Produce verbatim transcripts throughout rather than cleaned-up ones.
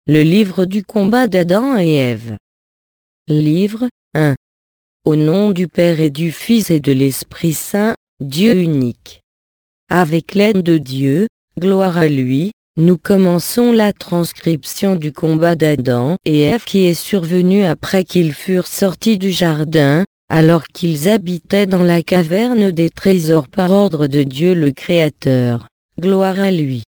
Le livre du combat d'Adam et Ève. Livre un. Au nom du Père et du Fils et de l'Esprit Saint, Dieu unique. Avec l'aide de Dieu, gloire à lui, nous commençons la transcription du combat d'Adam et Ève qui est survenu après qu'ils furent sortis du jardin, alors qu'ils habitaient dans la caverne des trésors par ordre de Dieu le Créateur. Gloire à lui.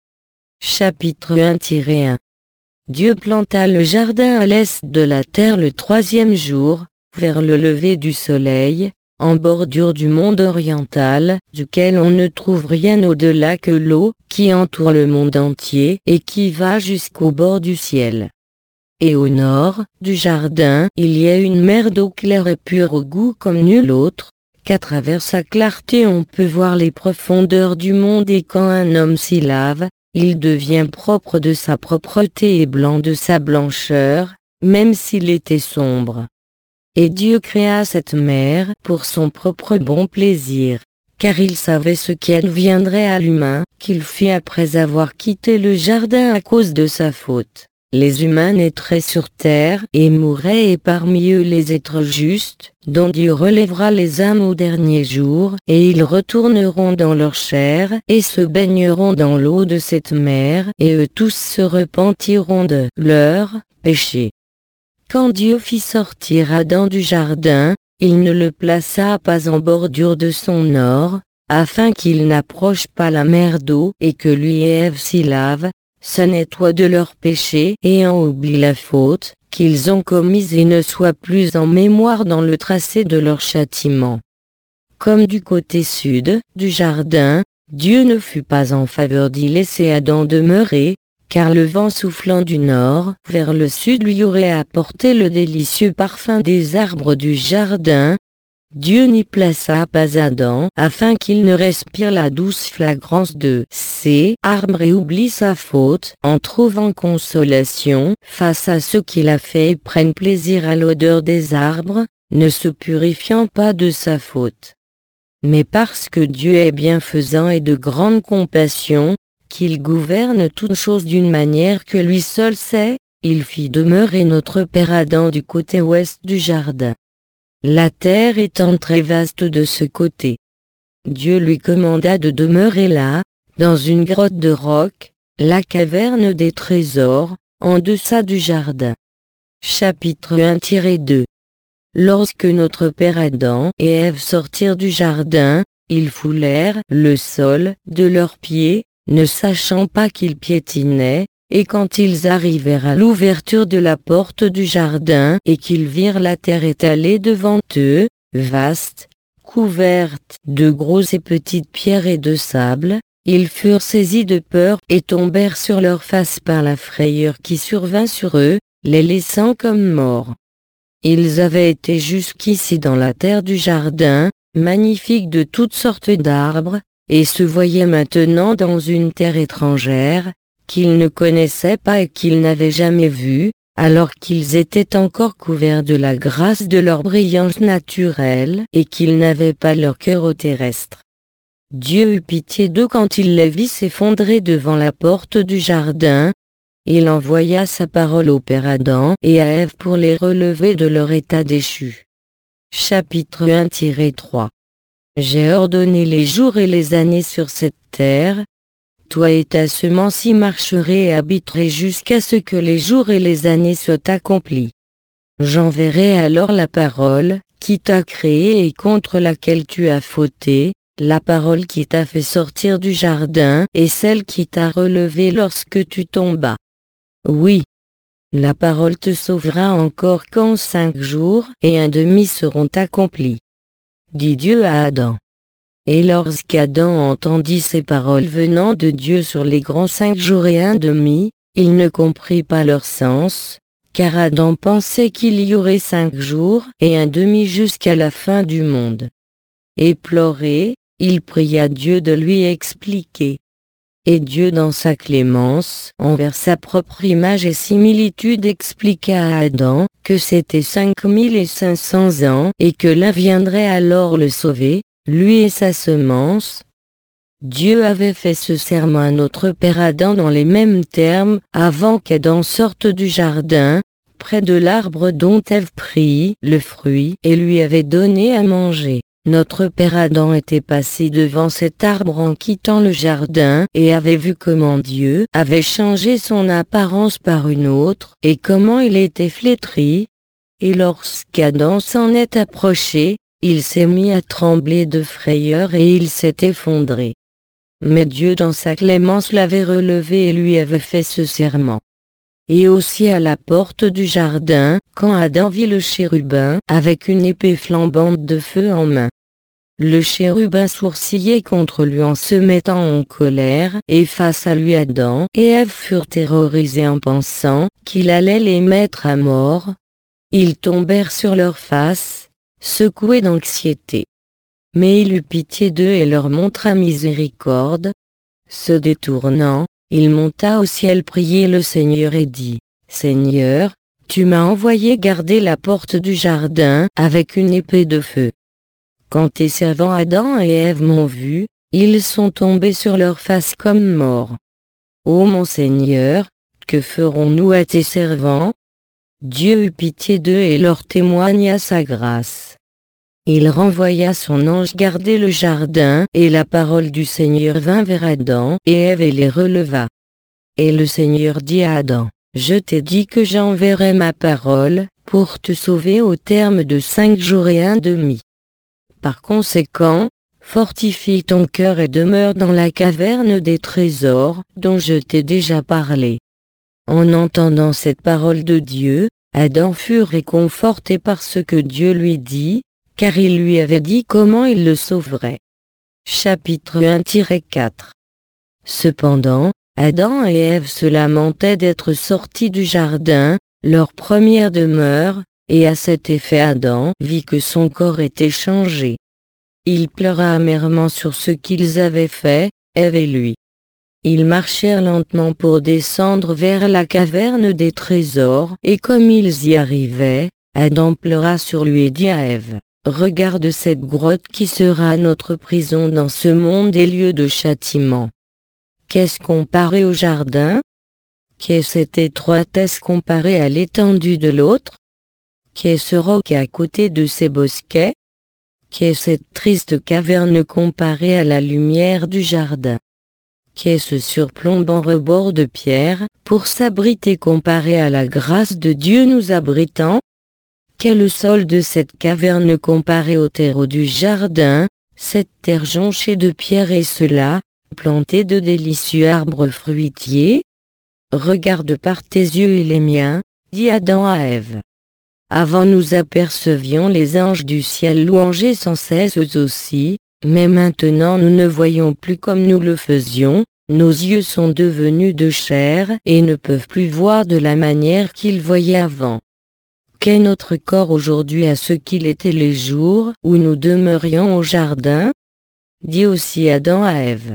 Chapitre un tiret un. Dieu planta le jardin à l'est de la terre le troisième jour, vers le lever du soleil, en bordure du monde oriental, duquel on ne trouve rien au-delà que l'eau qui entoure le monde entier et qui va jusqu'au bord du ciel. Et au nord du jardin, il y a une mer d'eau claire et pure au goût comme nulle autre, qu'à travers sa clarté on peut voir les profondeurs du monde et quand un homme s'y lave, il devient propre de sa propreté et blanc de sa blancheur, même s'il était sombre. Et Dieu créa cette mer pour son propre bon plaisir, car il savait ce qui adviendrait à l'humain, qu'il fit après avoir quitté le jardin à cause de sa faute. Les humains naîtraient sur terre et mourraient et parmi eux les êtres justes, dont Dieu relèvera les âmes au dernier jour, et ils retourneront dans leur chair et se baigneront dans l'eau de cette mer, et eux tous se repentiront de leurs péchés. Quand Dieu fit sortir Adam du jardin, il ne le plaça pas en bordure de son nord, afin qu'il n'approche pas la mer d'eau et que lui et Ève s'y lavent, se nettoient de leurs péchés et en oublient la faute qu'ils ont commise et ne soient plus en mémoire dans le tracé de leur châtiment. Comme du côté sud du jardin, Dieu ne fut pas en faveur d'y laisser Adam demeurer, car le vent soufflant du nord vers le sud lui aurait apporté le délicieux parfum des arbres du jardin. Dieu n'y plaça pas Adam afin qu'il ne respire la douce flagrance de ces arbres et oublie sa faute en trouvant consolation face à ceux qu'il a fait et prennent plaisir à l'odeur des arbres, ne se purifiant pas de sa faute. Mais parce que Dieu est bienfaisant et de grande compassion, qu'il gouverne toutes choses d'une manière que lui seul sait, il fit demeurer notre père Adam du côté ouest du jardin. La terre étant très vaste de ce côté. Dieu lui commanda de demeurer là, dans une grotte de roc, la caverne des trésors, en deçà du jardin. Chapitre un tiret deux. Lorsque notre père Adam et Ève sortirent du jardin, ils foulèrent le sol de leurs pieds, ne sachant pas qu'ils piétinaient, et quand ils arrivèrent à l'ouverture de la porte du jardin et qu'ils virent la terre étalée devant eux, vaste, couverte de grosses et petites pierres et de sable, ils furent saisis de peur et tombèrent sur leur face par la frayeur qui survint sur eux, les laissant comme morts. Ils avaient été jusqu'ici dans la terre du jardin, magnifique de toutes sortes d'arbres, et se voyaient maintenant dans une terre étrangère, qu'ils ne connaissaient pas et qu'ils n'avaient jamais vue, alors qu'ils étaient encore couverts de la grâce de leur brillance naturelle et qu'ils n'avaient pas leur cœur au terrestre. Dieu eut pitié d'eux quand il les vit s'effondrer devant la porte du jardin. Il envoya sa parole au père Adam et à Ève pour les relever de leur état déchu. Chapitre un tiret trois. J'ai ordonné les jours et les années sur cette terre. Toi et ta semence y marcherez et habiterez jusqu'à ce que les jours et les années soient accomplis. J'enverrai alors la parole, qui t'a créé et contre laquelle tu as fauté, la parole qui t'a fait sortir du jardin et celle qui t'a relevé lorsque tu tombas. Oui. La parole te sauvera encore quand cinq jours et un demi seront accomplis. Dit Dieu à Adam. Et lorsqu'Adam entendit ces paroles venant de Dieu sur les grands cinq jours et un demi, il ne comprit pas leur sens, car Adam pensait qu'il y aurait cinq jours et un demi jusqu'à la fin du monde. Éploré, il pria Dieu de lui expliquer. Et Dieu dans sa clémence, envers sa propre image et similitude expliqua à Adam, que c'était cinq mille et cinq cents ans et que l'un viendrait alors le sauver, lui et sa semence. Dieu avait fait ce serment à notre père Adam dans les mêmes termes avant qu'Adam sorte du jardin, près de l'arbre dont Ève prit le fruit et lui avait donné à manger. Notre père Adam était passé devant cet arbre en quittant le jardin et avait vu comment Dieu avait changé son apparence par une autre et comment il était flétri. Et lorsqu'Adam s'en est approché, il s'est mis à trembler de frayeur et il s'est effondré. Mais Dieu dans sa clémence l'avait relevé et lui avait fait ce serment. Et aussi à la porte du jardin, quand Adam vit le chérubin avec une épée flambante de feu en main. Le chérubin sourcillait contre lui en se mettant en colère, et face à lui Adam et Ève furent terrorisés en pensant qu'il allait les mettre à mort. Ils tombèrent sur leur face, secoués d'anxiété. Mais il eut pitié d'eux et leur montra miséricorde. Se détournant, il monta au ciel prier le Seigneur et dit, « Seigneur, tu m'as envoyé garder la porte du jardin avec une épée de feu. Quand tes servants Adam et Ève m'ont vu, ils sont tombés sur leur face comme morts. Ô mon Seigneur, que ferons-nous à tes servants ?» Dieu eut pitié d'eux et leur témoigna sa grâce. Il renvoya son ange garder le jardin, et la parole du Seigneur vint vers Adam et Ève et les releva. Et le Seigneur dit à Adam, « Je t'ai dit que j'enverrai ma parole, pour te sauver au terme de cinq jours et un demi. Par conséquent, fortifie ton cœur et demeure dans la caverne des trésors, dont je t'ai déjà parlé. » En entendant cette parole de Dieu, Adam fut réconforté par ce que Dieu lui dit, car il lui avait dit comment il le sauverait. Chapitre un quatre. Cependant, Adam et Ève se lamentaient d'être sortis du jardin, leur première demeure, et à cet effet Adam vit que son corps était changé. Il pleura amèrement sur ce qu'ils avaient fait, Ève et lui. Ils marchèrent lentement pour descendre vers la caverne des trésors, et comme ils y arrivaient, Adam pleura sur lui et dit à Ève, « Regarde cette grotte qui sera notre prison dans ce monde et lieu de châtiment. Qu'est-ce comparé au jardin? Qu'est cette étroitesse comparée à l'étendue de l'autre? Qu'est ce roc à côté de ces bosquets? Qu'est cette triste caverne comparée à la lumière du jardin? Qu'est ce surplombant rebord de pierre, pour s'abriter comparé à la grâce de Dieu nous abritant? Qu'est le sol de cette caverne comparé au terreau du jardin, cette terre jonchée de pierres et cela, plantée de délicieux arbres fruitiers? Regarde par tes yeux et les miens, dit Adam à Ève. Avant nous apercevions les anges du ciel louanger sans cesse eux aussi, mais maintenant nous ne voyons plus comme nous le faisions, nos yeux sont devenus de chair et ne peuvent plus voir de la manière qu'ils voyaient avant. Qu'est notre corps aujourd'hui à ce qu'il était les jours où nous demeurions au jardin? Dit aussi Adam à Ève.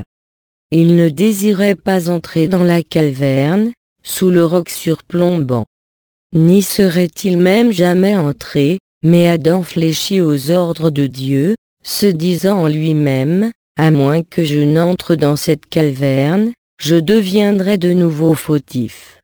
Il ne désirait pas entrer dans la caverne, sous le roc surplombant. N'y serait-il même jamais entré, mais Adam fléchit aux ordres de Dieu, se disant en lui-même, à moins que je n'entre dans cette caverne, je deviendrai de nouveau fautif.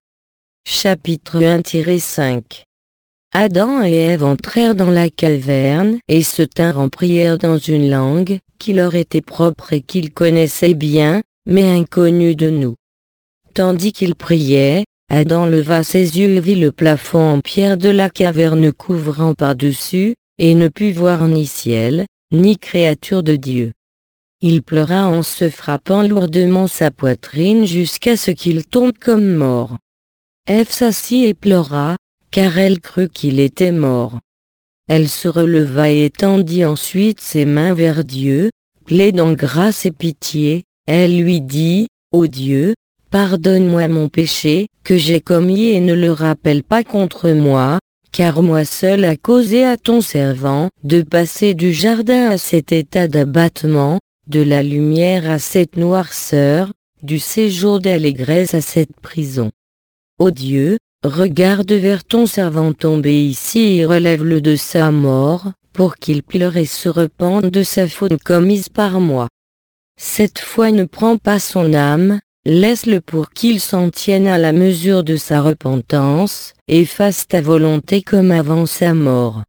Chapitre un cinq. Adam et Ève entrèrent dans la caverne et se tinrent en prière dans une langue qui leur était propre et qu'ils connaissaient bien, mais inconnue de nous. Tandis qu'ils priaient, Adam leva ses yeux et vit le plafond en pierre de la caverne couvrant par-dessus, et ne put voir ni ciel, ni créature de Dieu. Il pleura en se frappant lourdement sa poitrine jusqu'à ce qu'il tombe comme mort. Ève s'assit et pleura, car elle crut qu'il était mort. Elle se releva et étendit ensuite ses mains vers Dieu, plaidant grâce et pitié, elle lui dit, « Ô Dieu, pardonne-moi mon péché, que j'ai commis et ne le rappelle pas contre moi, car moi seul a causé à ton servant de passer du jardin à cet état d'abattement, de la lumière à cette noirceur, du séjour d'allégresse à cette prison. Ô Dieu, regarde vers ton servant tombé ici et relève-le de sa mort, pour qu'il pleure et se repente de sa faute commise par moi. Cette fois ne prends pas son âme, laisse-le pour qu'il s'en tienne à la mesure de sa repentance, et fasse ta volonté comme avant sa mort.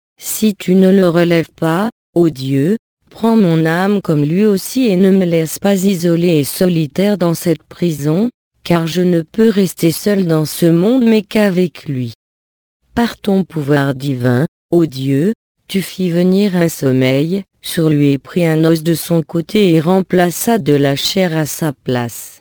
Si tu ne le relèves pas, ô Dieu, prends mon âme comme lui aussi et ne me laisse pas isolé et solitaire dans cette prison, car je ne peux rester seul dans ce monde mais qu'avec lui. Par ton pouvoir divin, ô Dieu, tu fis venir un sommeil, sur lui et prit un os de son côté et remplaça de la chair à sa place.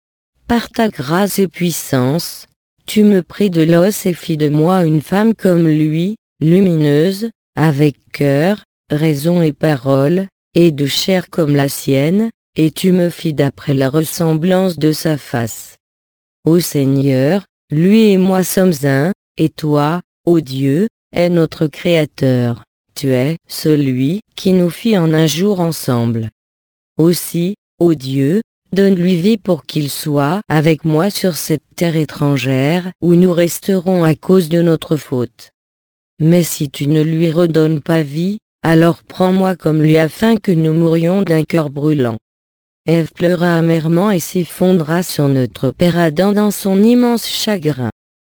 Par ta grâce et puissance, tu me pris de l'os et fis de moi une femme comme lui, lumineuse, avec cœur, raison et parole, et de chair comme la sienne, et tu me fis d'après la ressemblance de sa face. Ô Seigneur, lui et moi sommes un, et toi, ô Dieu, es notre Créateur, tu es celui qui nous fit en un jour ensemble. Aussi, ô Dieu, donne-lui vie pour qu'il soit avec moi sur cette terre étrangère où nous resterons à cause de notre faute. Mais si tu ne lui redonnes pas vie, alors prends-moi comme lui afin que nous mourions d'un cœur brûlant. Ève pleura amèrement et s'effondra sur notre père Adam dans son immense chagrin.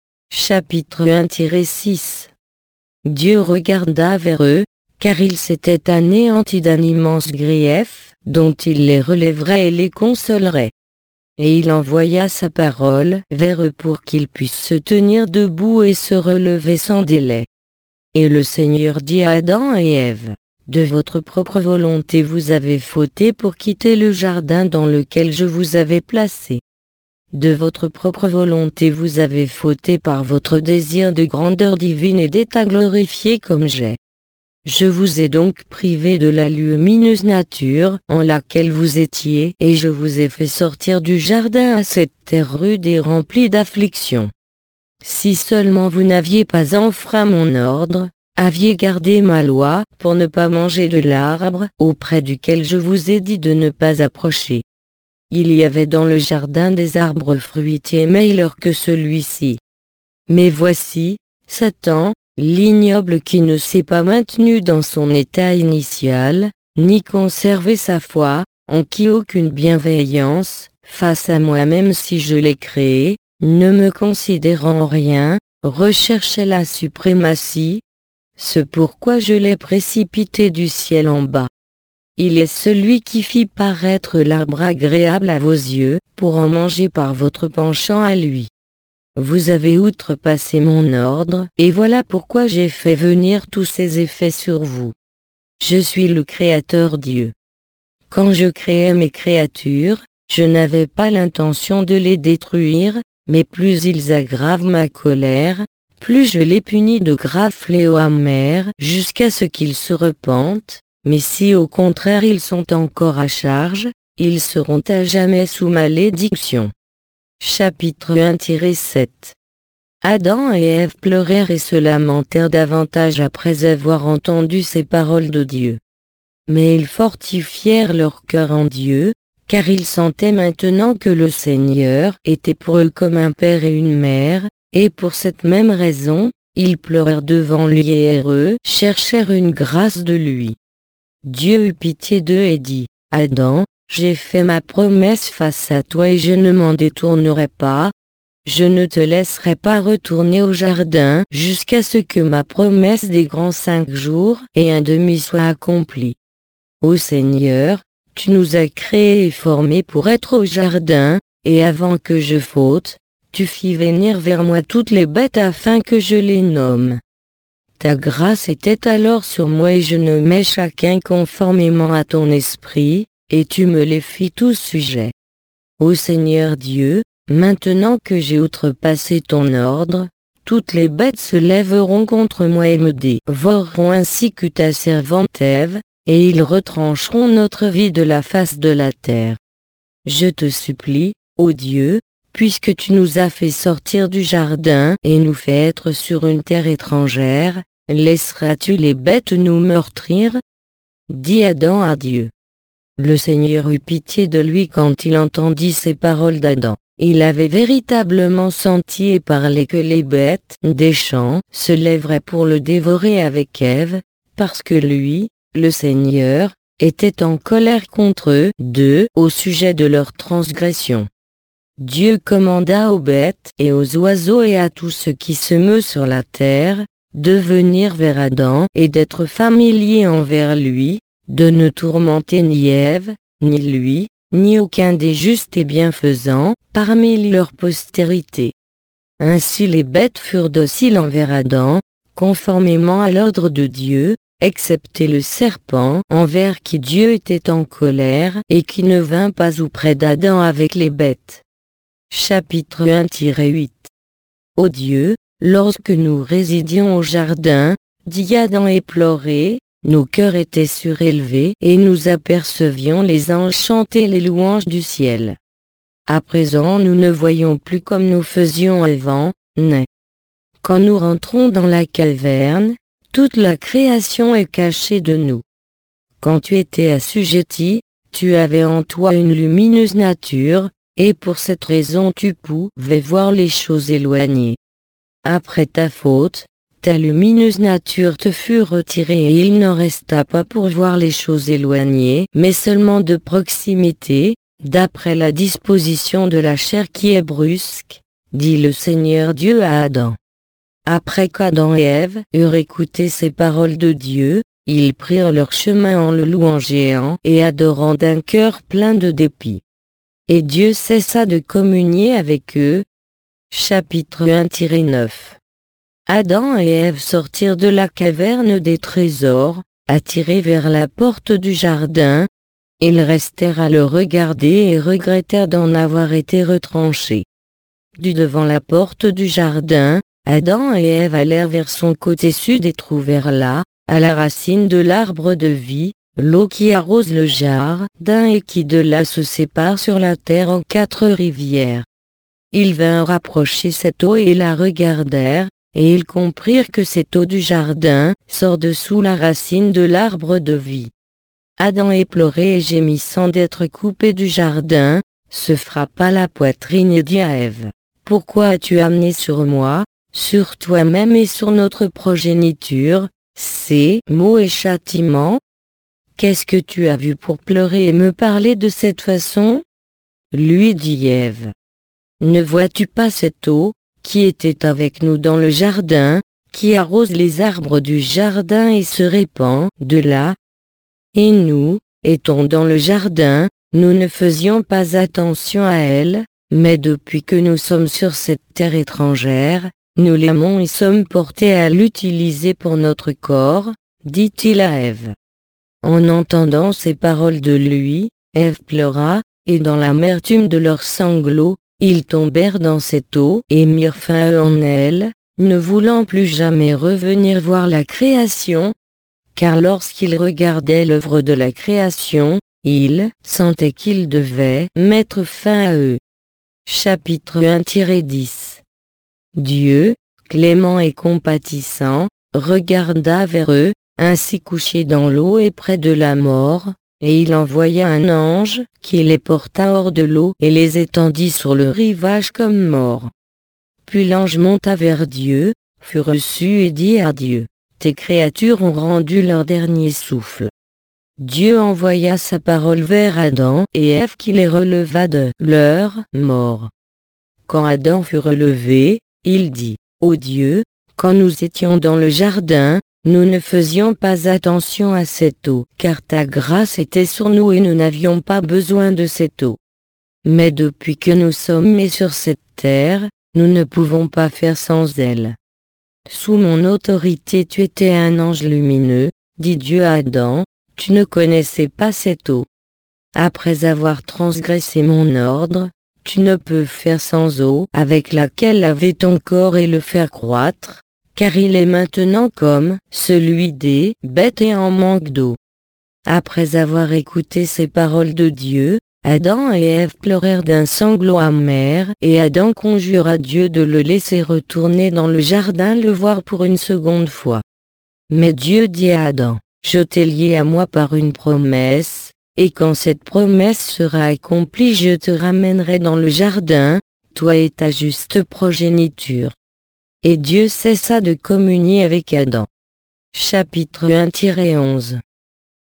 Chapitre un six. Dieu regarda vers eux, car ils s'étaient anéantis d'un immense grief, dont il les relèverait et les consolerait. Et il envoya sa parole vers eux pour qu'ils puissent se tenir debout et se relever sans délai. Et le Seigneur dit à Adam et Ève, « De votre propre volonté vous avez fauté pour quitter le jardin dans lequel je vous avais placé. De votre propre volonté vous avez fauté par votre désir de grandeur divine et d'état glorifié comme j'ai. Je vous ai donc privé de la lumineuse nature en laquelle vous étiez et je vous ai fait sortir du jardin à cette terre rude et remplie d'afflictions. Si seulement vous n'aviez pas enfreint mon ordre, aviez gardé ma loi pour ne pas manger de l'arbre auprès duquel je vous ai dit de ne pas approcher. Il y avait dans le jardin des arbres fruitiers meilleurs que celui-ci. Mais voici, Satan, l'ignoble qui ne s'est pas maintenu dans son état initial, ni conservé sa foi, en qui aucune bienveillance, face à moi même si je l'ai créé, ne me considérant rien, recherchait la suprématie. C'est pourquoi je l'ai précipité du ciel en bas. Il est celui qui fit paraître l'arbre agréable à vos yeux, pour en manger par votre penchant à lui. Vous avez outrepassé mon ordre, et voilà pourquoi j'ai fait venir tous ces effets sur vous. Je suis le Créateur Dieu. Quand je créais mes créatures, je n'avais pas l'intention de les détruire, mais plus ils aggravent ma colère, plus je les punis de graves fléaux amers jusqu'à ce qu'ils se repentent, mais si au contraire ils sont encore à charge, ils seront à jamais sous malédiction. Chapitre un sept. Adam et Ève pleurèrent et se lamentèrent davantage après avoir entendu ces paroles de Dieu. Mais ils fortifièrent leur cœur en Dieu, car ils sentaient maintenant que le Seigneur était pour eux comme un père et une mère, et pour cette même raison, ils pleurèrent devant lui et eux cherchèrent une grâce de lui. Dieu eut pitié d'eux et dit, « Adam, j'ai fait ma promesse face à toi et je ne m'en détournerai pas. Je ne te laisserai pas retourner au jardin jusqu'à ce que ma promesse des grands cinq jours et un demi soit accomplie. Ô Seigneur, tu nous as créés et formés pour être au jardin, et avant que je faute, tu fis venir vers moi toutes les bêtes afin que je les nomme. Ta grâce était alors sur moi et je nommais chacun conformément à ton esprit, et tu me les fis tous sujets. Ô Seigneur Dieu, maintenant que j'ai outrepassé ton ordre, toutes les bêtes se lèveront contre moi et me dévoreront ainsi que ta servante Ève, et ils retrancheront notre vie de la face de la terre. Je te supplie, ô Dieu, puisque tu nous as fait sortir du jardin et nous fait être sur une terre étrangère, laisseras-tu les bêtes nous meurtrir? Dit Adam à Dieu. Le Seigneur eut pitié de lui quand il entendit ces paroles d'Adam. Il avait véritablement senti et parlé que les bêtes des champs se lèveraient pour le dévorer avec Ève, parce que lui, le Seigneur, était en colère contre eux deux au sujet de leur transgression. Dieu commanda aux bêtes et aux oiseaux et à tout ce qui se meut sur la terre, de venir vers Adam et d'être familiers envers lui, de ne tourmenter ni Ève, ni lui, ni aucun des justes et bienfaisants, parmi leur postérité. Ainsi les bêtes furent dociles envers Adam, conformément à l'ordre de Dieu, excepté le serpent, envers qui Dieu était en colère et qui ne vint pas auprès d'Adam avec les bêtes. Chapitre un huit. Ô Dieu, lorsque nous résidions au jardin, dit Adam éploré, nos cœurs étaient surélevés et nous apercevions les anges chanter les louanges du ciel. À présent nous ne voyons plus comme nous faisions avant, mais quand nous rentrons dans la caverne, toute la création est cachée de nous. Quand tu étais assujetti, tu avais en toi une lumineuse nature, et pour cette raison tu pouvais voir les choses éloignées. Après ta faute, ta lumineuse nature te fut retirée et il n'en resta pas pour voir les choses éloignées, mais seulement de proximité, d'après la disposition de la chair qui est brusque, dit le Seigneur Dieu à Adam. Après qu'Adam et Ève eurent écouté ces paroles de Dieu, ils prirent leur chemin en le louangeant et adorant d'un cœur plein de dépit. Et Dieu cessa de communier avec eux. Chapitre un neuf. Adam et Ève sortirent de la caverne des trésors, attirés vers la porte du jardin. Ils restèrent à le regarder et regrettèrent d'en avoir été retranchés. Du devant la porte du jardin, Adam et Ève allèrent vers son côté sud et trouvèrent là, à la racine de l'arbre de vie, l'eau qui arrose le jardin et qui de là se sépare sur la terre en quatre rivières. Ils vinrent approcher cette eau et la regardèrent, et ils comprirent que cette eau du jardin sort de sous la racine de l'arbre de vie. Adam éploré et gémissant d'être coupé du jardin, se frappa la poitrine et dit à Ève, « Pourquoi as-tu amené sur moi, sur toi-même et sur notre progéniture, ces maux et châtiments? Qu'est-ce que tu as vu pour pleurer et me parler de cette façon ?» Lui dit Ève, « Ne vois-tu pas cette eau, qui était avec nous dans le jardin, qui arrose les arbres du jardin et se répand de là? Et nous, étant dans le jardin, nous ne faisions pas attention à elle, mais depuis que nous sommes sur cette terre étrangère, nous l'aimons et sommes portés à l'utiliser pour notre corps, dit-il à Ève. En entendant ces paroles de lui, Ève pleura, et dans l'amertume de leurs sanglots, ils tombèrent dans cette eau et mirent fin en elle, ne voulant plus jamais revenir voir la création, car lorsqu'ils regardaient l'œuvre de la création, ils sentaient qu'ils devaient mettre fin à eux. Chapitre un dix. Dieu, clément et compatissant, regarda vers eux, ainsi couchés dans l'eau et près de la mort, et il envoya un ange, qui les porta hors de l'eau et les étendit sur le rivage comme morts. Puis l'ange monta vers Dieu, fut reçu et dit à Dieu, « Tes créatures ont rendu leur dernier souffle. » Dieu envoya sa parole vers Adam et Ève qui les releva de leur mort. Quand Adam fut relevé, il dit, « Ô Dieu, quand nous étions dans le jardin, nous ne faisions pas attention à cette eau, car ta grâce était sur nous et nous n'avions pas besoin de cette eau. Mais depuis que nous sommes mis sur cette terre, nous ne pouvons pas faire sans elle. Sous mon autorité tu étais un ange lumineux, dit Dieu à Adam, tu ne connaissais pas cette eau. Après avoir transgressé mon ordre, tu ne peux faire sans eau avec laquelle laver ton corps et le faire croître, car il est maintenant comme celui des bêtes et en manque d'eau. » Après avoir écouté ces paroles de Dieu, Adam et Ève pleurèrent d'un sanglot amer et Adam conjura Dieu de le laisser retourner dans le jardin le voir pour une seconde fois. Mais Dieu dit à Adam, « Je t'ai lié à moi par une promesse, et quand cette promesse sera accomplie je te ramènerai dans le jardin, toi et ta juste progéniture. » Et Dieu cessa de communier avec Adam. Chapitre un onze.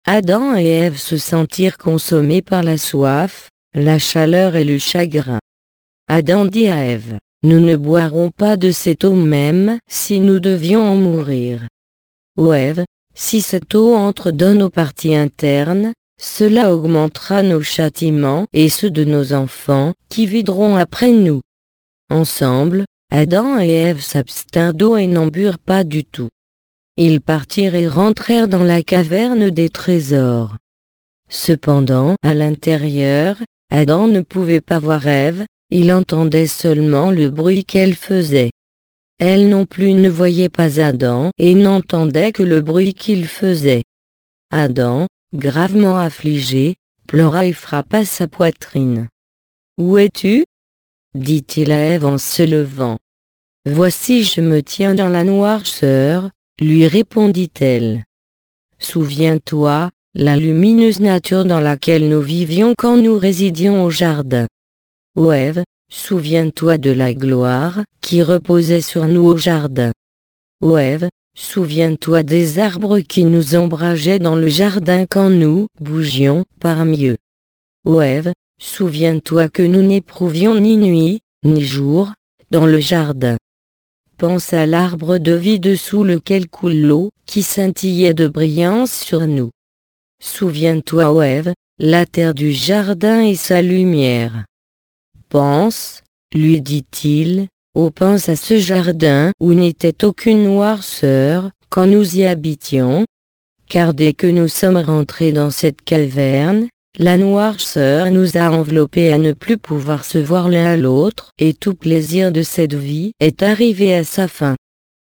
Adam et Ève se sentirent consommés par la soif, la chaleur et le chagrin. Adam dit à Ève, « Nous ne boirons pas de cette eau même si nous devions en mourir. » Ô Ève, si cette eau entre dans nos parties internes, cela augmentera nos châtiments et ceux de nos enfants qui viendront après nous. Ensemble, Adam et Ève s'abstinrent d'eau et n'en burent pas du tout. Ils partirent et rentrèrent dans la caverne des trésors. Cependant, à l'intérieur, Adam ne pouvait pas voir Ève, il entendait seulement le bruit qu'elle faisait. Elle non plus ne voyait pas Adam et n'entendait que le bruit qu'il faisait. Adam, gravement affligé, pleura et frappa sa poitrine. « Où es-tu » dit-il à Ève en se levant. « Voici je me tiens dans la noirceur, » lui répondit-elle. « Souviens-toi, la lumineuse nature dans laquelle nous vivions quand nous résidions au jardin. Ô Ève, souviens-toi de la gloire qui reposait sur nous au jardin. Ô Ève, souviens-toi des arbres qui nous ombrageaient dans le jardin quand nous bougions parmi eux. Ô Ève, souviens-toi que nous n'éprouvions ni nuit, ni jour, dans le jardin. Pense à l'arbre de vie dessous lequel coule l'eau, qui scintillait de brillance sur nous. Souviens-toi, ô Ève, la terre du jardin et sa lumière. Pense, lui dit-il, ô pense à ce jardin où n'était aucune noirceur, quand nous y habitions. Car dès que nous sommes rentrés dans cette caverne, la noirceur nous a enveloppés à ne plus pouvoir se voir l'un à l'autre, et tout plaisir de cette vie est arrivé à sa fin.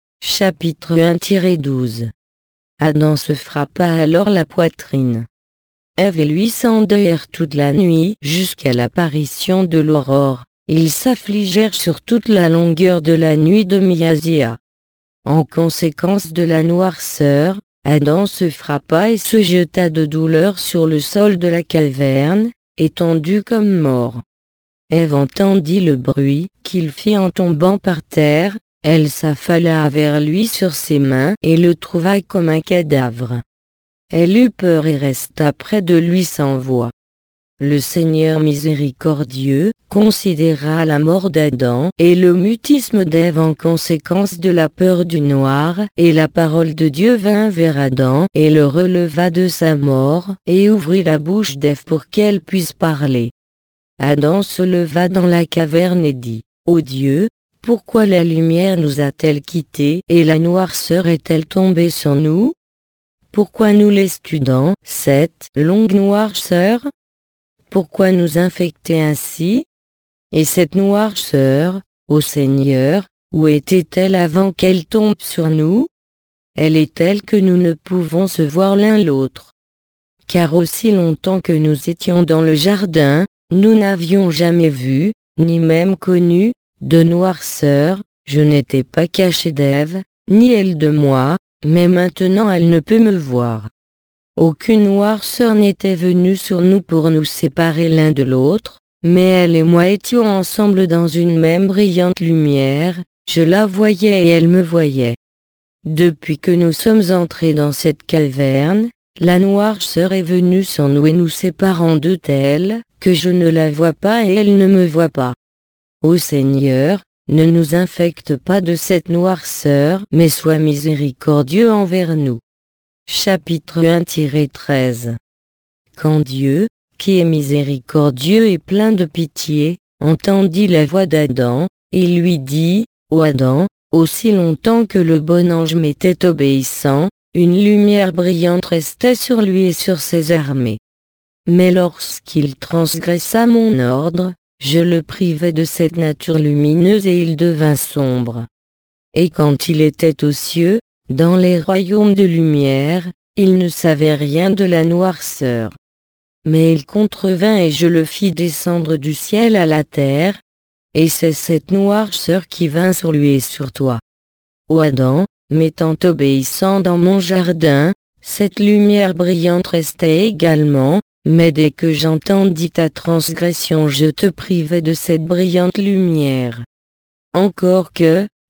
Chapitre un douze. Adam se frappa alors la poitrine. Ève et lui s'endeuillèrent toute la nuit jusqu'à l'apparition de l'aurore. Ils s'affligèrent sur toute la longueur de la nuit de Miasia. En conséquence de la noirceur, Adam se frappa et se jeta de douleur sur le sol de la caverne, étendu comme mort. Ève entendit le bruit qu'il fit en tombant par terre, elle s'affala vers lui sur ses mains et le trouva comme un cadavre. Elle eut peur et resta près de lui sans voix. Le Seigneur miséricordieux considéra la mort d'Adam et le mutisme d'Ève en conséquence de la peur du noir, et la parole de Dieu vint vers Adam et le releva de sa mort, et ouvrit la bouche d'Ève pour qu'elle puisse parler. Adam se leva dans la caverne et dit, « Ô Dieu, pourquoi la lumière nous a-t-elle quittés et la noirceur est-elle tombée sur nous? Pourquoi nous laisses-tu dans cette longue noirceur? Pourquoi nous infecter ainsi? Et cette noirceur, ô Seigneur, où était-elle avant qu'elle tombe sur nous? Elle est telle que nous ne pouvons se voir l'un l'autre. Car aussi longtemps que nous étions dans le jardin, nous n'avions jamais vu, ni même connu, de noirceur, je n'étais pas caché d'Ève, ni elle de moi, mais maintenant elle ne peut me voir. Aucune noirceur n'était venue sur nous pour nous séparer l'un de l'autre, mais elle et moi étions ensemble dans une même brillante lumière, je la voyais et elle me voyait. Depuis que nous sommes entrés dans cette caverne, la noirceur est venue sur nous et nous séparant de telle, que je ne la vois pas et elle ne me voit pas. Ô Seigneur, ne nous infecte pas de cette noirceur, mais sois miséricordieux envers nous. Chapitre un treize. Quand Dieu, qui est miséricordieux et plein de pitié, entendit la voix d'Adam, il lui dit, « Ô Adam, aussi longtemps que le bon ange m'était obéissant, une lumière brillante restait sur lui et sur ses armées. Mais lorsqu'il transgressa mon ordre, je le privai de cette nature lumineuse et il devint sombre. Et quand il était aux cieux, dans les royaumes de lumière, il ne savait rien de la noirceur. Mais il contrevint et je le fis descendre du ciel à la terre, et c'est cette noirceur qui vint sur lui et sur toi. Ô Adam, m'étant obéissant dans mon jardin, cette lumière brillante restait également, mais dès que j'entendis ta transgression je te privai de cette brillante lumière. Encore que,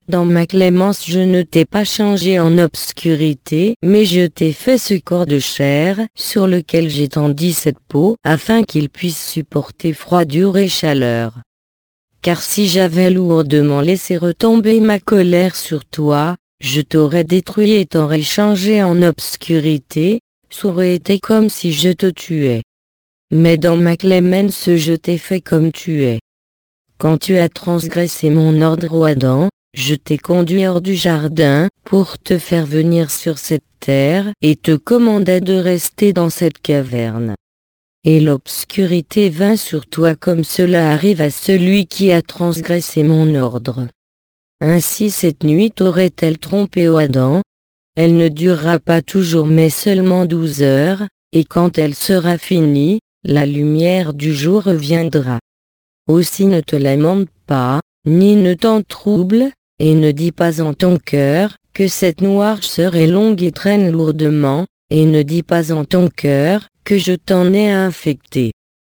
dans ma clémence je ne t'ai pas changé en obscurité, mais je t'ai fait ce corps de chair, sur lequel j'étendis cette peau, afin qu'il puisse supporter froidure et chaleur. Car si j'avais lourdement laissé retomber ma colère sur toi, je t'aurais détruit et t'aurais changé en obscurité, ça aurait été comme si je te tuais. Mais dans ma clémence je t'ai fait comme tu es. Quand tu as transgressé mon ordre ô Adam, je t'ai conduit hors du jardin, pour te faire venir sur cette terre, et te commandai de rester dans cette caverne. Et l'obscurité vint sur toi comme cela arrive à celui qui a transgressé mon ordre. Ainsi cette nuit t'aurait-elle trompé ô Adam? Elle ne durera pas toujours mais seulement douze heures, et quand elle sera finie, la lumière du jour reviendra. Aussi ne te lamente pas, ni ne t'en trouble, et ne dis pas en ton cœur, que cette noirceur est longue et traîne lourdement, et ne dis pas en ton cœur, que je t'en ai infecté.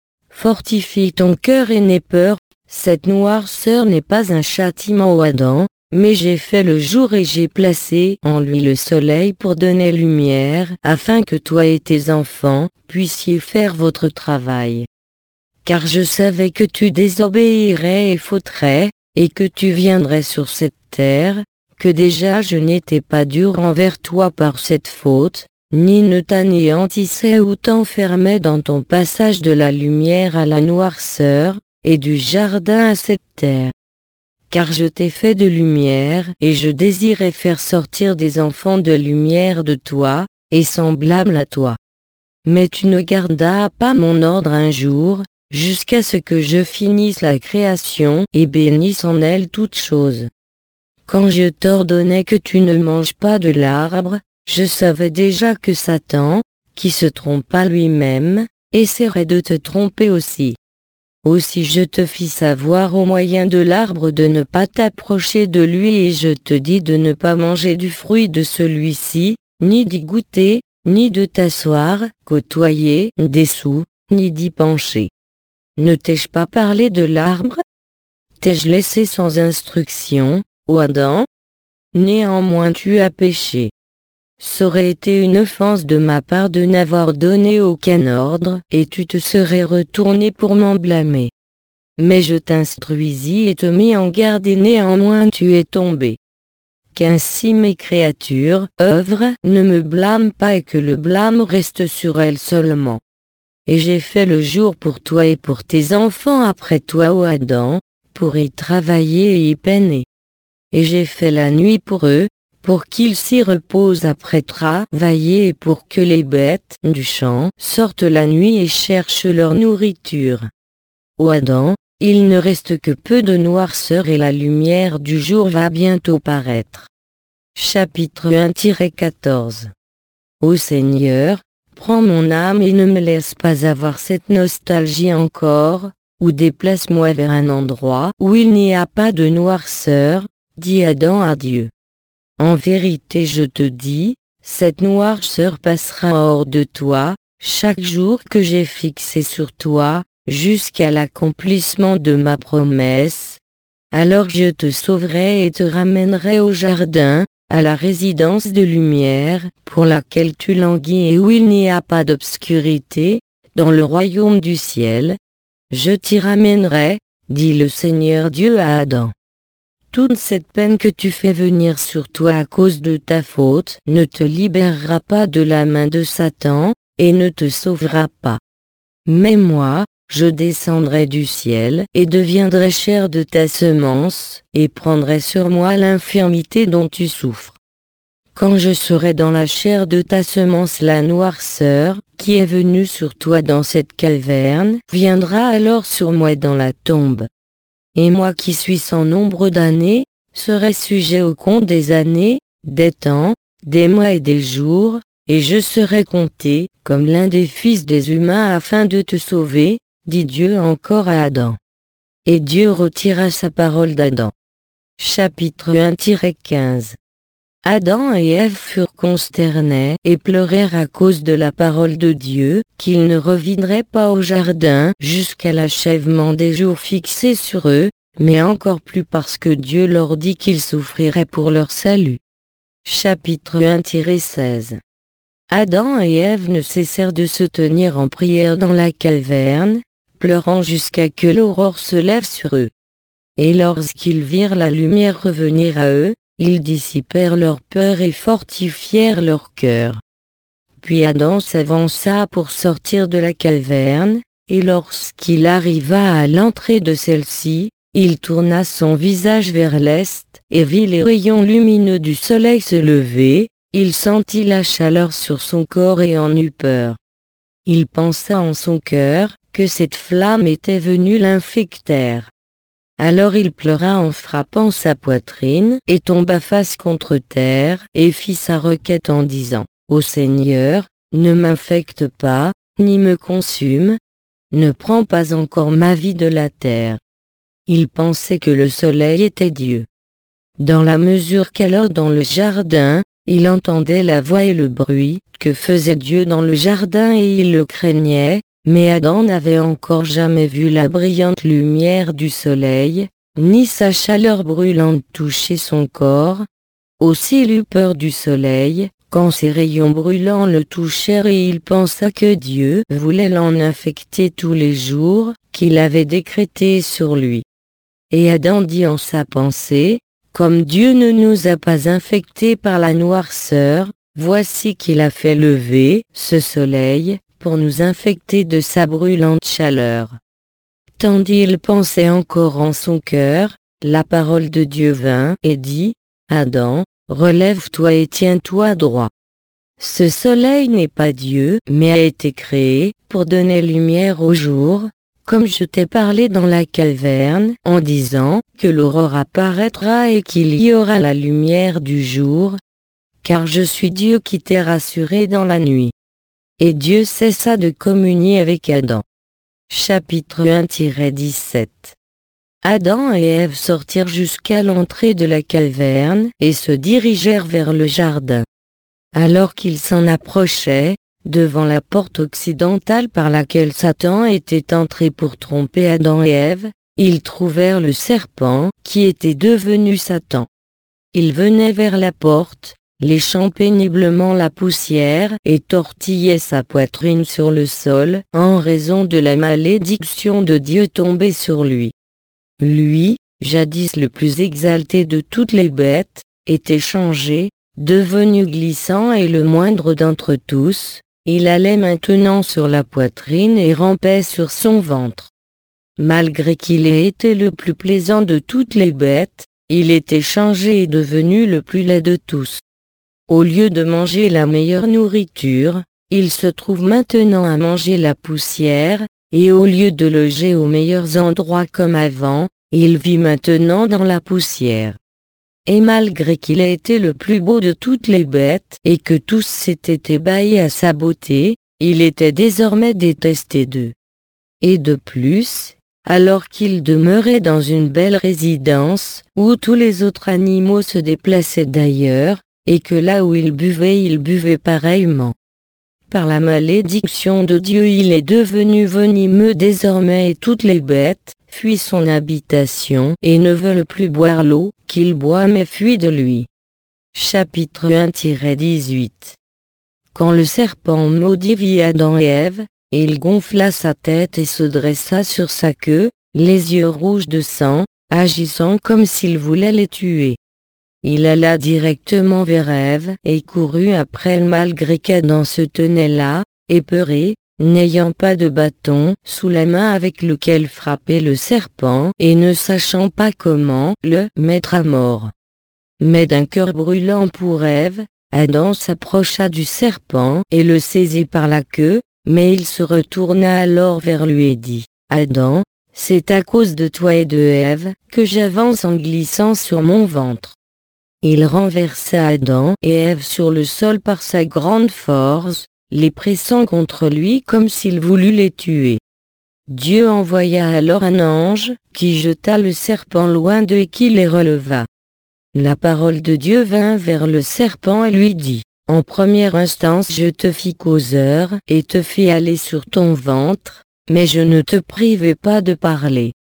Fortifie ton cœur et n'aie peur, cette noirceur n'est pas un châtiment ô Adam, mais j'ai fait le jour et j'ai placé en lui le soleil pour donner lumière, afin que toi et tes enfants puissiez faire votre travail. Car je savais que tu désobéirais et fauterais, et que tu viendrais sur cette terre, que déjà je n'étais pas dur envers toi par cette faute, ni ne t'anéantissais ou t'enfermais dans ton passage de la lumière à la noirceur, et du jardin à cette terre. Car je t'ai fait de lumière, et je désirais faire sortir des enfants de lumière de toi, et semblables à toi. Mais tu ne gardas pas mon ordre un jour, jusqu'à ce que je finisse la création et bénisse en elle toutes choses. Quand je t'ordonnais que tu ne manges pas de l'arbre, je savais déjà que Satan, qui se trompa lui-même, essaierait de te tromper aussi. Aussi je te fis savoir au moyen de l'arbre de ne pas t'approcher de lui et je te dis de ne pas manger du fruit de celui-ci, ni d'y goûter, ni de t'asseoir, côtoyer, dessous, ni d'y pencher. Ne t'ai-je pas parlé de l'arbre? T'ai-je laissé sans instruction, ô Adam? Néanmoins tu as péché. C'aurait été une offense de ma part de n'avoir donné aucun ordre, et tu te serais retourné pour m'en blâmer. Mais je t'instruisis et te mis en garde et néanmoins tu es tombé. Qu'ainsi mes créatures œuvrent ne me blâment pas et que le blâme reste sur elles seulement. Et j'ai fait le jour pour toi et pour tes enfants après toi ô Adam, pour y travailler et y peiner. Et j'ai fait la nuit pour eux, pour qu'ils s'y reposent après travailler et pour que les bêtes du champ sortent la nuit et cherchent leur nourriture. Ô Adam, il ne reste que peu de noirceur et la lumière du jour va bientôt paraître. Chapitre un quatorze. Ô Seigneur, prends mon âme et ne me laisse pas avoir cette nostalgie encore, ou déplace-moi vers un endroit où il n'y a pas de noirceur, dit Adam à Dieu. En vérité je te dis, cette noirceur passera hors de toi, chaque jour que j'ai fixé sur toi, jusqu'à l'accomplissement de ma promesse. Alors je te sauverai et te ramènerai au jardin, à la résidence de lumière, pour laquelle tu languis et où il n'y a pas d'obscurité, dans le royaume du ciel. Je t'y ramènerai, dit le Seigneur Dieu à Adam. Toute cette peine que tu fais venir sur toi à cause de ta faute ne te libérera pas de la main de Satan, et ne te sauvera pas. Mais moi, je descendrai du ciel et deviendrai chair de ta semence, et prendrai sur moi l'infirmité dont tu souffres. Quand je serai dans la chair de ta semence, la noirceur, qui est venue sur toi dans cette caverne, viendra alors sur moi dans la tombe. Et moi qui suis sans nombre d'années, serai sujet au compte des années, des temps, des mois et des jours, et je serai compté comme l'un des fils des humains afin de te sauver, dit Dieu encore à Adam. Et Dieu retira sa parole d'Adam. Chapitre un quinze. Adam et Ève furent consternés et pleurèrent à cause de la parole de Dieu, qu'ils ne reviendraient pas au jardin jusqu'à l'achèvement des jours fixés sur eux, mais encore plus parce que Dieu leur dit qu'il souffrirait pour leur salut. Chapitre un seize. Adam et Ève ne cessèrent de se tenir en prière dans la caverne, pleurant jusqu'à que l'aurore se lève sur eux. Et lorsqu'ils virent la lumière revenir à eux, ils dissipèrent leur peur et fortifièrent leur cœur. Puis Adam s'avança pour sortir de la caverne, et lorsqu'il arriva à l'entrée de celle-ci, il tourna son visage vers l'est, et vit les rayons lumineux du soleil se lever. Il sentit la chaleur sur son corps et en eut peur. Il pensa en son cœur que cette flamme était venue l'infecter. Alors il pleura en frappant sa poitrine et tomba face contre terre et fit sa requête en disant : Ô Seigneur, ne m'infecte pas, ni me consume, ne prends pas encore ma vie de la terre. Il pensait que le soleil était Dieu. Dans la mesure qu'alors dans le jardin, il entendait la voix et le bruit que faisait Dieu dans le jardin et il le craignait, mais Adam n'avait encore jamais vu la brillante lumière du soleil, ni sa chaleur brûlante toucher son corps. Aussi il eut peur du soleil, quand ses rayons brûlants le touchèrent et il pensa que Dieu voulait l'en infecter tous les jours, qu'il avait décrétés sur lui. Et Adam dit en sa pensée : Comme Dieu ne nous a pas infectés par la noirceur, voici qu'il a fait lever ce soleil pour nous infecter de sa brûlante chaleur. Tandis il pensait encore en son cœur, la parole de Dieu vint et dit : Adam, relève-toi et tiens-toi droit. Ce soleil n'est pas Dieu, mais a été créé pour donner lumière au jour, comme je t'ai parlé dans la caverne, en disant que l'aurore apparaîtra et qu'il y aura la lumière du jour, car je suis Dieu qui t'ai rassuré dans la nuit. Et Dieu cessa de communier avec Adam. Chapitre un dix-sept. Adam et Ève sortirent jusqu'à l'entrée de la caverne et se dirigèrent vers le jardin. Alors qu'ils s'en approchaient, devant la porte occidentale par laquelle Satan était entré pour tromper Adam et Ève, ils trouvèrent le serpent qui était devenu Satan. Il venait vers la porte, léchant péniblement la poussière et tortillait sa poitrine sur le sol en raison de la malédiction de Dieu tombée sur lui. Lui, jadis le plus exalté de toutes les bêtes, était changé, devenu glissant et le moindre d'entre tous. Il allait maintenant sur la poitrine et rampait sur son ventre. Malgré qu'il ait été le plus plaisant de toutes les bêtes, il était changé et devenu le plus laid de tous. Au lieu de manger la meilleure nourriture, il se trouve maintenant à manger la poussière, et au lieu de loger aux meilleurs endroits comme avant, il vit maintenant dans la poussière. Et malgré qu'il ait été le plus beau de toutes les bêtes et que tous s'étaient ébahis à sa beauté, il était désormais détesté d'eux. Et de plus, alors qu'il demeurait dans une belle résidence, où tous les autres animaux se déplaçaient d'ailleurs, et que là où il buvait il buvait pareillement. Par la malédiction de Dieu il est devenu venimeux désormais et toutes les bêtes fuient son habitation et ne veulent plus boire l'eau qu'il boit mais fuient de lui. Chapitre un dix-huit. Quand le serpent maudit vit Adam et Ève, il gonfla sa tête et se dressa sur sa queue, les yeux rouges de sang, agissant comme s'il voulait les tuer. Il alla directement vers Ève et courut après elle malgré qu'Adam se tenait là, épeuré, n'ayant pas de bâton sous la main avec lequel frapper le serpent et ne sachant pas comment le mettre à mort. Mais d'un cœur brûlant pour Ève, Adam s'approcha du serpent et le saisit par la queue, mais il se retourna alors vers lui et dit : Adam, c'est à cause de toi et de Ève que j'avance en glissant sur mon ventre. Il renversa Adam et Ève sur le sol par sa grande force, les pressant contre lui comme s'il voulût les tuer. Dieu envoya alors un ange, qui jeta le serpent loin d'eux et qui les releva. La parole de Dieu vint vers le serpent et lui dit : En première instance je te fis causeur et te fis aller sur ton ventre, mais je ne te privai pas de parler.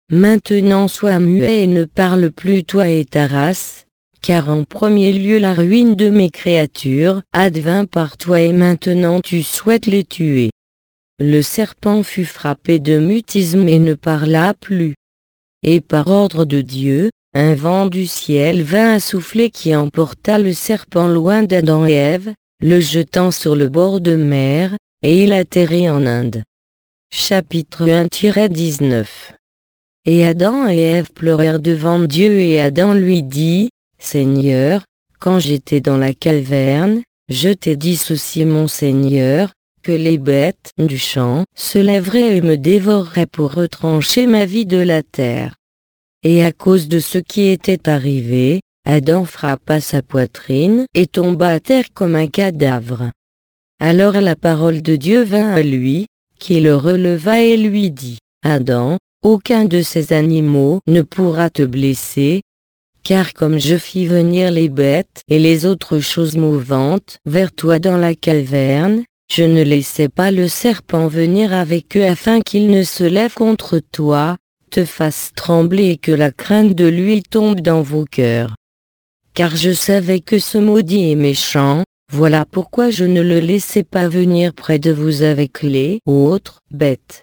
maintenant sois muet et ne parle plus toi et ta race, car en premier lieu la ruine de mes créatures advint par toi et maintenant tu souhaites les tuer. Le serpent fut frappé de mutisme et ne parla plus. Et par ordre de Dieu, un vent du ciel vint à souffler qui emporta le serpent loin d'Adam et Ève, le jetant sur le bord de mer, et il atterrit en Inde. Chapitre un dix-neuf. Et Adam et Ève pleurèrent devant Dieu et Adam lui dit, « Seigneur, quand j'étais dans la caverne, je t'ai dit ceci mon Seigneur, que les bêtes du champ se lèveraient et me dévoreraient pour retrancher ma vie de la terre. » Et à cause de ce qui était arrivé, Adam frappa sa poitrine et tomba à terre comme un cadavre. Alors la parole de Dieu vint à lui, qui le releva et lui dit, « Adam, aucun de ces animaux ne pourra te blesser, car comme je fis venir les bêtes et les autres choses mouvantes vers toi dans la caverne, je ne laissai pas le serpent venir avec eux afin qu'il ne se lève contre toi, te fasse trembler et que la crainte de lui tombe dans vos cœurs. Car je savais que ce maudit est méchant, voilà pourquoi je ne le laissai pas venir près de vous avec les autres bêtes.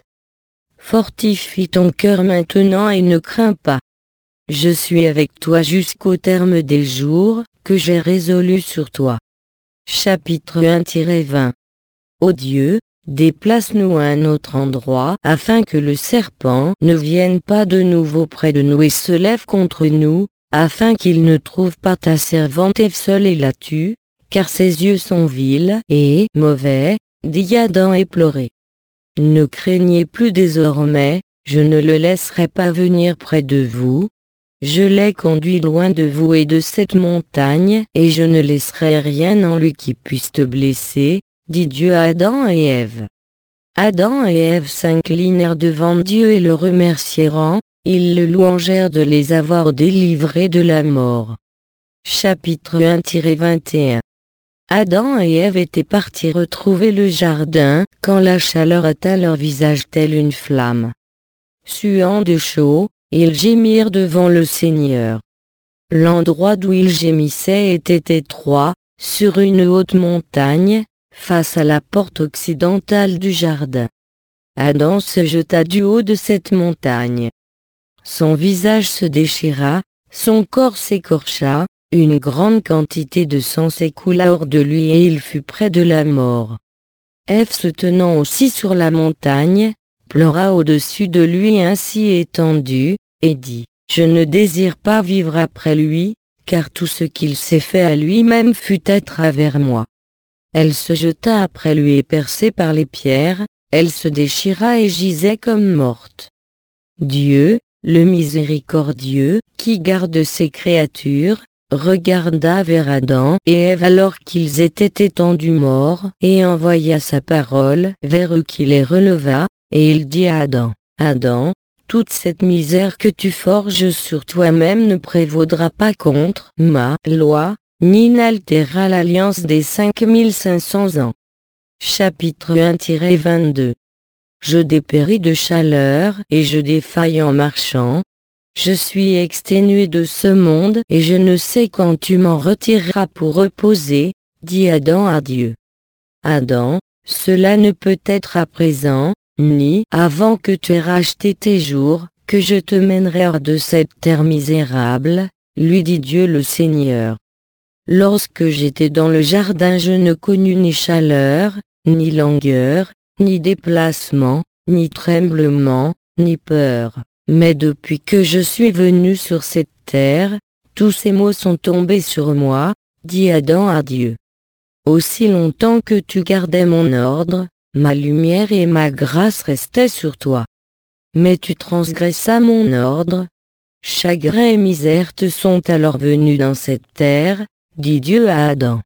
Fortifie ton cœur maintenant et ne crains pas. Je suis avec toi jusqu'au terme des jours, que j'ai résolus sur toi. » Chapitre un vingt. Ô Dieu, déplace-nous à un autre endroit afin que le serpent ne vienne pas de nouveau près de nous et se lève contre nous, afin qu'il ne trouve pas ta servante Ève seule et la tue, car ses yeux sont vils et mauvais, dit Adam et pleurait. Ne craignez plus désormais, je ne le laisserai pas venir près de vous. Je l'ai conduit loin de vous et de cette montagne, et je ne laisserai rien en lui qui puisse te blesser, dit Dieu à Adam et Ève. Adam et Ève s'inclinèrent devant Dieu et le remercièrent, ils le louangèrent de les avoir délivrés de la mort. Chapitre un vingt et un. Adam et Ève étaient partis retrouver le jardin, quand la chaleur atteint leur visage telle une flamme. Suant de chaud, ils gémirent devant le Seigneur. L'endroit d'où ils gémissaient était étroit, sur une haute montagne, face à la porte occidentale du jardin. Adam se jeta du haut de cette montagne. Son visage se déchira, son corps s'écorcha, une grande quantité de sang s'écoula hors de lui et il fut près de la mort. Ève se tenant aussi sur la montagne, pleura au-dessus de lui ainsi étendu, et dit, « Je ne désire pas vivre après lui, car tout ce qu'il s'est fait à lui-même fut à travers moi. » Elle se jeta après lui et percée par les pierres, elle se déchira et gisait comme morte. Dieu, le miséricordieux, qui garde ses créatures, regarda vers Adam et Ève alors qu'ils étaient étendus morts, et envoya sa parole vers eux qui les releva, et il dit à Adam, « Adam, toute cette misère que tu forges sur toi-même ne prévaudra pas contre ma loi, ni n'altérera l'alliance des cinq mille cinq cents ans. » Chapitre un vingt-deux. Je dépéris de chaleur et je défaille en marchant. Je suis exténué de ce monde et je ne sais quand tu m'en retireras pour reposer, dit Adam à Dieu. Adam, cela ne peut être à présent, ni avant que tu aies racheté tes jours, que je te mènerai hors de cette terre misérable, lui dit Dieu le Seigneur. Lorsque j'étais dans le jardin je ne connus ni chaleur, ni langueur, ni déplacement, ni tremblement, ni peur. Mais depuis que je suis venu sur cette terre, tous ces maux sont tombés sur moi, dit Adam à Dieu. Aussi longtemps que tu gardais mon ordre, ma lumière et ma grâce restaient sur toi. Mais tu transgressas mon ordre. Chagrin et misère te sont alors venus dans cette terre, dit Dieu à Adam.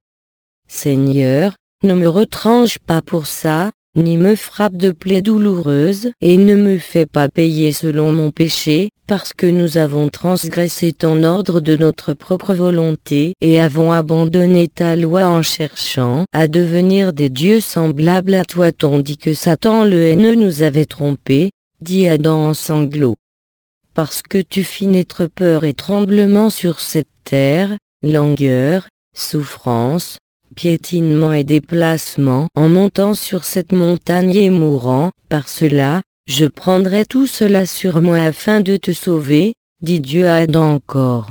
Seigneur, ne me retranche pas pour ça, ni me frappe de plaies douloureuses, et ne me fais pas payer selon mon péché, parce que nous avons transgressé ton ordre de notre propre volonté, et avons abandonné ta loi en cherchant à devenir des dieux semblables à toi tandis que Satan le haineux nous avait trompés, dit Adam en sanglots. parce que tu fis naître peur et tremblement sur cette terre, langueur, souffrance, piétinement et déplacement en montant sur cette montagne et mourant. Par cela, je prendrai tout cela sur moi afin de te sauver, dit Dieu à Adam encore.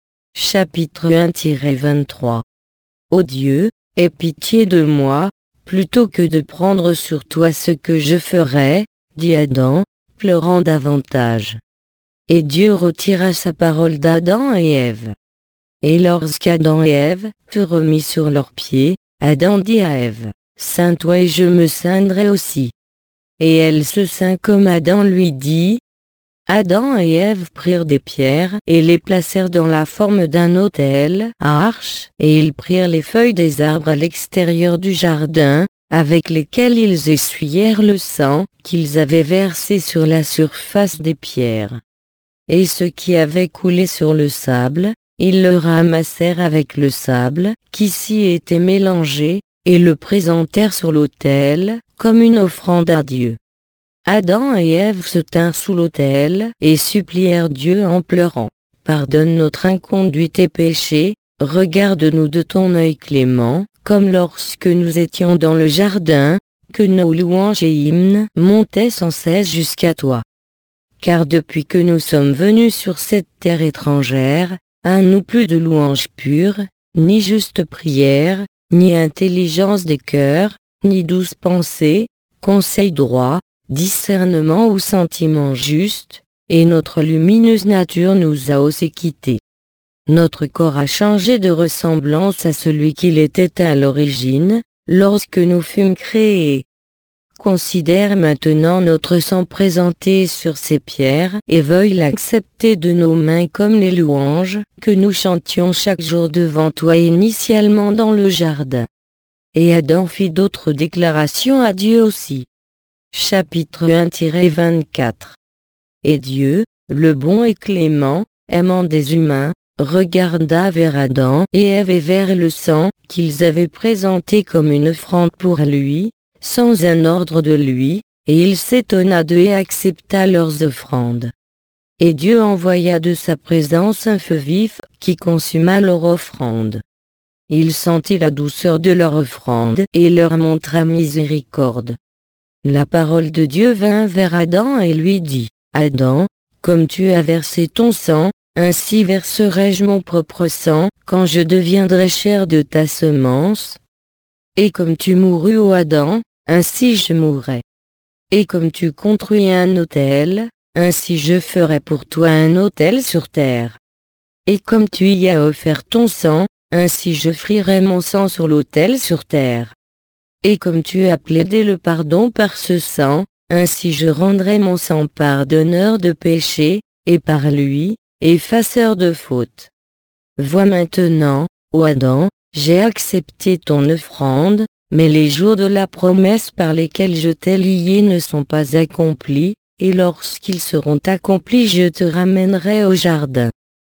Chapitre un vingt-trois. Ô Dieu, aie pitié de moi, plutôt que de prendre sur toi ce que je ferai, dit Adam, pleurant davantage. Et Dieu retira sa parole d'Adam et Ève. Et lorsqu'Adam et Ève furent remis sur leurs pieds, Adam dit à Ève, ceins-toi et je me ceindrai aussi. Et elle se ceint comme Adam lui dit. Adam et Ève prirent des pierres et les placèrent dans la forme d'un autel à arche, et ils prirent les feuilles des arbres à l'extérieur du jardin, avec lesquelles ils essuyèrent le sang qu'ils avaient versé sur la surface des pierres. Et ce qui avait coulé sur le sable, ils le ramassèrent avec le sable qui s'y était mélangé, et le présentèrent sur l'autel, comme une offrande à Dieu. Adam et Ève se tinrent sous l'autel et supplièrent Dieu en pleurant. Pardonne notre inconduite et péché, regarde-nous de ton œil clément, comme lorsque nous étions dans le jardin, que nos louanges et hymnes montaient sans cesse jusqu'à toi. Car depuis que nous sommes venus sur cette terre étrangère, à nous plus de louanges pures, ni juste prière, ni intelligence des cœurs, ni douce pensée, conseil droit, discernement ou sentiment juste, et notre lumineuse nature nous a aussi quittés. Notre corps a changé de ressemblance à celui qu'il était à l'origine, lorsque nous fûmes créés. Considère maintenant notre sang présenté sur ces pierres et veuille l'accepter de nos mains comme les louanges que nous chantions chaque jour devant toi initialement dans le jardin. Et Adam fit d'autres déclarations à Dieu aussi. Chapitre un vingt-quatre. Et Dieu, le bon et clément, aimant des humains, regarda vers Adam et Ève et vers le sang qu'ils avaient présenté comme une offrande pour lui, sans un ordre de lui, et il s'étonna d'eux et accepta leurs offrandes. Et Dieu envoya de sa présence un feu vif qui consuma leur offrande. Il sentit la douceur de leur offrande et leur montra miséricorde. La parole de Dieu vint vers Adam et lui dit, Adam, comme tu as versé ton sang, ainsi verserai-je mon propre sang, quand je deviendrai chair de ta semence. Et comme tu mourus ô Adam, ainsi je mourrai. Et comme tu construis un autel, ainsi je ferai pour toi un autel sur terre. Et comme tu y as offert ton sang, ainsi je frierai mon sang sur l'autel sur terre. Et comme tu as plaidé le pardon par ce sang, ainsi je rendrai mon sang pardonneur de péché, et par lui, effaceur de fautes. Vois maintenant, ô Adam, j'ai accepté ton offrande, mais les jours de la promesse par lesquels je t'ai lié ne sont pas accomplis, et lorsqu'ils seront accomplis je te ramènerai au jardin.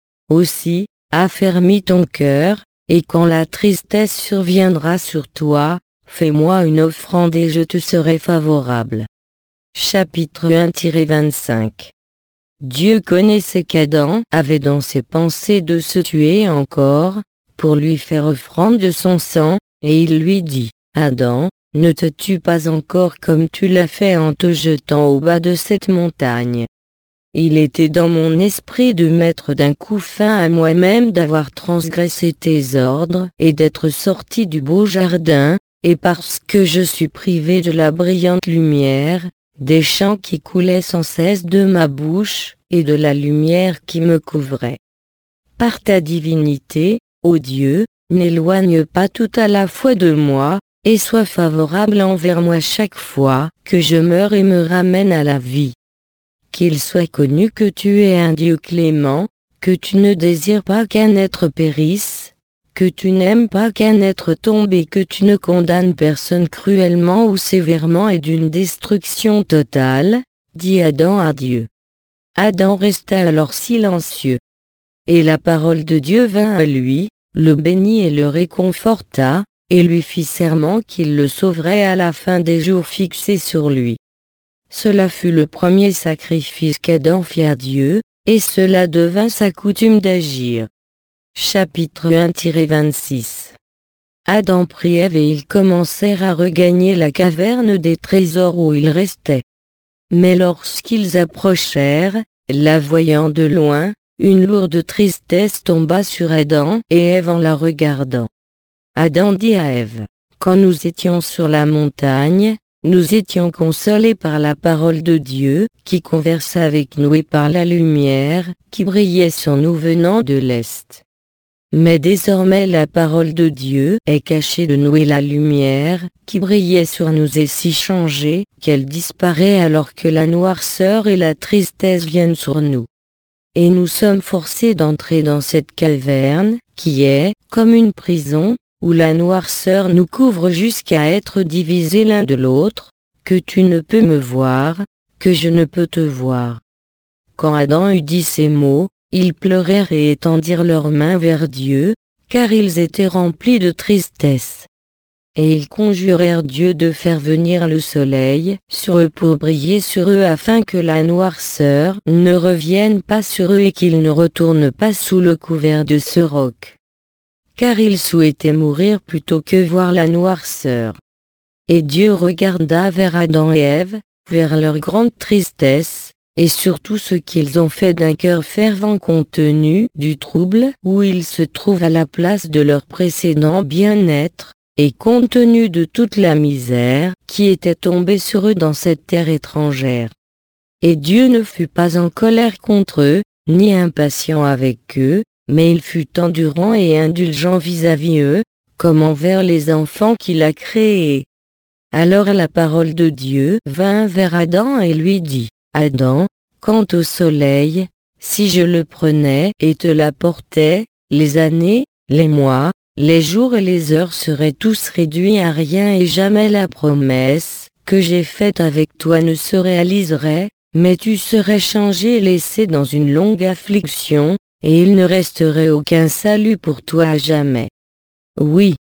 Aussi, affermis ton cœur, et quand la tristesse surviendra sur toi, fais-moi une offrande et je te serai favorable. Chapitre un vingt-cinq. Dieu connaissait qu'Adam avait dans ses pensées de se tuer encore, pour lui faire offrande de son sang, et il lui dit, Adam, ne te tue pas encore comme tu l'as fait en te jetant au bas de cette montagne. Il était dans mon esprit de mettre d'un coup fin à moi-même d'avoir transgressé tes ordres et d'être sorti du beau jardin, et parce que je suis privé de la brillante lumière, des chants qui coulaient sans cesse de ma bouche, et de la lumière qui me couvrait. Par ta divinité, ô Dieu, n'éloigne pas tout à la fois de moi, et sois favorable envers moi chaque fois que je meurs et me ramène à la vie. Qu'il soit connu que tu es un Dieu clément, que tu ne désires pas qu'un être périsse, que tu n'aimes pas qu'un être tombe et que tu ne condamnes personne cruellement ou sévèrement et d'une destruction totale, dit Adam à Dieu. Adam resta alors silencieux. Et la parole de Dieu vint à lui, le bénit et le réconforta, et lui fit serment qu'il le sauverait à la fin des jours fixés sur lui. Cela fut le premier sacrifice qu'Adam fit à Dieu, et cela devint sa coutume d'agir. Chapitre un vingt-six. Adam prit Ève et ils commencèrent à regagner la caverne des trésors où ils restaient. Mais lorsqu'ils approchèrent, la voyant de loin, une lourde tristesse tomba sur Adam et Ève en la regardant. Adam dit à Ève: « Quand nous étions sur la montagne, nous étions consolés par la parole de Dieu, qui conversa avec nous et par la lumière, qui brillait sur nous venant de l'Est. Mais désormais la parole de Dieu est cachée de nous et la lumière, qui brillait sur nous est si changée, qu'elle disparaît alors que la noirceur et la tristesse viennent sur nous. Et nous sommes forcés d'entrer dans cette caverne, qui est, comme une prison, où la noirceur nous couvre jusqu'à être divisés l'un de l'autre, que tu ne peux me voir, que je ne peux te voir. » Quand Adam eut dit ces mots, ils pleurèrent et étendirent leurs mains vers Dieu, car ils étaient remplis de tristesse. Et ils conjurèrent Dieu de faire venir le soleil sur eux pour briller sur eux afin que la noirceur ne revienne pas sur eux et qu'ils ne retournent pas sous le couvert de ce roc. Car ils souhaitaient mourir plutôt que voir la noirceur. Et Dieu regarda vers Adam et Ève, vers leur grande tristesse, et surtout ce qu'ils ont fait d'un cœur fervent compte tenu du trouble où ils se trouvent à la place de leur précédent bien-être, et compte tenu de toute la misère qui était tombée sur eux dans cette terre étrangère. Et Dieu ne fut pas en colère contre eux, ni impatient avec eux, mais il fut endurant et indulgent vis-à-vis eux, comme envers les enfants qu'il a créés. Alors la parole de Dieu vint vers Adam et lui dit: « Adam, quant au soleil, si je le prenais et te l'apportais, les années, les mois, les jours et les heures seraient tous réduits à rien et jamais la promesse que j'ai faite avec toi ne se réaliserait, mais tu serais changé et laissé dans une longue affliction, et il ne resterait aucun salut pour toi à jamais. Oui,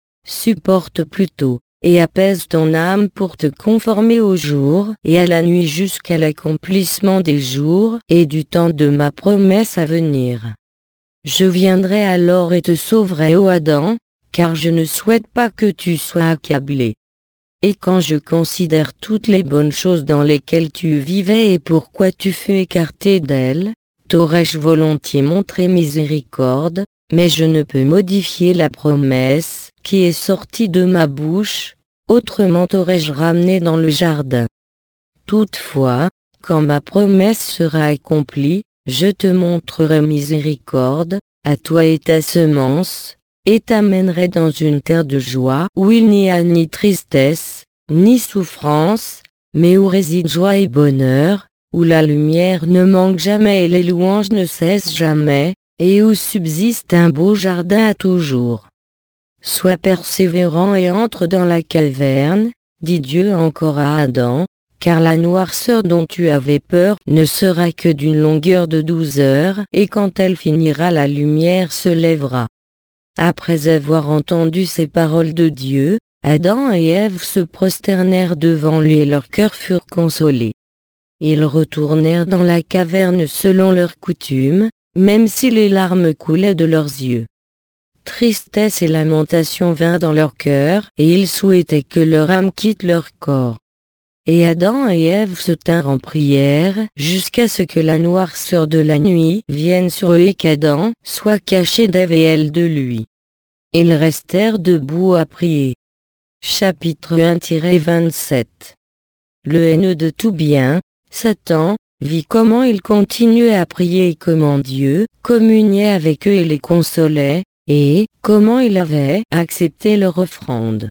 supporte plutôt, et apaise ton âme pour te conformer au jour et à la nuit jusqu'à l'accomplissement des jours et du temps de ma promesse à venir. Je viendrai alors et te sauverai, ô Adam, car je ne souhaite pas que tu sois accablé. Et quand je considère toutes les bonnes choses dans lesquelles tu vivais et pourquoi tu fus écarté d'elles, t'aurais-je volontiers montré miséricorde, mais je ne peux modifier la promesse qui est sortie de ma bouche, autrement t'aurais-je ramené dans le jardin. Toutefois, quand ma promesse sera accomplie, je te montrerai miséricorde, à toi et ta semence, et t'amènerai dans une terre de joie où il n'y a ni tristesse, ni souffrance, mais où réside joie et bonheur, où la lumière ne manque jamais et les louanges ne cessent jamais, et où subsiste un beau jardin à toujours. Sois persévérant et entre dans la caverne, dit Dieu encore à Adam, car la noirceur dont tu avais peur ne sera que d'une longueur de douze heures, et quand elle finira la lumière se lèvera. Après avoir entendu ces paroles de Dieu, Adam et Ève se prosternèrent devant lui et leurs cœurs furent consolés. Ils retournèrent dans la caverne selon leur coutume, même si les larmes coulaient de leurs yeux. Tristesse et lamentation vinrent dans leur cœur, et ils souhaitaient que leur âme quitte leur corps. Et Adam et Ève se tinrent en prière, jusqu'à ce que la noirceur de la nuit vienne sur eux et qu'Adam soit caché d'Ève et elle de lui. Ils restèrent debout à prier. Chapitre un vingt-sept. Le haineux de tout bien, Satan, vit comment ils continuaient à prier et comment Dieu communiait avec eux et les consolait, et comment il avait accepté leur offrande.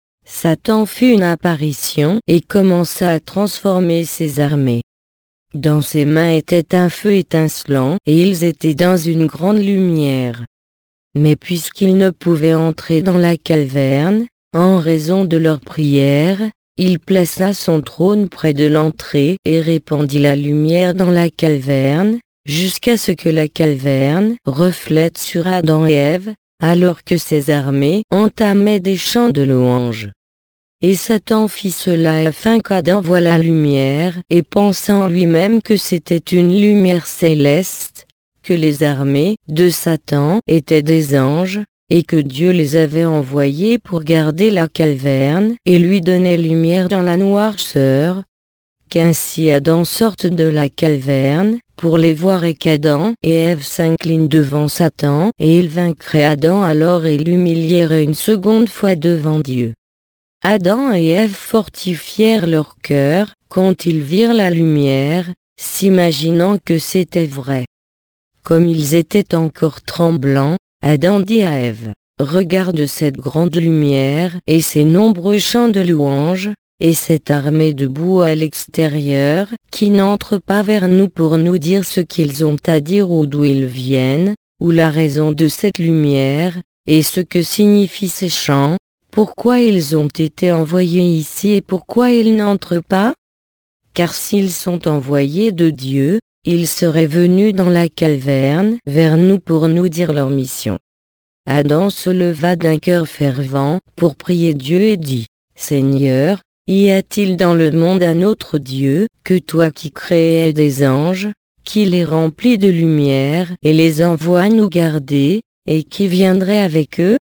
Satan fit une apparition et commença à transformer ses armées. Dans ses mains était un feu étincelant et ils étaient dans une grande lumière. Mais puisqu'ils ne pouvaient entrer dans la caverne, en raison de leur prière, il plaça son trône près de l'entrée et répandit la lumière dans la caverne, jusqu'à ce que la caverne reflète sur Adam et Ève, alors que ses armées entamaient des chants de louanges. et Satan fit cela afin qu'Adam voie la lumière et pensa en lui-même que c'était une lumière céleste, que les armées de Satan étaient des anges, et que Dieu les avait envoyés pour garder la caverne et lui donner lumière dans la noirceur. Qu'ainsi Adam sorte de la caverne, pour les voir et qu'Adam et Ève s'inclinent devant Satan, et ils vaincraient Adam alors et l'humilièrent une seconde fois devant Dieu. Adam et Ève fortifièrent leur cœur, quand ils virent la lumière, s'imaginant que c'était vrai. Comme ils étaient encore tremblants, Adam dit à Ève, « Regarde cette grande lumière et ces nombreux chants de louanges, et cette armée debout à l'extérieur, qui n'entre pas vers nous pour nous dire ce qu'ils ont à dire ou d'où ils viennent, ou la raison de cette lumière, et ce que signifient ces chants, pourquoi ils ont été envoyés ici et pourquoi ils n'entrent pas? Car s'ils sont envoyés de Dieu, ils seraient venus dans la caverne vers nous pour nous dire leur mission. » Adam se leva d'un cœur fervent pour prier Dieu et dit, « Seigneur, y a-t-il dans le monde un autre Dieu que toi qui créais des anges, qui les remplis de lumière et les envoie nous garder, et qui viendrait avec eux?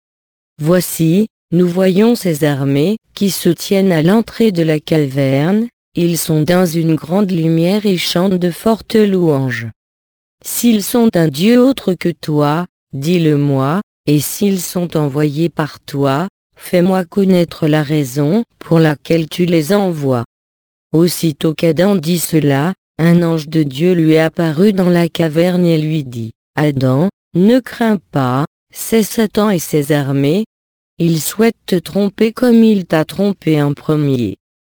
Voici, nous voyons ces armées qui se tiennent à l'entrée de la caverne, ils sont dans une grande lumière et chantent de fortes louanges. S'ils sont un Dieu autre que toi, dis-le-moi, et s'ils sont envoyés par toi, fais-moi connaître la raison pour laquelle tu les envoies. » Aussitôt qu'Adam dit cela, un ange de Dieu lui apparut dans la caverne et lui dit, « Adam, ne crains pas, c'est Satan et ses armées. Il souhaite te tromper comme il t'a trompé en premier.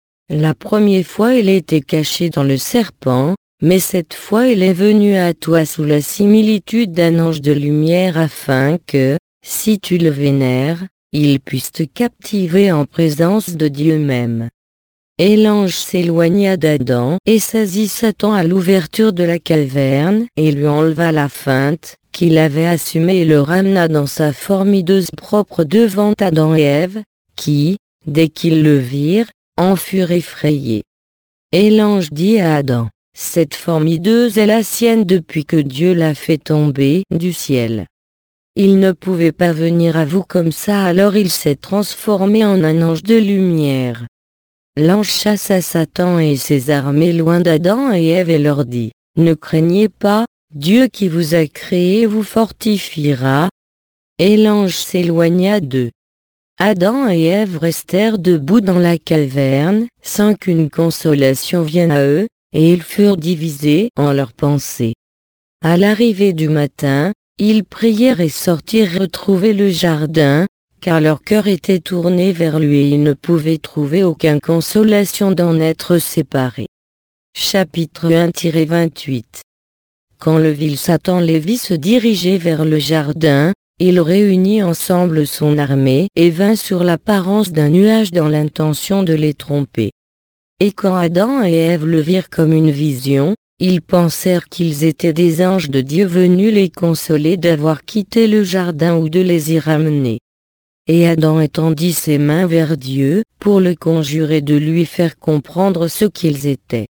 La première fois il était caché dans le serpent, mais cette fois il est venu à toi sous la similitude d'un ange de lumière afin que, si tu le vénères, il puisse te captiver en présence de Dieu même. » Et l'ange s'éloigna d'Adam et saisit Satan à l'ouverture de la caverne et lui enleva la feinte qu'il avait assumée et le ramena dans sa forme hideuse propre devant Adam et Ève, qui, dès qu'ils le virent, en furent effrayés. Et l'ange dit à Adam, « Cette forme hideuse est la sienne depuis que Dieu l'a fait tomber du ciel. Il ne pouvait pas venir à vous comme ça, alors il s'est transformé en un ange de lumière. » L'ange chassa Satan et ses armées loin d'Adam et Ève et leur dit, « Ne craignez pas, Dieu qui vous a créé vous fortifiera. » Et l'ange s'éloigna d'eux. Adam et Ève restèrent debout dans la caverne, sans qu'une consolation vienne à eux, et ils furent divisés en leurs pensées. À l'arrivée du matin, ils prièrent et sortirent retrouver le jardin, car leur cœur était tourné vers lui et ils ne pouvaient trouver aucune consolation d'en être séparés. Chapitre un vingt-huit. Quand le vil Satan les vit se diriger vers le jardin, il réunit ensemble son armée et vint sur l'apparence d'un nuage dans l'intention de les tromper. Et quand Adam et Ève le virent comme une vision, ils pensèrent qu'ils étaient des anges de Dieu venus les consoler d'avoir quitté le jardin ou de les y ramener. Et Adam étendit ses mains vers Dieu, pour le conjurer de lui faire comprendre ce qu'ils étaient.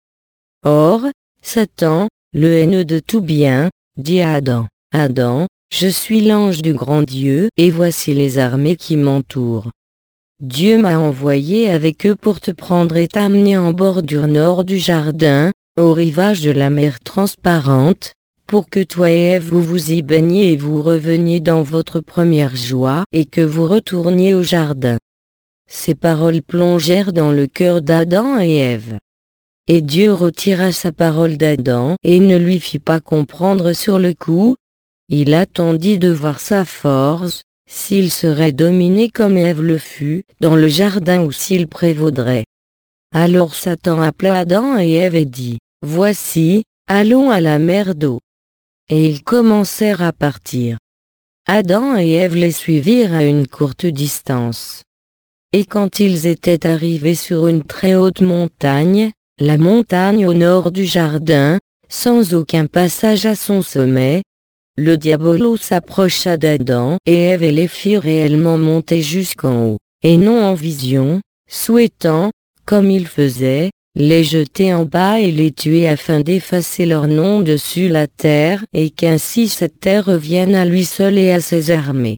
Or, Satan, le haineux de tout bien, dit à Adam, « Adam, je suis l'ange du grand Dieu et voici les armées qui m'entourent. Dieu m'a envoyé avec eux pour te prendre et t'amener en bordure nord du jardin, au rivage de la mer transparente, pour que toi et Ève vous vous y baigniez et vous reveniez dans votre première joie et que vous retourniez au jardin. » Ces paroles plongèrent dans le cœur d'Adam et Ève. Et Dieu retira sa parole d'Adam et ne lui fit pas comprendre sur le coup. Il attendit de voir sa force, s'il serait dominé comme Ève le fut, dans le jardin ou s'il prévaudrait. Alors Satan appela Adam et Ève et dit, « Voici, allons à la mer d'eau. » Et ils commencèrent à partir. Adam et Ève les suivirent à une courte distance. Et quand ils étaient arrivés sur une très haute montagne, la montagne au nord du jardin, sans aucun passage à son sommet, le diabolo s'approcha d'Adam et Ève et les fit réellement monter jusqu'en haut, et non en vision, souhaitant, comme il faisait, les jeter en bas et les tuer afin d'effacer leur nom dessus la terre et qu'ainsi cette terre revienne à lui seul et à ses armées.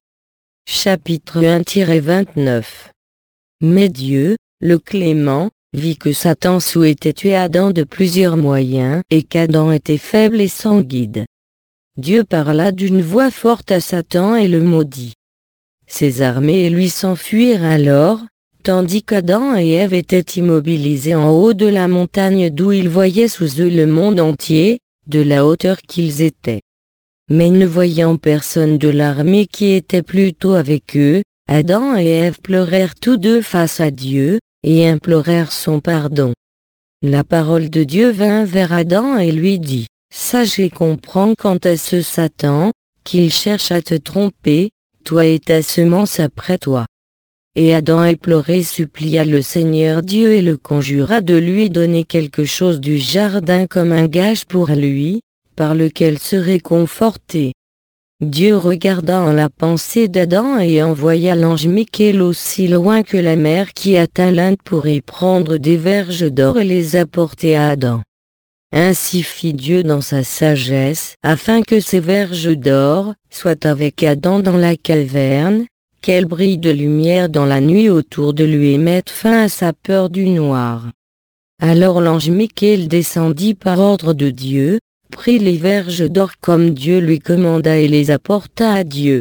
Chapitre un vingt-neuf. Mais Dieu, le Clément, vit que Satan souhaitait tuer Adam de plusieurs moyens et qu'Adam était faible et sans guide. Dieu parla d'une voix forte à Satan et le maudit. Ses armées et lui s'enfuirent alors, tandis qu'Adam et Ève étaient immobilisés en haut de la montagne d'où ils voyaient sous eux le monde entier, de la hauteur qu'ils étaient. Mais ne voyant personne de l'armée qui était plutôt avec eux, Adam et Ève pleurèrent tous deux face à Dieu, et implorèrent son pardon. La parole de Dieu vint vers Adam et lui dit, « Sache et comprends quant à ce Satan, qu'il cherche à te tromper, toi et ta semence après toi. » Et Adam éploré supplia le Seigneur Dieu et le conjura de lui donner quelque chose du jardin comme un gage pour lui, par lequel serait conforté. Dieu regarda en la pensée d'Adam et envoya l'ange Michaël aussi loin que la mer qui atteint l'Inde pour y prendre des verges d'or et les apporter à Adam. Ainsi fit Dieu dans sa sagesse, afin que ces verges d'or soient avec Adam dans la caverne, qu'elles brillent de lumière dans la nuit autour de lui et mettent fin à sa peur du noir. Alors l'ange Michaël descendit par ordre de Dieu, prit les verges d'or comme Dieu lui commanda et les apporta à Dieu.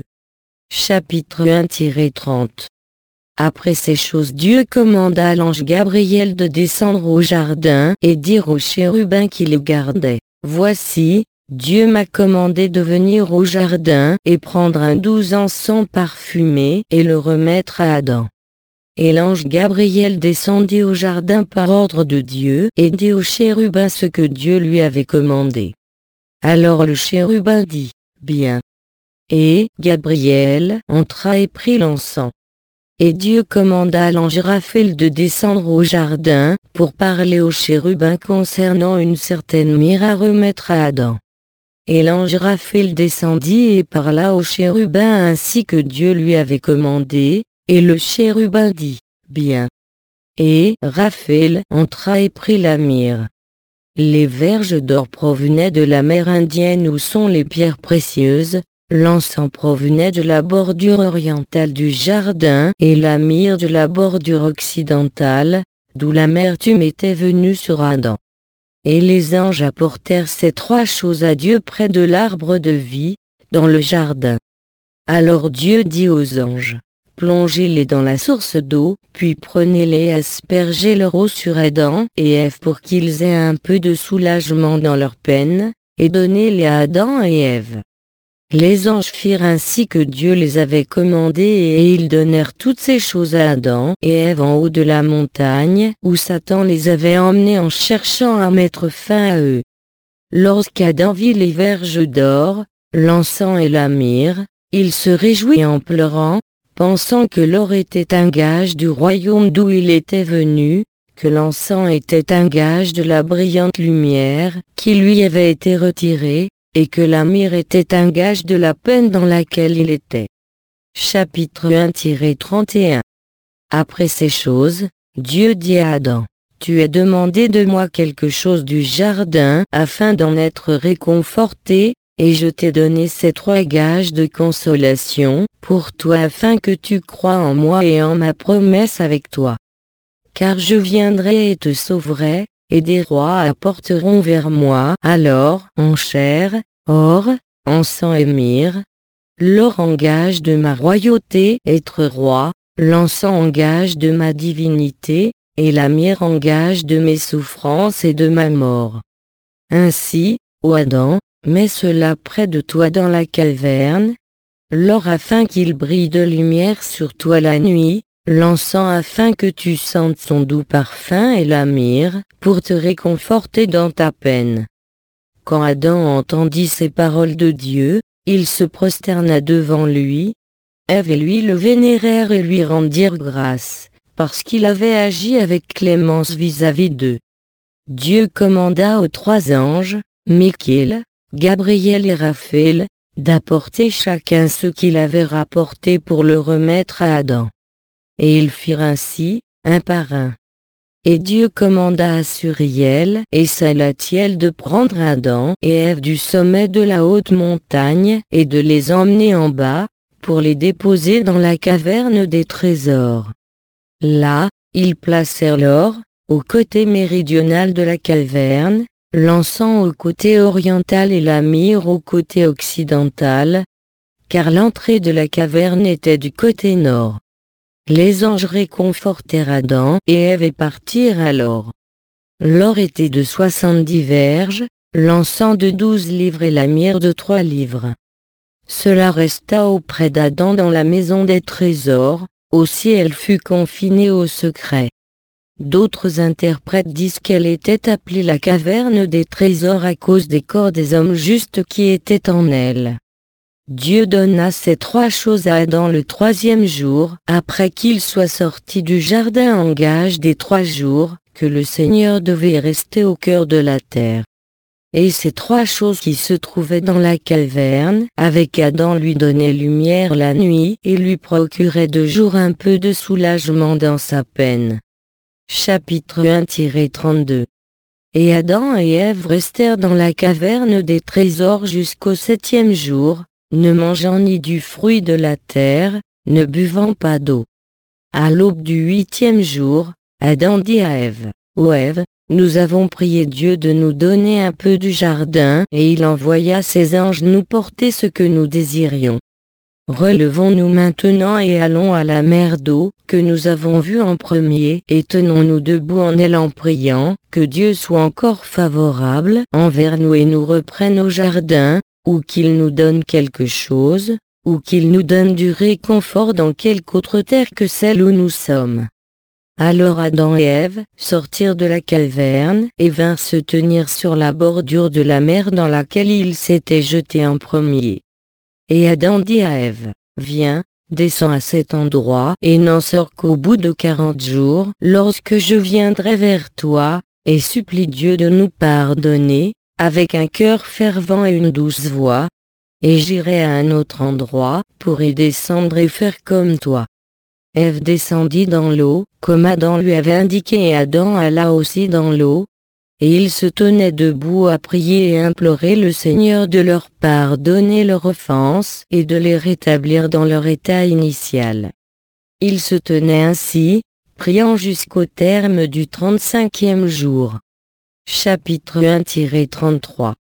Chapitre un trente. Après ces choses Dieu commanda à l'ange Gabriel de descendre au jardin et dire aux chérubins qui le gardaient, « Voici, Dieu m'a commandé de venir au jardin et prendre un doux encens parfumé et le remettre à Adam. » Et l'ange Gabriel descendit au jardin par ordre de Dieu et dit aux chérubins ce que Dieu lui avait commandé. Alors le chérubin dit, « Bien. » Et Gabriel entra et prit l'encens. Et Dieu commanda à l'ange Raphaël de descendre au jardin pour parler aux chérubins concernant une certaine myrrhe à remettre à Adam. Et l'ange Raphaël descendit et parla au chérubin ainsi que Dieu lui avait commandé, et le chérubin dit, « Bien. » Et Raphaël entra et prit la myrrhe. Les verges d'or provenaient de la mer Indienne où sont les pierres précieuses, l'encens provenait de la bordure orientale du jardin et la myrrhe de la bordure occidentale, d'où l'amertume était venue sur Adam. Et les anges apportèrent ces trois choses à Dieu près de l'arbre de vie, dans le jardin. Alors Dieu dit aux anges, « Plongez-les dans la source d'eau, puis prenez-les et aspergez leur eau sur Adam et Ève pour qu'ils aient un peu de soulagement dans leur peine, et donnez-les à Adam et Ève. » Les anges firent ainsi que Dieu les avait commandés et ils donnèrent toutes ces choses à Adam et Ève en haut de la montagne où Satan les avait emmenés en cherchant à mettre fin à eux. Lorsqu'Adam vit les verges d'or, l'encens et la myrrhe, il se réjouit en pleurant, pensant que l'or était un gage du royaume d'où il était venu, que l'encens était un gage de la brillante lumière qui lui avait été retirée, et que la myrrhe était un gage de la peine dans laquelle il était. Chapitre un trente et un. Après ces choses, Dieu dit à Adam, « Tu as demandé de moi quelque chose du jardin afin d'en être réconforté, et je t'ai donné ces trois gages de consolation pour toi afin que tu croies en moi et en ma promesse avec toi. Car je viendrai et te sauverai, et des rois apporteront vers moi alors en chair, or, encens et myrrhe. L'or en gage de ma royauté, être roi, l'encens en gage de ma divinité, et la myrrhe en gage de mes souffrances et de ma mort. Ainsi, ô Adam, mets cela près de toi dans la caverne, l'or afin qu'il brille de lumière sur toi la nuit, l'encens afin que tu sentes son doux parfum et la myrrhe, pour te réconforter dans ta peine. » Quand Adam entendit ces paroles de Dieu, il se prosterna devant lui. Ève et lui le vénérèrent et lui rendirent grâce, parce qu'il avait agi avec clémence vis-à-vis d'eux. Dieu commanda aux trois anges, Michaël, Gabriel et Raphaël, d'apporter chacun ce qu'il avait rapporté pour le remettre à Adam. Et ils firent ainsi, un par un. Et Dieu commanda à Suriel et Salatiel de prendre Adam et Ève du sommet de la haute montagne et de les emmener en bas, pour les déposer dans la caverne des trésors. Là, ils placèrent l'or, au côté méridional de la caverne, l'encens au côté oriental et la myrrhe au côté occidental, car l'entrée de la caverne était du côté nord. Les anges réconfortèrent Adam et Ève et partirent alors. L'or était de soixante-dix verges, l'encens de douze livres et la myrrhe de trois livres. Cela resta auprès d'Adam dans la maison des trésors, aussi elle fut confinée au secret. D'autres interprètes disent qu'elle était appelée la caverne des trésors à cause des corps des hommes justes qui étaient en elle. Dieu donna ces trois choses à Adam le troisième jour, après qu'il soit sorti du jardin en gage des trois jours, que le Seigneur devait rester au cœur de la terre. Et ces trois choses qui se trouvaient dans la caverne, avec Adam lui donnaient lumière la nuit et lui procuraient de jour un peu de soulagement dans sa peine. Chapitre un trente-deux. Et Adam et Ève restèrent dans la caverne des trésors jusqu'au septième jour, ne mangeant ni du fruit de la terre, ne buvant pas d'eau. À l'aube du huitième jour, Adam dit à Ève, « Ô Ève, nous avons prié Dieu de nous donner un peu du jardin et il envoya ses anges nous porter ce que nous désirions. Relevons-nous maintenant et allons à la mer d'eau que nous avons vue en premier et tenons-nous debout en elle en priant que Dieu soit encore favorable envers nous et nous reprenne au jardin, ou qu'il nous donne quelque chose, ou qu'il nous donne du réconfort dans quelque autre terre que celle où nous sommes. » Alors Adam et Ève sortirent de la caverne et vinrent se tenir sur la bordure de la mer dans laquelle ils s'étaient jetés en premier. Et Adam dit à Ève, « Viens, descends à cet endroit et n'en sors qu'au bout de quarante jours, lorsque je viendrai vers toi, et supplie Dieu de nous pardonner, avec un cœur fervent et une douce voix, et j'irai à un autre endroit, pour y descendre et faire comme toi. » Ève descendit dans l'eau, comme Adam lui avait indiqué et Adam alla aussi dans l'eau, et ils se tenaient debout à prier et implorer le Seigneur de leur pardonner leurs offenses et de les rétablir dans leur état initial. Ils se tenaient ainsi, priant jusqu'au terme du trente-cinquième jour. Chapitre un trente-trois.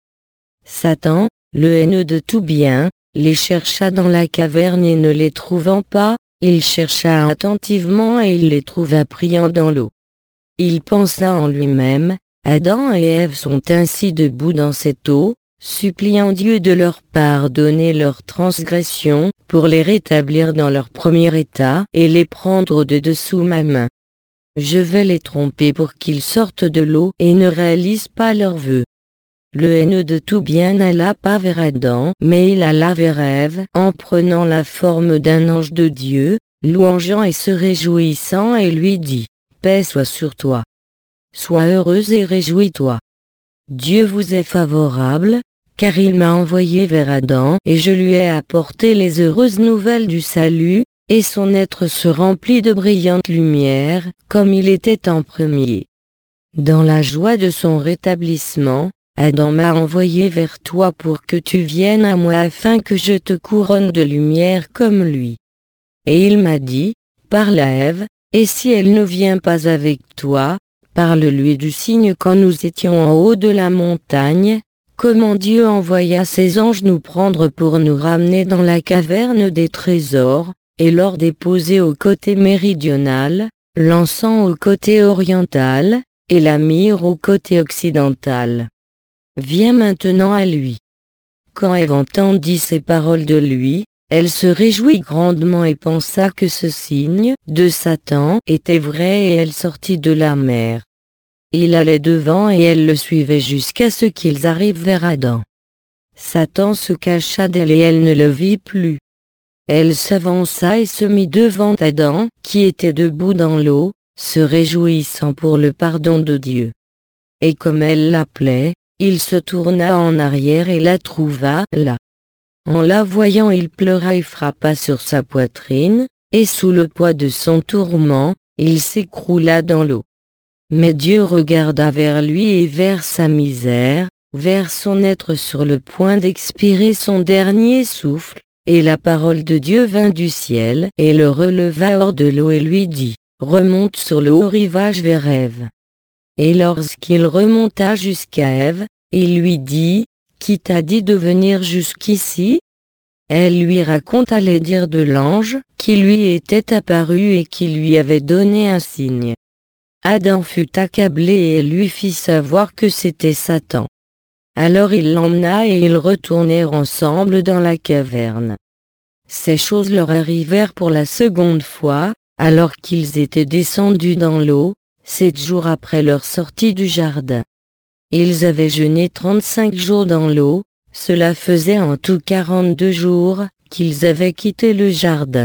Satan, le haineux de tout bien, les chercha dans la caverne et ne les trouvant pas, il chercha attentivement et il les trouva priant dans l'eau. Il pensa en lui-même, Adam et Ève sont ainsi debout dans cette eau, suppliant Dieu de leur pardonner leurs transgressions, pour les rétablir dans leur premier état et les prendre de dessous ma main. Je vais les tromper pour qu'ils sortent de l'eau et ne réalisent pas leurs vœux. Le haineux de tout bien n'alla pas vers Adam, mais il alla vers Ève en prenant la forme d'un ange de Dieu, louangeant et se réjouissant et lui dit, « Paix soit sur toi. Sois heureuse et réjouis-toi. Dieu vous est favorable, car il m'a envoyé vers Adam et je lui ai apporté les heureuses nouvelles du salut, et son être se remplit de brillante lumière, comme il était en premier. Dans la joie de son rétablissement, Adam m'a envoyé vers toi pour que tu viennes à moi afin que je te couronne de lumière comme lui. Et il m'a dit, parle à Ève, et si elle ne vient pas avec toi, parle-lui du signe quand nous étions en haut de la montagne, comment Dieu envoya ses anges nous prendre pour nous ramener dans la caverne des trésors, et l'or déposé au côté méridional, l'encens au côté oriental, et la myrrhe au côté occidental. Viens maintenant à lui. » Quand Ève entendit ces paroles de lui, elle se réjouit grandement et pensa que ce signe de Satan était vrai et elle sortit de la mer. Il allait devant et elle le suivait jusqu'à ce qu'ils arrivent vers Adam. Satan se cacha d'elle et elle ne le vit plus. Elle s'avança et se mit devant Adam, qui était debout dans l'eau, se réjouissant pour le pardon de Dieu. Et comme elle l'appelait, il se tourna en arrière et la trouva là. En la voyant il pleura et frappa sur sa poitrine, et sous le poids de son tourment, il s'écroula dans l'eau. Mais Dieu regarda vers lui et vers sa misère, vers son être sur le point d'expirer son dernier souffle, et la parole de Dieu vint du ciel et le releva hors de l'eau et lui dit, « Remonte sur le haut rivage vers Ève. » Et lorsqu'il remonta jusqu'à Ève, il lui dit, « Qui t'a dit de venir jusqu'ici ?» Elle lui raconta les dires de l'ange qui lui était apparu et qui lui avait donné un signe. Adam fut accablé et elle lui fit savoir que c'était Satan. Alors il l'emmena et ils retournèrent ensemble dans la caverne. Ces choses leur arrivèrent pour la seconde fois, alors qu'ils étaient descendus dans l'eau, sept jours après leur sortie du jardin. Ils avaient jeûné trente-cinq jours dans l'eau, cela faisait en tout quarante-deux jours qu'ils avaient quitté le jardin.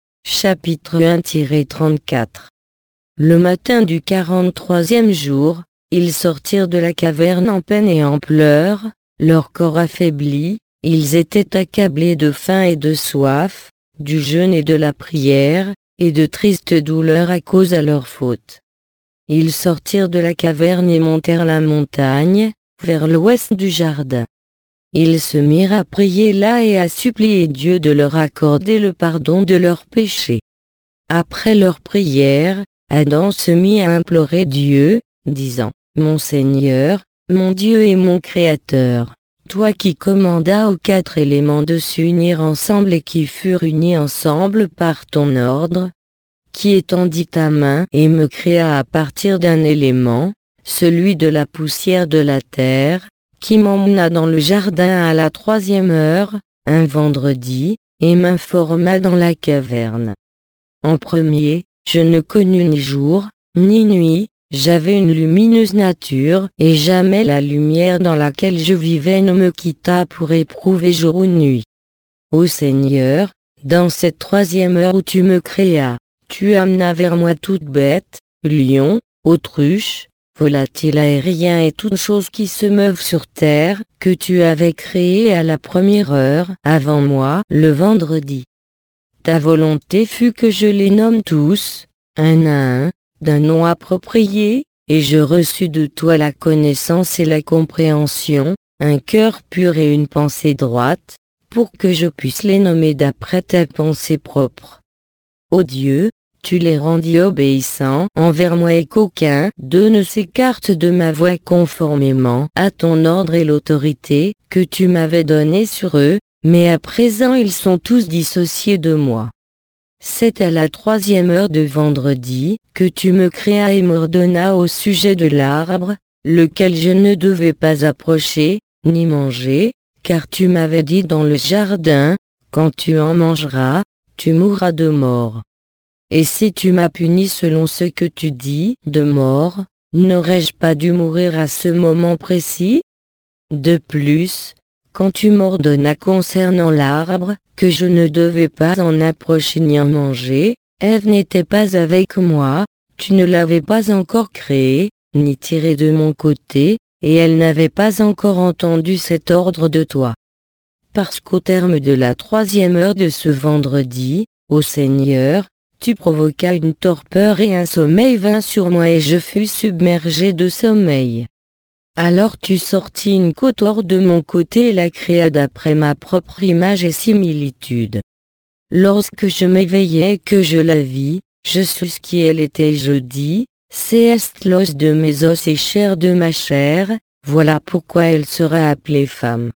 Chapitre un trente-quatre. Le matin du quarante-troisième jour, ils sortirent de la caverne en peine et en pleurs, leur corps affaibli, ils étaient accablés de faim et de soif, du jeûne et de la prière, et de tristes douleurs à cause de leur faute. Ils sortirent de la caverne et montèrent la montagne, vers l'ouest du jardin. Ils se mirent à prier là et à supplier Dieu de leur accorder le pardon de leurs péchés. Après leur prière, Adam se mit à implorer Dieu, disant, « Mon Seigneur, mon Dieu et mon Créateur, toi qui commandas aux quatre éléments de s'unir ensemble et qui furent unis ensemble par ton ordre, qui étendit ta main et me créa à partir d'un élément, celui de la poussière de la terre, qui m'emmena dans le jardin à la troisième heure, un vendredi, et m'informa dans la caverne. En premier, je ne connus ni jour, ni nuit, j'avais une lumineuse nature, et jamais la lumière dans laquelle je vivais ne me quitta pour éprouver jour ou nuit. Ô Seigneur, dans cette troisième heure où tu me créas, tu amenas vers moi toute bête, lion, autruche, volatile aérien et toutes choses qui se meuvent sur terre, que tu avais créées à la première heure, avant moi, le vendredi. Ta volonté fut que je les nomme tous, un à un, d'un nom approprié, et je reçus de toi la connaissance et la compréhension, un cœur pur et une pensée droite, pour que je puisse les nommer d'après ta pensée propre. Ô Dieu, tu les rendis obéissants envers moi et qu'aucun d'eux ne s'écarte de ma voie conformément à ton ordre et l'autorité que tu m'avais donnée sur eux, mais à présent ils sont tous dissociés de moi. C'est à la troisième heure de vendredi que tu me créas et m'ordonnas au sujet de l'arbre, lequel je ne devais pas approcher, ni manger, car tu m'avais dit dans le jardin, quand tu en mangeras, tu mourras de mort. Et si tu m'as puni selon ce que tu dis, de mort, n'aurais-je pas dû mourir à ce moment précis? De plus, quand tu m'ordonnas concernant l'arbre, que je ne devais pas en approcher ni en manger, Ève n'était pas avec moi, tu ne l'avais pas encore créée, ni tirée de mon côté, et elle n'avait pas encore entendu cet ordre de toi. Parce qu'au terme de la troisième heure de ce vendredi, ô Seigneur, tu provoquas une torpeur et un sommeil vint sur moi et je fus submergé de sommeil. Alors tu sortis une côte hors de mon côté et la créas d'après ma propre image et similitude. Lorsque je m'éveillai et que je la vis, je sus qui elle était et je dis, c'est est l'os de mes os et chair de ma chair, voilà pourquoi elle sera appelée femme.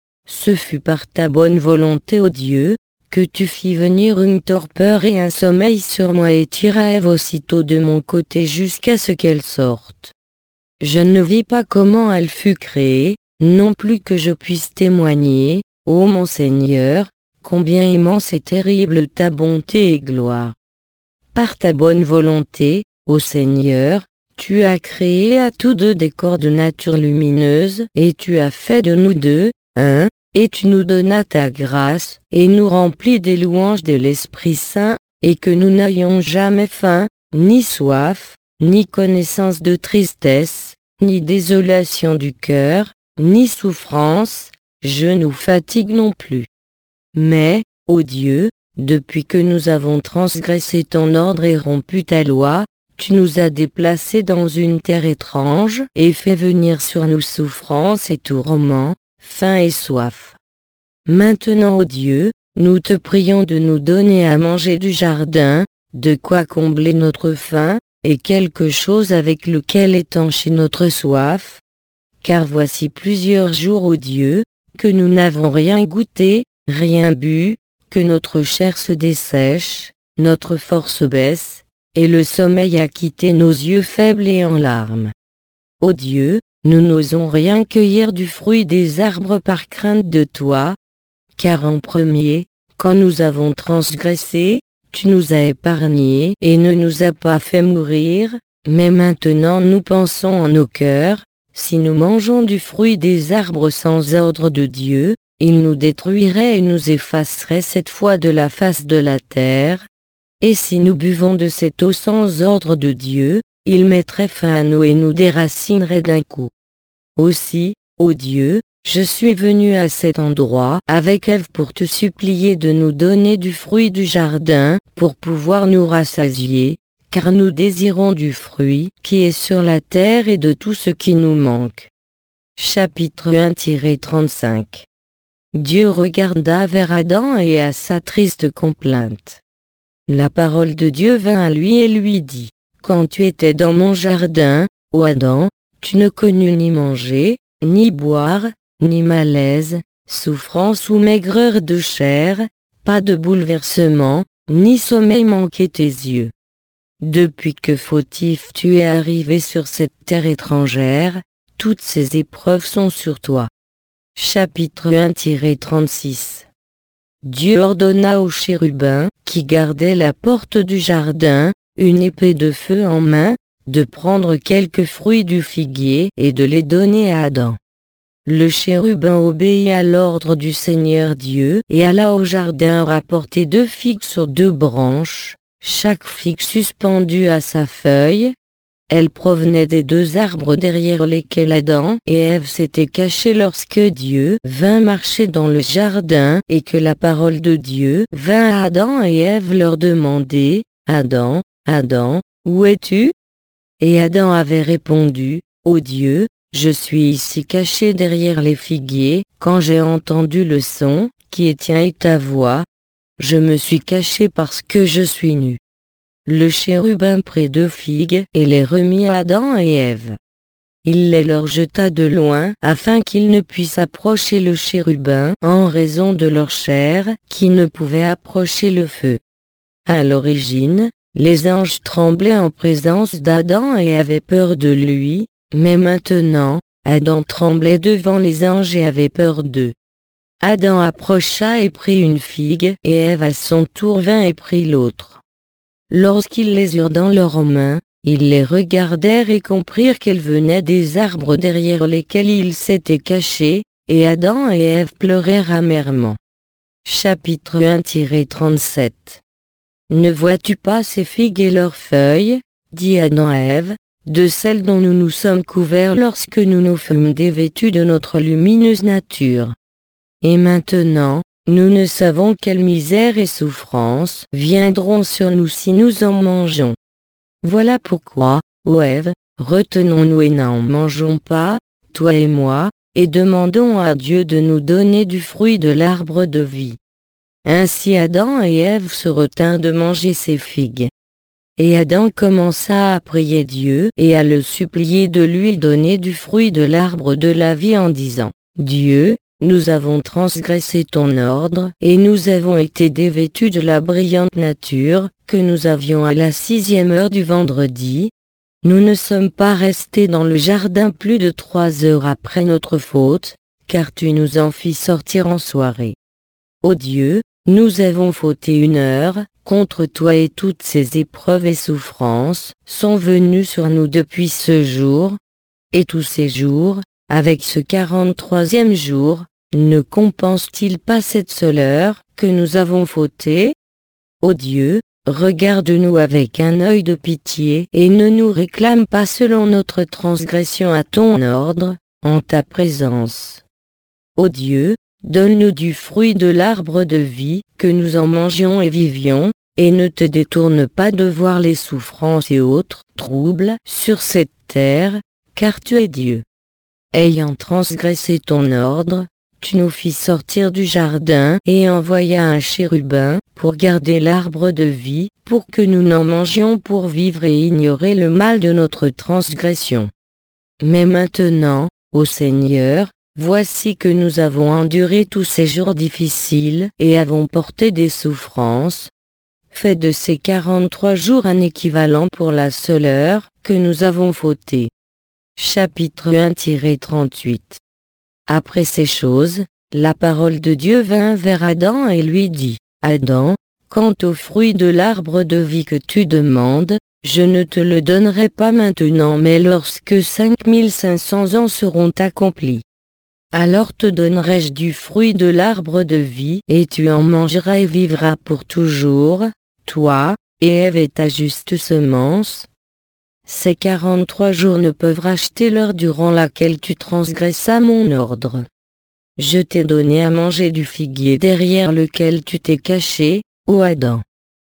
Ce fut par ta bonne volonté, ô Dieu, que tu fis venir une torpeur et un sommeil sur moi et tira Ève aussitôt de mon côté jusqu'à ce qu'elle sorte. Je ne vis pas comment elle fut créée, non plus que je puisse témoigner, ô mon Seigneur, combien immense et terrible ta bonté et gloire. Par ta bonne volonté, ô Seigneur, tu as créé à tous deux des corps de nature lumineuse et tu as fait de nous deux, un, et tu nous donnas ta grâce, et nous remplis des louanges de l'Esprit Saint, et que nous n'ayons jamais faim, ni soif, ni connaissance de tristesse, ni désolation du cœur, ni souffrance, je nous fatigue non plus. Mais, ô Dieu, depuis que nous avons transgressé ton ordre et rompu ta loi, tu nous as déplacés dans une terre étrange et fait venir sur nous souffrance et tourments, faim et soif. Maintenant, ô Dieu, nous te prions de nous donner à manger du jardin, de quoi combler notre faim, et quelque chose avec lequel étancher notre soif. Car voici plusieurs jours, ô Dieu, que nous n'avons rien goûté, rien bu, que notre chair se dessèche, notre force baisse, et le sommeil a quitté nos yeux faibles et en larmes. Ô Dieu, nous n'osons rien cueillir du fruit des arbres par crainte de toi, car en premier, quand nous avons transgressé, tu nous as épargnés et ne nous as pas fait mourir, mais maintenant nous pensons en nos cœurs, si nous mangeons du fruit des arbres sans ordre de Dieu, il nous détruirait et nous effacerait cette fois de la face de la terre. Et si nous buvons de cette eau sans ordre de Dieu, il mettrait fin à nous et nous déracinerait d'un coup. Aussi, ô Dieu, je suis venu à cet endroit avec Ève pour te supplier de nous donner du fruit du jardin, pour pouvoir nous rassasier, car nous désirons du fruit qui est sur la terre et de tout ce qui nous manque. Chapitre un trente-cinq. Dieu regarda vers Adam et à sa triste complainte. La parole de Dieu vint à lui et lui dit, « Quand tu étais dans mon jardin, ô Adam, tu ne connus ni manger, ni boire, ni malaise, souffrance ou maigreur de chair, pas de bouleversement, ni sommeil manquait tes yeux. Depuis que fautif tu es arrivé sur cette terre étrangère, toutes ces épreuves sont sur toi. » Chapitre un trente-six. Dieu ordonna aux chérubins, qui gardaient la porte du jardin, une épée de feu en main, de prendre quelques fruits du figuier et de les donner à Adam. Le chérubin obéit à l'ordre du Seigneur Dieu et alla au jardin rapporter deux figues sur deux branches, chaque figue suspendue à sa feuille. Elles provenaient des deux arbres derrière lesquels Adam et Ève s'étaient cachés lorsque Dieu vint marcher dans le jardin et que la parole de Dieu vint à Adam et Ève leur demander, « Adam, Adam, où es-tu » Et Adam avait répondu, « Ô Dieu, je suis ici caché derrière les figuiers, quand j'ai entendu le son, qui est tien et ta voix. Je me suis caché parce que je suis nu. » Le chérubin prit deux figues et les remit à Adam et Ève. Il les leur jeta de loin afin qu'ils ne puissent approcher le chérubin en raison de leur chair qui ne pouvait approcher le feu. À l'origine, les anges tremblaient en présence d'Adam et avaient peur de lui, mais maintenant, Adam tremblait devant les anges et avait peur d'eux. Adam approcha et prit une figue et Ève à son tour vint et prit l'autre. Lorsqu'ils les eurent dans leurs mains, ils les regardèrent et comprirent qu'elles venaient des arbres derrière lesquels ils s'étaient cachés, et Adam et Ève pleurèrent amèrement. Chapitre un trente-sept. Ne vois-tu pas ces figues et leurs feuilles, dit Adam à Ève, de celles dont nous nous sommes couverts lorsque nous nous fûmes dévêtus de notre lumineuse nature. Et maintenant, nous ne savons quelle misère et souffrance viendront sur nous si nous en mangeons. Voilà pourquoi, ô Ève, retenons-nous et n'en mangeons pas, toi et moi, et demandons à Dieu de nous donner du fruit de l'arbre de vie. Ainsi Adam et Ève se retinrent de manger ces figues. Et Adam commença à prier Dieu et à le supplier de lui donner du fruit de l'arbre de la vie en disant, « Dieu, nous avons transgressé ton ordre et nous avons été dévêtus de la brillante nature que nous avions à la sixième heure du vendredi. Nous ne sommes pas restés dans le jardin plus de trois heures après notre faute, car tu nous en fis sortir en soirée. Ô Dieu, nous avons fauté une heure contre toi et toutes ces épreuves et souffrances sont venues sur nous depuis ce jour, et tous ces jours, avec ce quarante-troisième jour, ne compense-t-il pas cette seule heure que nous avons fauté? Ô Dieu, regarde-nous avec un œil de pitié et ne nous réclame pas selon notre transgression à ton ordre, en ta présence. Ô Dieu, donne-nous du fruit de l'arbre de vie, que nous en mangions et vivions, et ne te détourne pas de voir les souffrances et autres troubles sur cette terre, car tu es Dieu. Ayant transgressé ton ordre, tu nous fis sortir du jardin et envoya un chérubin pour garder l'arbre de vie, pour que nous n'en mangions pour vivre et ignorer le mal de notre transgression. Mais maintenant, ô Seigneur, voici que nous avons enduré tous ces jours difficiles et avons porté des souffrances. Fais de ces quarante-trois jours un équivalent pour la seule heure que nous avons fauté. Chapitre un trente-huit. Après ces choses, la parole de Dieu vint vers Adam et lui dit, Adam, quant au fruit de l'arbre de vie que tu demandes, je ne te le donnerai pas maintenant mais lorsque cinq mille cinq cents ans seront accomplis. Alors te donnerai-je du fruit de l'arbre de vie et tu en mangeras et vivras pour toujours, toi, et Ève et ta juste semence. Ces quarante-trois jours ne peuvent racheter l'heure durant laquelle tu transgressas mon ordre. Je t'ai donné à manger du figuier derrière lequel tu t'es caché, ô Adam.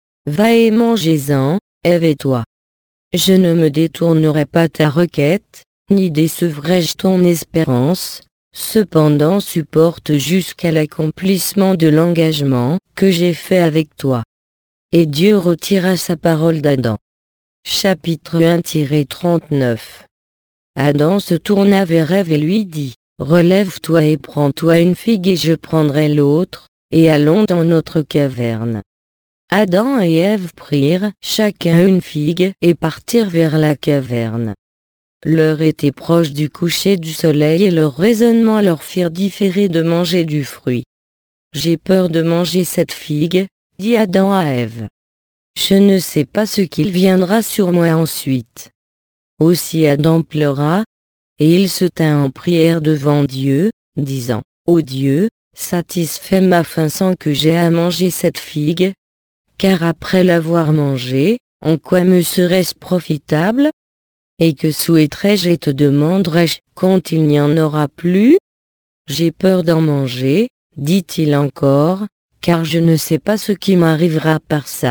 Va et mangez-en, Ève et toi. Je ne me détournerai pas ta requête, ni décevrai-je ton espérance, cependant supporte jusqu'à l'accomplissement de l'engagement que j'ai fait avec toi. Et Dieu retira sa parole d'Adam. Chapitre un trente-neuf. Adam se tourna vers Ève et lui dit, relève-toi et prends-toi une figue et je prendrai l'autre, et allons dans notre caverne. Adam et Ève prirent chacun une figue et partirent vers la caverne. L'heure était proche du coucher du soleil et leur raisonnement leur firent différer de manger du fruit. J'ai peur de manger cette figue, dit Adam à Ève. Je ne sais pas ce qu'il viendra sur moi ensuite. Aussi Adam pleura, et il se tint en prière devant Dieu, disant, Ô Dieu, satisfais ma faim sans que j'aie à manger cette figue, car après l'avoir mangée, en quoi me serait-ce profitable? Et que souhaiterais-je et te demanderais-je quand il n'y en aura plus? J'ai peur d'en manger, dit-il encore, car je ne sais pas ce qui m'arrivera par ça.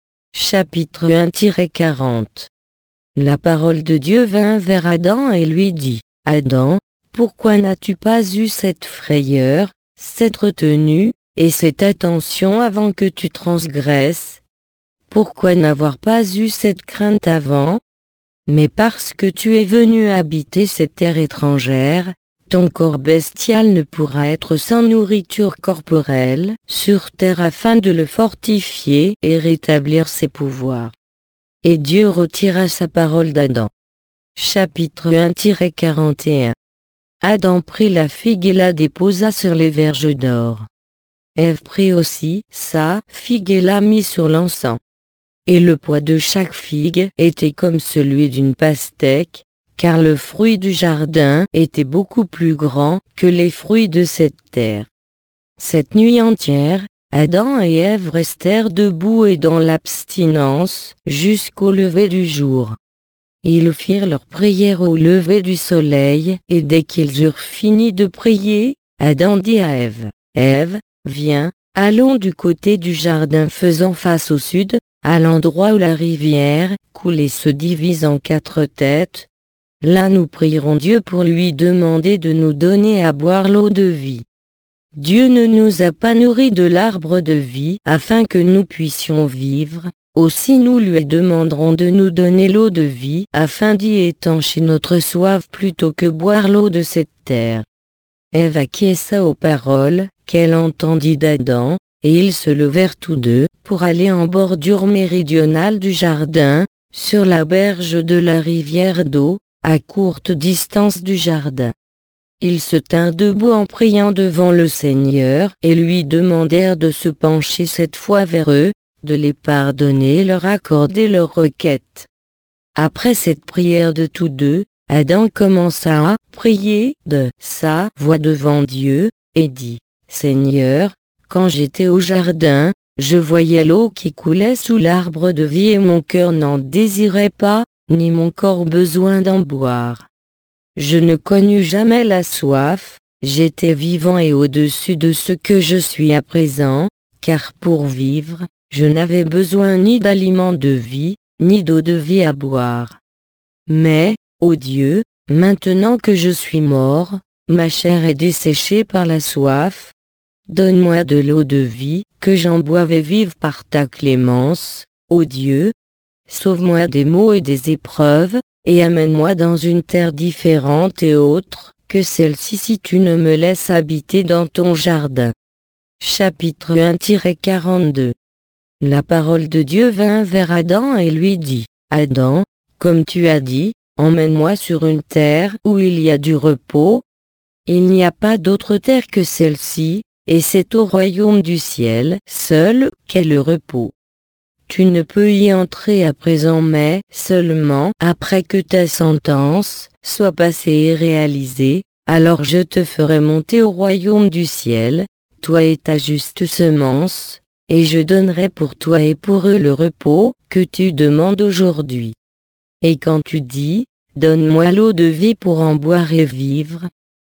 Chapitre un quarante. La parole de Dieu vint vers Adam et lui dit, Adam, pourquoi n'as-tu pas eu cette frayeur, cette retenue, et cette attention avant que tu transgresses? Pourquoi n'avoir pas eu cette crainte avant? Mais parce que tu es venu habiter cette terre étrangère, ton corps bestial ne pourra être sans nourriture corporelle sur terre afin de le fortifier et rétablir ses pouvoirs. Et Dieu retira sa parole d'Adam. Chapitre un quarante et un. Adam prit la figue et la déposa sur les verges d'or. Ève prit aussi sa figue et la mit sur l'encens. Et le poids de chaque figue était comme celui d'une pastèque, car le fruit du jardin était beaucoup plus grand que les fruits de cette terre. Cette nuit entière, Adam et Ève restèrent debout et dans l'abstinence jusqu'au lever du jour. Ils firent leur prière au lever du soleil, et dès qu'ils eurent fini de prier, Adam dit à Ève, Ève, viens, allons du côté du jardin faisant face au sud, à l'endroit où la rivière coulée se divise en quatre têtes. Là nous prierons Dieu pour lui demander de nous donner à boire l'eau de vie. Dieu ne nous a pas nourris de l'arbre de vie afin que nous puissions vivre, aussi nous lui demanderons de nous donner l'eau de vie afin d'y étancher notre soif plutôt que boire l'eau de cette terre. Ève acquiesça aux paroles qu'elle entendit d'Adam, et ils se levèrent tous deux pour aller en bordure méridionale du jardin, sur la berge de la rivière d'eau, à courte distance du jardin. Ils se tinrent debout en priant devant le Seigneur et lui demandèrent de se pencher cette fois vers eux, de les pardonner et leur accorder leurs requêtes. Après cette prière de tous deux, Adam commença à prier de sa voix devant Dieu, et dit, Seigneur, quand j'étais au jardin, je voyais l'eau qui coulait sous l'arbre de vie et mon cœur n'en désirait pas, ni mon corps besoin d'en boire. Je ne connus jamais la soif, j'étais vivant et au-dessus de ce que je suis à présent, car pour vivre, je n'avais besoin ni d'aliments de vie, ni d'eau de vie à boire. Mais, ô Dieu, maintenant que je suis mort, ma chair est desséchée par la soif. Donne-moi de l'eau de vie, que j'en boive et vive par ta clémence, ô Dieu. Sauve-moi des maux et des épreuves, et amène-moi dans une terre différente et autre que celle-ci si tu ne me laisses habiter dans ton jardin. Chapitre un quarante-deux. La parole de Dieu vint vers Adam et lui dit, Adam, comme tu as dit, emmène-moi sur une terre où il y a du repos. Il n'y a pas d'autre terre que celle-ci, et c'est au royaume du ciel seul qu'est le repos. Tu ne peux y entrer à présent mais seulement après que ta sentence soit passée et réalisée, alors je te ferai monter au royaume du ciel, toi et ta juste semence, et je donnerai pour toi et pour eux le repos que tu demandes aujourd'hui. Et quand tu dis, donne-moi l'eau de vie pour en boire et vivre,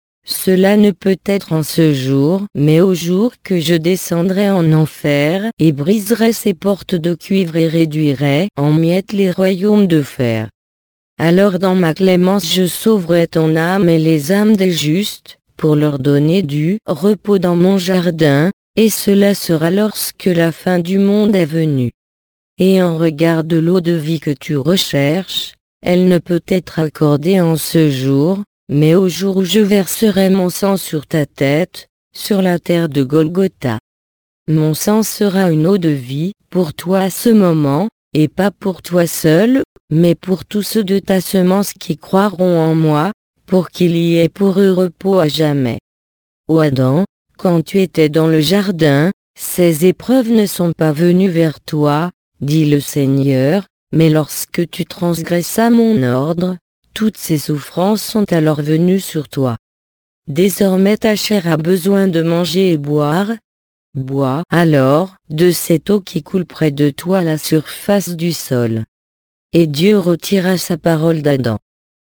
cela ne peut être en ce jour, mais au jour que je descendrai en enfer et briserai ses portes de cuivre et réduirai en miettes les royaumes de fer. Alors dans ma clémence je sauverai ton âme et les âmes des justes, pour leur donner du repos dans mon jardin, et cela sera lorsque la fin du monde est venue. Et en regard de l'eau de vie que tu recherches, elle ne peut être accordée en ce jour, mais au jour où je verserai mon sang sur ta tête, sur la terre de Golgotha. Mon sang sera une eau de vie, pour toi à ce moment, et pas pour toi seul, mais pour tous ceux de ta semence qui croiront en moi, pour qu'il y ait pour eux repos à jamais. Ô Adam, quand tu étais dans le jardin, ces épreuves ne sont pas venues vers toi, dit le Seigneur, mais lorsque tu transgressas mon ordre, toutes ces souffrances sont alors venues sur toi. Désormais ta chair a besoin de manger et boire. Bois alors de cette eau qui coule près de toi à la surface du sol. Et Dieu retira sa parole d'Adam.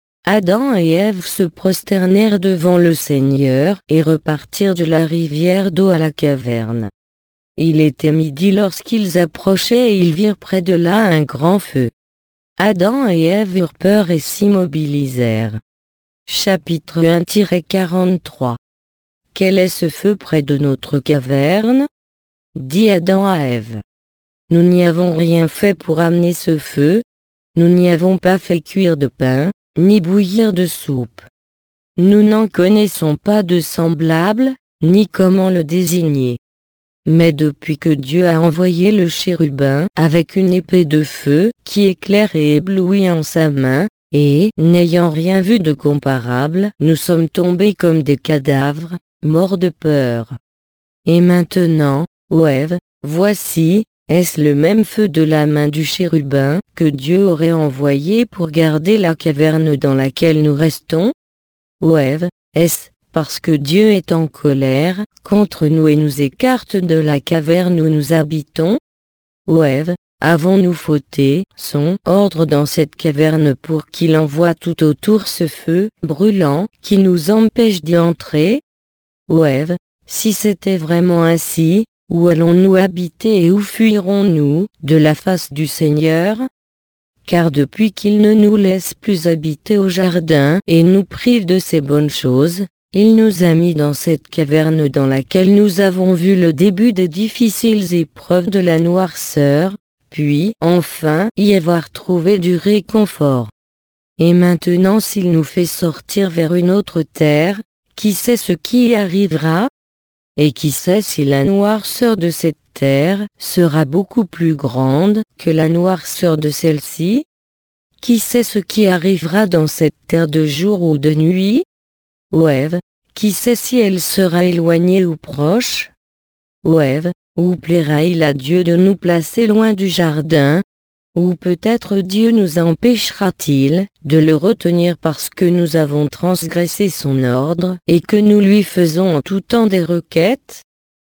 Adam et Ève se prosternèrent devant le Seigneur et repartirent de la rivière d'eau à la caverne. Il était midi lorsqu'ils approchaient et ils virent près de là un grand feu. Adam et Ève eurent peur et s'immobilisèrent. Chapitre un quarante-trois. Quel est ce feu près de notre caverne? Dit Adam à Ève. Nous n'y avons rien fait pour amener ce feu, nous n'y avons pas fait cuire de pain, ni bouillir de soupe. Nous n'en connaissons pas de semblable, ni comment le désigner. Mais depuis que Dieu a envoyé le chérubin avec une épée de feu qui éclaire et éblouit en sa main, et, n'ayant rien vu de comparable, nous sommes tombés comme des cadavres, morts de peur. Et maintenant, ô Ève, voici, est-ce le même feu de la main du chérubin que Dieu aurait envoyé pour garder la caverne dans laquelle nous restons? Ô Ève, est-ce parce que Dieu est en colère contre nous et nous écarte de la caverne où nous habitons? Ô Ève, avons-nous fauté son ordre dans cette caverne pour qu'il envoie tout autour ce feu brûlant qui nous empêche d'y entrer? Ô Ève, si c'était vraiment ainsi, où allons-nous habiter et où fuirons-nous de la face du Seigneur? Car depuis qu'il ne nous laisse plus habiter au jardin et nous prive de ces bonnes choses, il nous a mis dans cette caverne dans laquelle nous avons vu le début des difficiles épreuves de la noirceur, puis enfin y avoir trouvé du réconfort. Et maintenant s'il nous fait sortir vers une autre terre, qui sait ce qui y arrivera? Et qui sait si la noirceur de cette terre sera beaucoup plus grande que la noirceur de celle-ci? Qui sait ce qui arrivera dans cette terre de jour ou de nuit? Ô Ève, qui sait si elle sera éloignée ou proche? Ô Ève, où plaira-il à Dieu de nous placer loin du jardin? Ou peut-être Dieu nous empêchera-t-il de le retenir parce que nous avons transgressé son ordre et que nous lui faisons en tout temps des requêtes?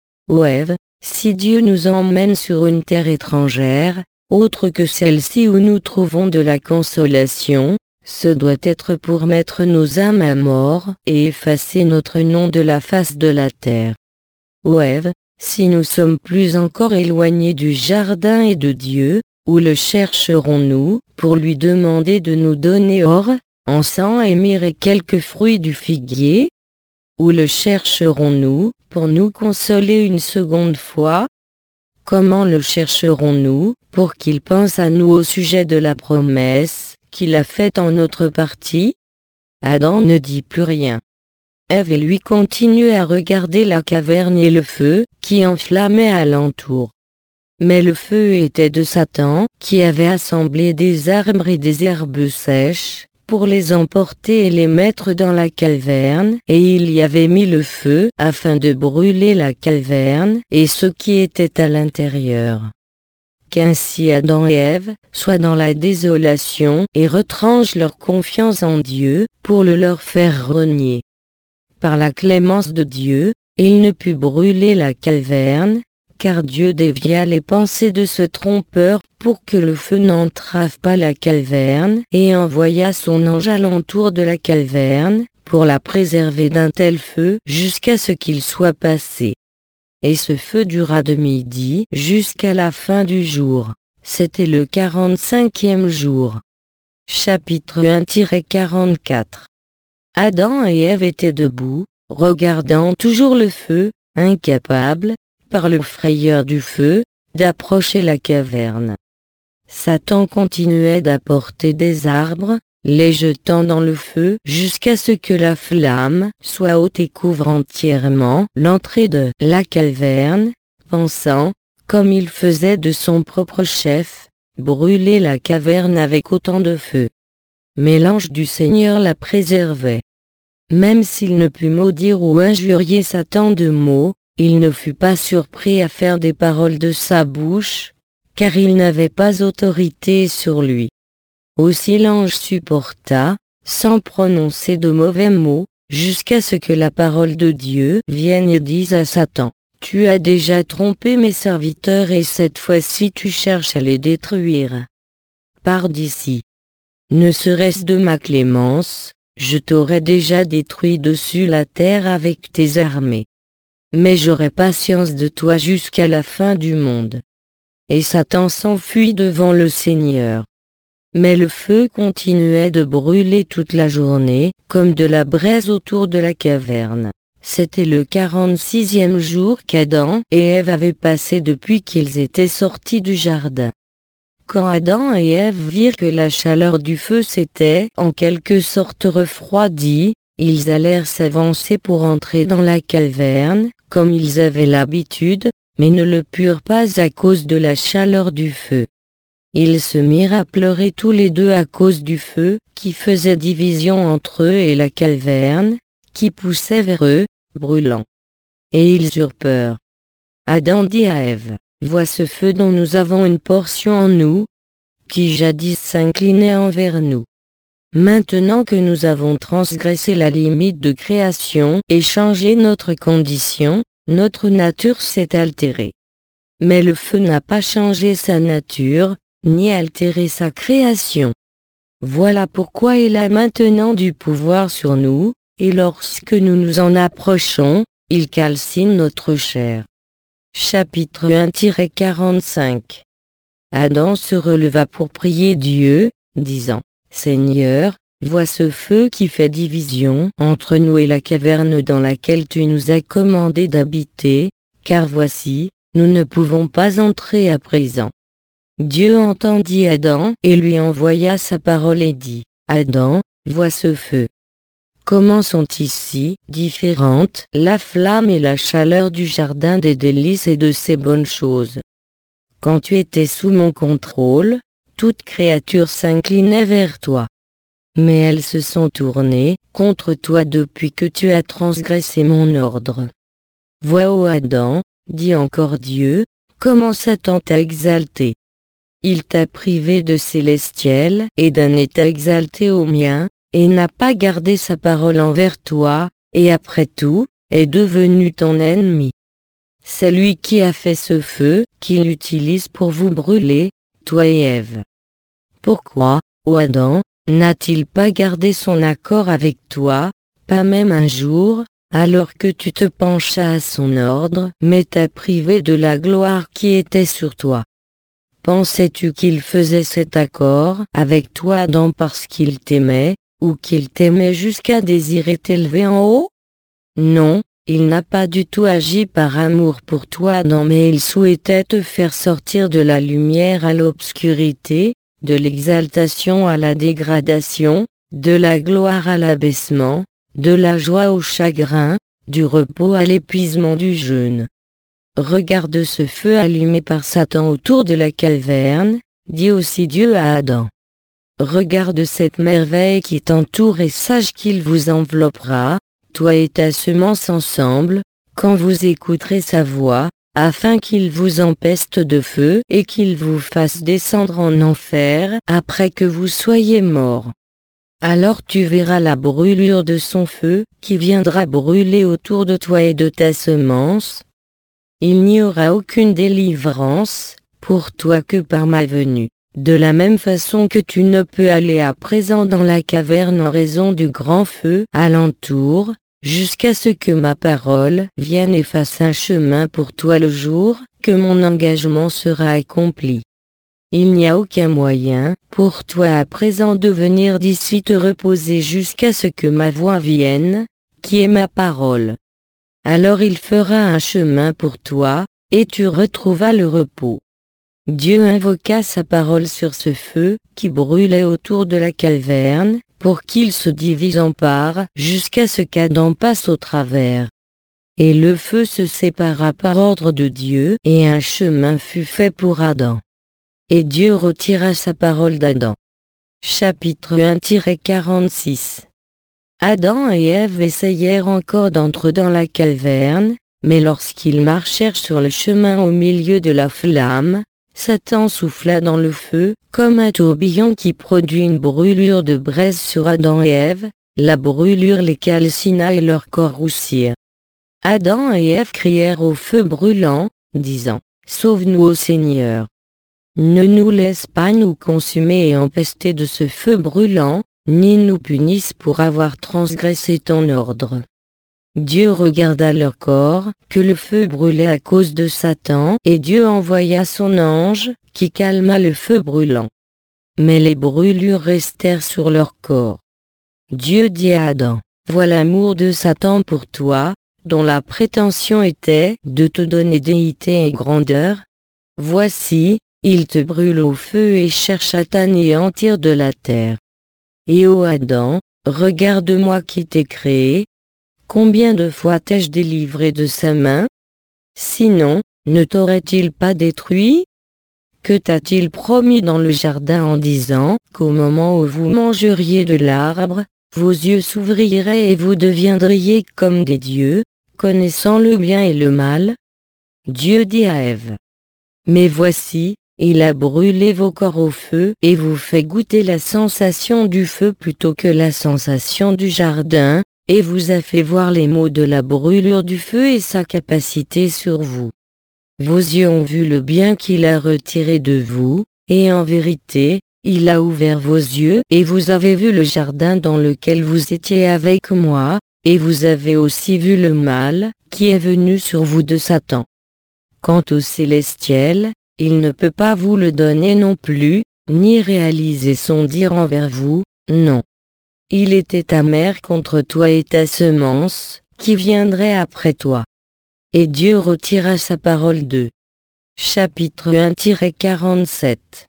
Ô Ève, si Dieu nous emmène sur une terre étrangère, autre que celle-ci où nous trouvons de la consolation, Ce doit être pour mettre nos âmes à mort et effacer notre nom de la face de la terre. Ô Ève, si nous sommes plus encore éloignés du jardin et de Dieu, où le chercherons-nous pour lui demander de nous donner or, encens et myrrhe et quelques fruits du figuier? Où le chercherons-nous pour nous consoler une seconde fois? Comment le chercherons-nous pour qu'il pense à nous au sujet de la promesse qu'il a faite en notre partie? Adam ne dit plus rien. Ève et lui continuaient à regarder la caverne et le feu qui enflammait alentour. Mais le feu était de Satan qui avait assemblé des arbres et des herbes sèches pour les emporter et les mettre dans la caverne, et il y avait mis le feu afin de brûler la caverne et ce qui était à l'intérieur. Qu'ainsi Adam et Ève soient dans la désolation et retranchent leur confiance en Dieu pour le leur faire renier. Par la clémence de Dieu, il ne put brûler la caverne, car Dieu dévia les pensées de ce trompeur pour que le feu n'entrave pas la caverne et envoya son ange alentour de la caverne pour la préserver d'un tel feu jusqu'à ce qu'il soit passé. Et ce feu dura de midi jusqu'à la fin du jour. C'était le quarante-cinquième jour. Chapitre un quarante-quatre. Adam et Ève étaient debout, regardant toujours le feu, incapables, par le frayeur du feu, d'approcher la caverne. Satan continuait d'apporter des arbres, les jetant dans le feu jusqu'à ce que la flamme soit haute et couvre entièrement l'entrée de la caverne, pensant, comme il faisait de son propre chef, brûler la caverne avec autant de feu. Mais l'ange du Seigneur la préservait. Même s'il ne put maudire ou injurier Satan de mots, il ne fut pas surpris à faire des paroles de sa bouche, car il n'avait pas autorité sur lui. Aussi l'ange supporta, sans prononcer de mauvais mots, jusqu'à ce que la parole de Dieu vienne et dise à Satan, « Tu as déjà trompé mes serviteurs et cette fois-ci tu cherches à les détruire. Pars d'ici. Ne serait-ce de ma clémence, je t'aurais déjà détruit dessus la terre avec tes armées. Mais j'aurai patience de toi jusqu'à la fin du monde. » Et Satan s'enfuit devant le Seigneur. Mais le feu continuait de brûler toute la journée, comme de la braise autour de la caverne. C'était le quarante-sixième jour qu'Adam et Ève avaient passé depuis qu'ils étaient sortis du jardin. Quand Adam et Ève virent que la chaleur du feu s'était en quelque sorte refroidie, ils allèrent s'avancer pour entrer dans la caverne, comme ils avaient l'habitude, mais ne le purent pas à cause de la chaleur du feu. Ils se mirent à pleurer tous les deux à cause du feu, qui faisait division entre eux et la caverne, qui poussait vers eux, brûlant. Et ils eurent peur. Adam dit à Ève, « Vois ce feu dont nous avons une portion en nous, qui jadis s'inclinait envers nous. Maintenant que nous avons transgressé la limite de création et changé notre condition, notre nature s'est altérée. Mais le feu n'a pas changé sa nature, ni altéré sa création. Voilà pourquoi il a maintenant du pouvoir sur nous, et lorsque nous nous en approchons, il calcine notre chair. » Chapitre un quarante-cinq. Adam se releva pour prier Dieu, disant, « Seigneur, vois ce feu qui fait division entre nous et la caverne dans laquelle tu nous as commandé d'habiter, car voici, nous ne pouvons pas entrer à présent. » Dieu entendit Adam et lui envoya sa parole et dit, « Adam, vois ce feu. Comment sont ici différentes la flamme et la chaleur du jardin des délices et de ces bonnes choses. Quand tu étais sous mon contrôle, toute créature s'inclinait vers toi. Mais elles se sont tournées contre toi depuis que tu as transgressé mon ordre. Vois ô Adam, dit encore Dieu, comment Satan t'a exalté. Il t'a privé de célestiel et d'un état exalté au mien, et n'a pas gardé sa parole envers toi, et après tout, est devenu ton ennemi. C'est lui qui a fait ce feu, qu'il utilise pour vous brûler, toi et Ève. Pourquoi, ô Adam, N'a-t-il pas gardé son accord avec toi, pas même un jour, alors que tu te penchas à son ordre, mais t'a privé de la gloire qui était sur toi? Pensais-tu qu'il faisait cet accord avec toi Adam parce qu'il t'aimait, ou qu'il t'aimait jusqu'à désirer t'élever en haut? Non, il n'a pas du tout agi par amour pour toi Adam, mais il souhaitait te faire sortir de la lumière à l'obscurité, de l'exaltation à la dégradation, de la gloire à l'abaissement, de la joie au chagrin, du repos à l'épuisement du jeûne. Regarde ce feu allumé par Satan autour de la caverne, dit aussi Dieu à Adam. Regarde cette merveille qui t'entoure et sache qu'il vous enveloppera, toi et ta semence ensemble, quand vous écouterez sa voix, afin qu'il vous empeste de feu et qu'il vous fasse descendre en enfer après que vous soyez morts. Alors tu verras la brûlure de son feu, qui viendra brûler autour de toi et de ta semence. Il n'y aura aucune délivrance, pour toi que par ma venue. De la même façon que tu ne peux aller à présent dans la caverne en raison du grand feu alentour, jusqu'à ce que ma parole vienne et fasse un chemin pour toi le jour que mon engagement sera accompli. Il n'y a aucun moyen pour toi à présent de venir d'ici te reposer jusqu'à ce que ma voix vienne, qui est ma parole. Alors il fera un chemin pour toi, et tu retrouveras le repos. Dieu invoqua sa parole sur ce feu, qui brûlait autour de la caverne, pour qu'il se divise en parts, jusqu'à ce qu'Adam passe au travers. Et le feu se sépara par ordre de Dieu, et un chemin fut fait pour Adam. Et Dieu retira sa parole d'Adam. Chapitre un quarante-six. Adam et Ève essayèrent encore d'entrer dans la caverne, mais lorsqu'ils marchèrent sur le chemin au milieu de la flamme, Satan souffla dans le feu, comme un tourbillon qui produit une brûlure de braise sur Adam et Ève, la brûlure les calcina et leur corps roussirent. Adam et Ève crièrent au feu brûlant, disant, « Sauve-nous ô Seigneur! Ne nous laisse pas nous consumer et empester de ce feu brûlant, ni nous punisse pour avoir transgressé ton ordre. » Dieu regarda leur corps, que le feu brûlait à cause de Satan, et Dieu envoya son ange, qui calma le feu brûlant. Mais les brûlures restèrent sur leur corps. Dieu dit à Adam, « Voilà l'amour de Satan pour toi, dont la prétention était de te donner déité et grandeur. Voici, il te brûle au feu et cherche à t'anéantir de la terre. Et ô Adam, regarde-moi qui t'ai créé. Combien de fois t'ai-je délivré de sa main? Sinon, ne t'aurait-il pas détruit? Que t'a-t-il promis dans le jardin en disant qu'au moment où vous mangeriez de l'arbre, vos yeux s'ouvriraient et vous deviendriez comme des dieux, connaissant le bien et le mal? Dieu dit à Ève. Mais voici, il a brûlé vos corps au feu et vous fait goûter la sensation du feu plutôt que la sensation du jardin, et vous a fait voir les maux de la brûlure du feu et sa capacité sur vous. Vos yeux ont vu le bien qu'il a retiré de vous, et en vérité, il a ouvert vos yeux et vous avez vu le jardin dans lequel vous étiez avec moi, et vous avez aussi vu le mal qui est venu sur vous de Satan. Quant au célestiel, il ne peut pas vous le donner non plus, ni réaliser son dire envers vous, non. Il était amer contre toi et ta semence, qui viendrait après toi. Et Dieu retira sa parole d'eux. Chapitre un quarante-sept.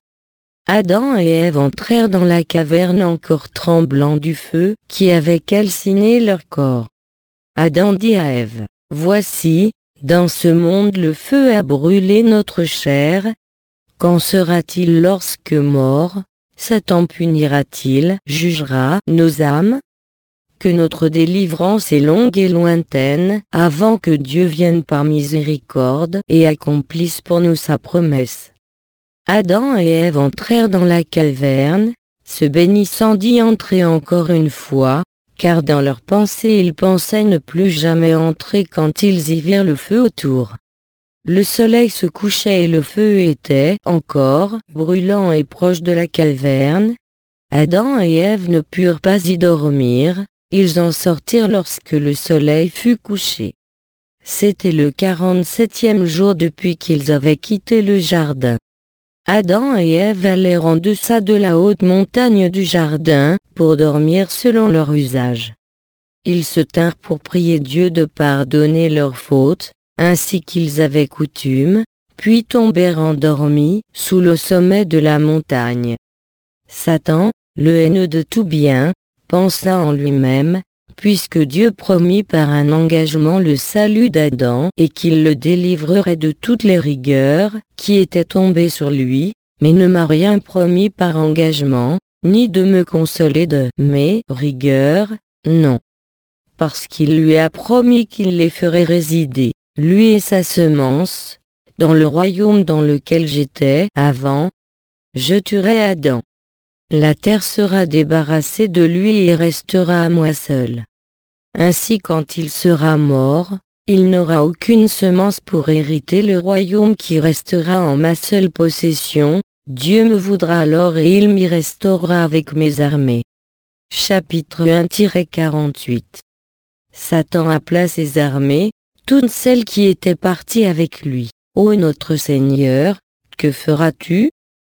Adam et Ève entrèrent dans la caverne encore tremblant du feu qui avait calciné leur corps. Adam dit à Ève, « Voici, dans ce monde le feu a brûlé notre chair. Qu'en sera-t-il lorsque mort? Satan punira-t-il, jugera nos âmes? Que notre délivrance est longue et lointaine, avant que Dieu vienne par miséricorde et accomplisse pour nous sa promesse. » Adam et Ève entrèrent dans la caverne, se bénissant d'y entrer encore une fois, car dans leurs pensées ils pensaient ne plus jamais entrer quand ils y virent le feu autour. Le soleil se couchait et le feu était encore brûlant et proche de la caverne. Adam et Ève ne purent pas y dormir, ils en sortirent lorsque le soleil fut couché. C'était le quarante-septième jour depuis qu'ils avaient quitté le jardin. Adam et Ève allèrent en deçà de la haute montagne du jardin, pour dormir selon leur usage. Ils se tinrent pour prier Dieu de pardonner leurs fautes, ainsi qu'ils avaient coutume, puis tombèrent endormis, sous le sommet de la montagne. Satan, le haineux de tout bien, pensa en lui-même, puisque Dieu promit par un engagement le salut d'Adam et qu'il le délivrerait de toutes les rigueurs qui étaient tombées sur lui, mais ne m'a rien promis par engagement, ni de me consoler de mes rigueurs, non. Parce qu'il lui a promis qu'il les ferait résider, lui et sa semence, dans le royaume dans lequel j'étais avant. Je tuerai Adam. La terre sera débarrassée de lui et restera à moi seul. Ainsi quand il sera mort, il n'aura aucune semence pour hériter le royaume qui restera en ma seule possession. Dieu me voudra alors et il m'y restaurera avec mes armées. Chapitre un quarante-huit. Satan appela ses armées, toutes celles qui étaient parties avec lui. Ô notre Seigneur, que feras-tu?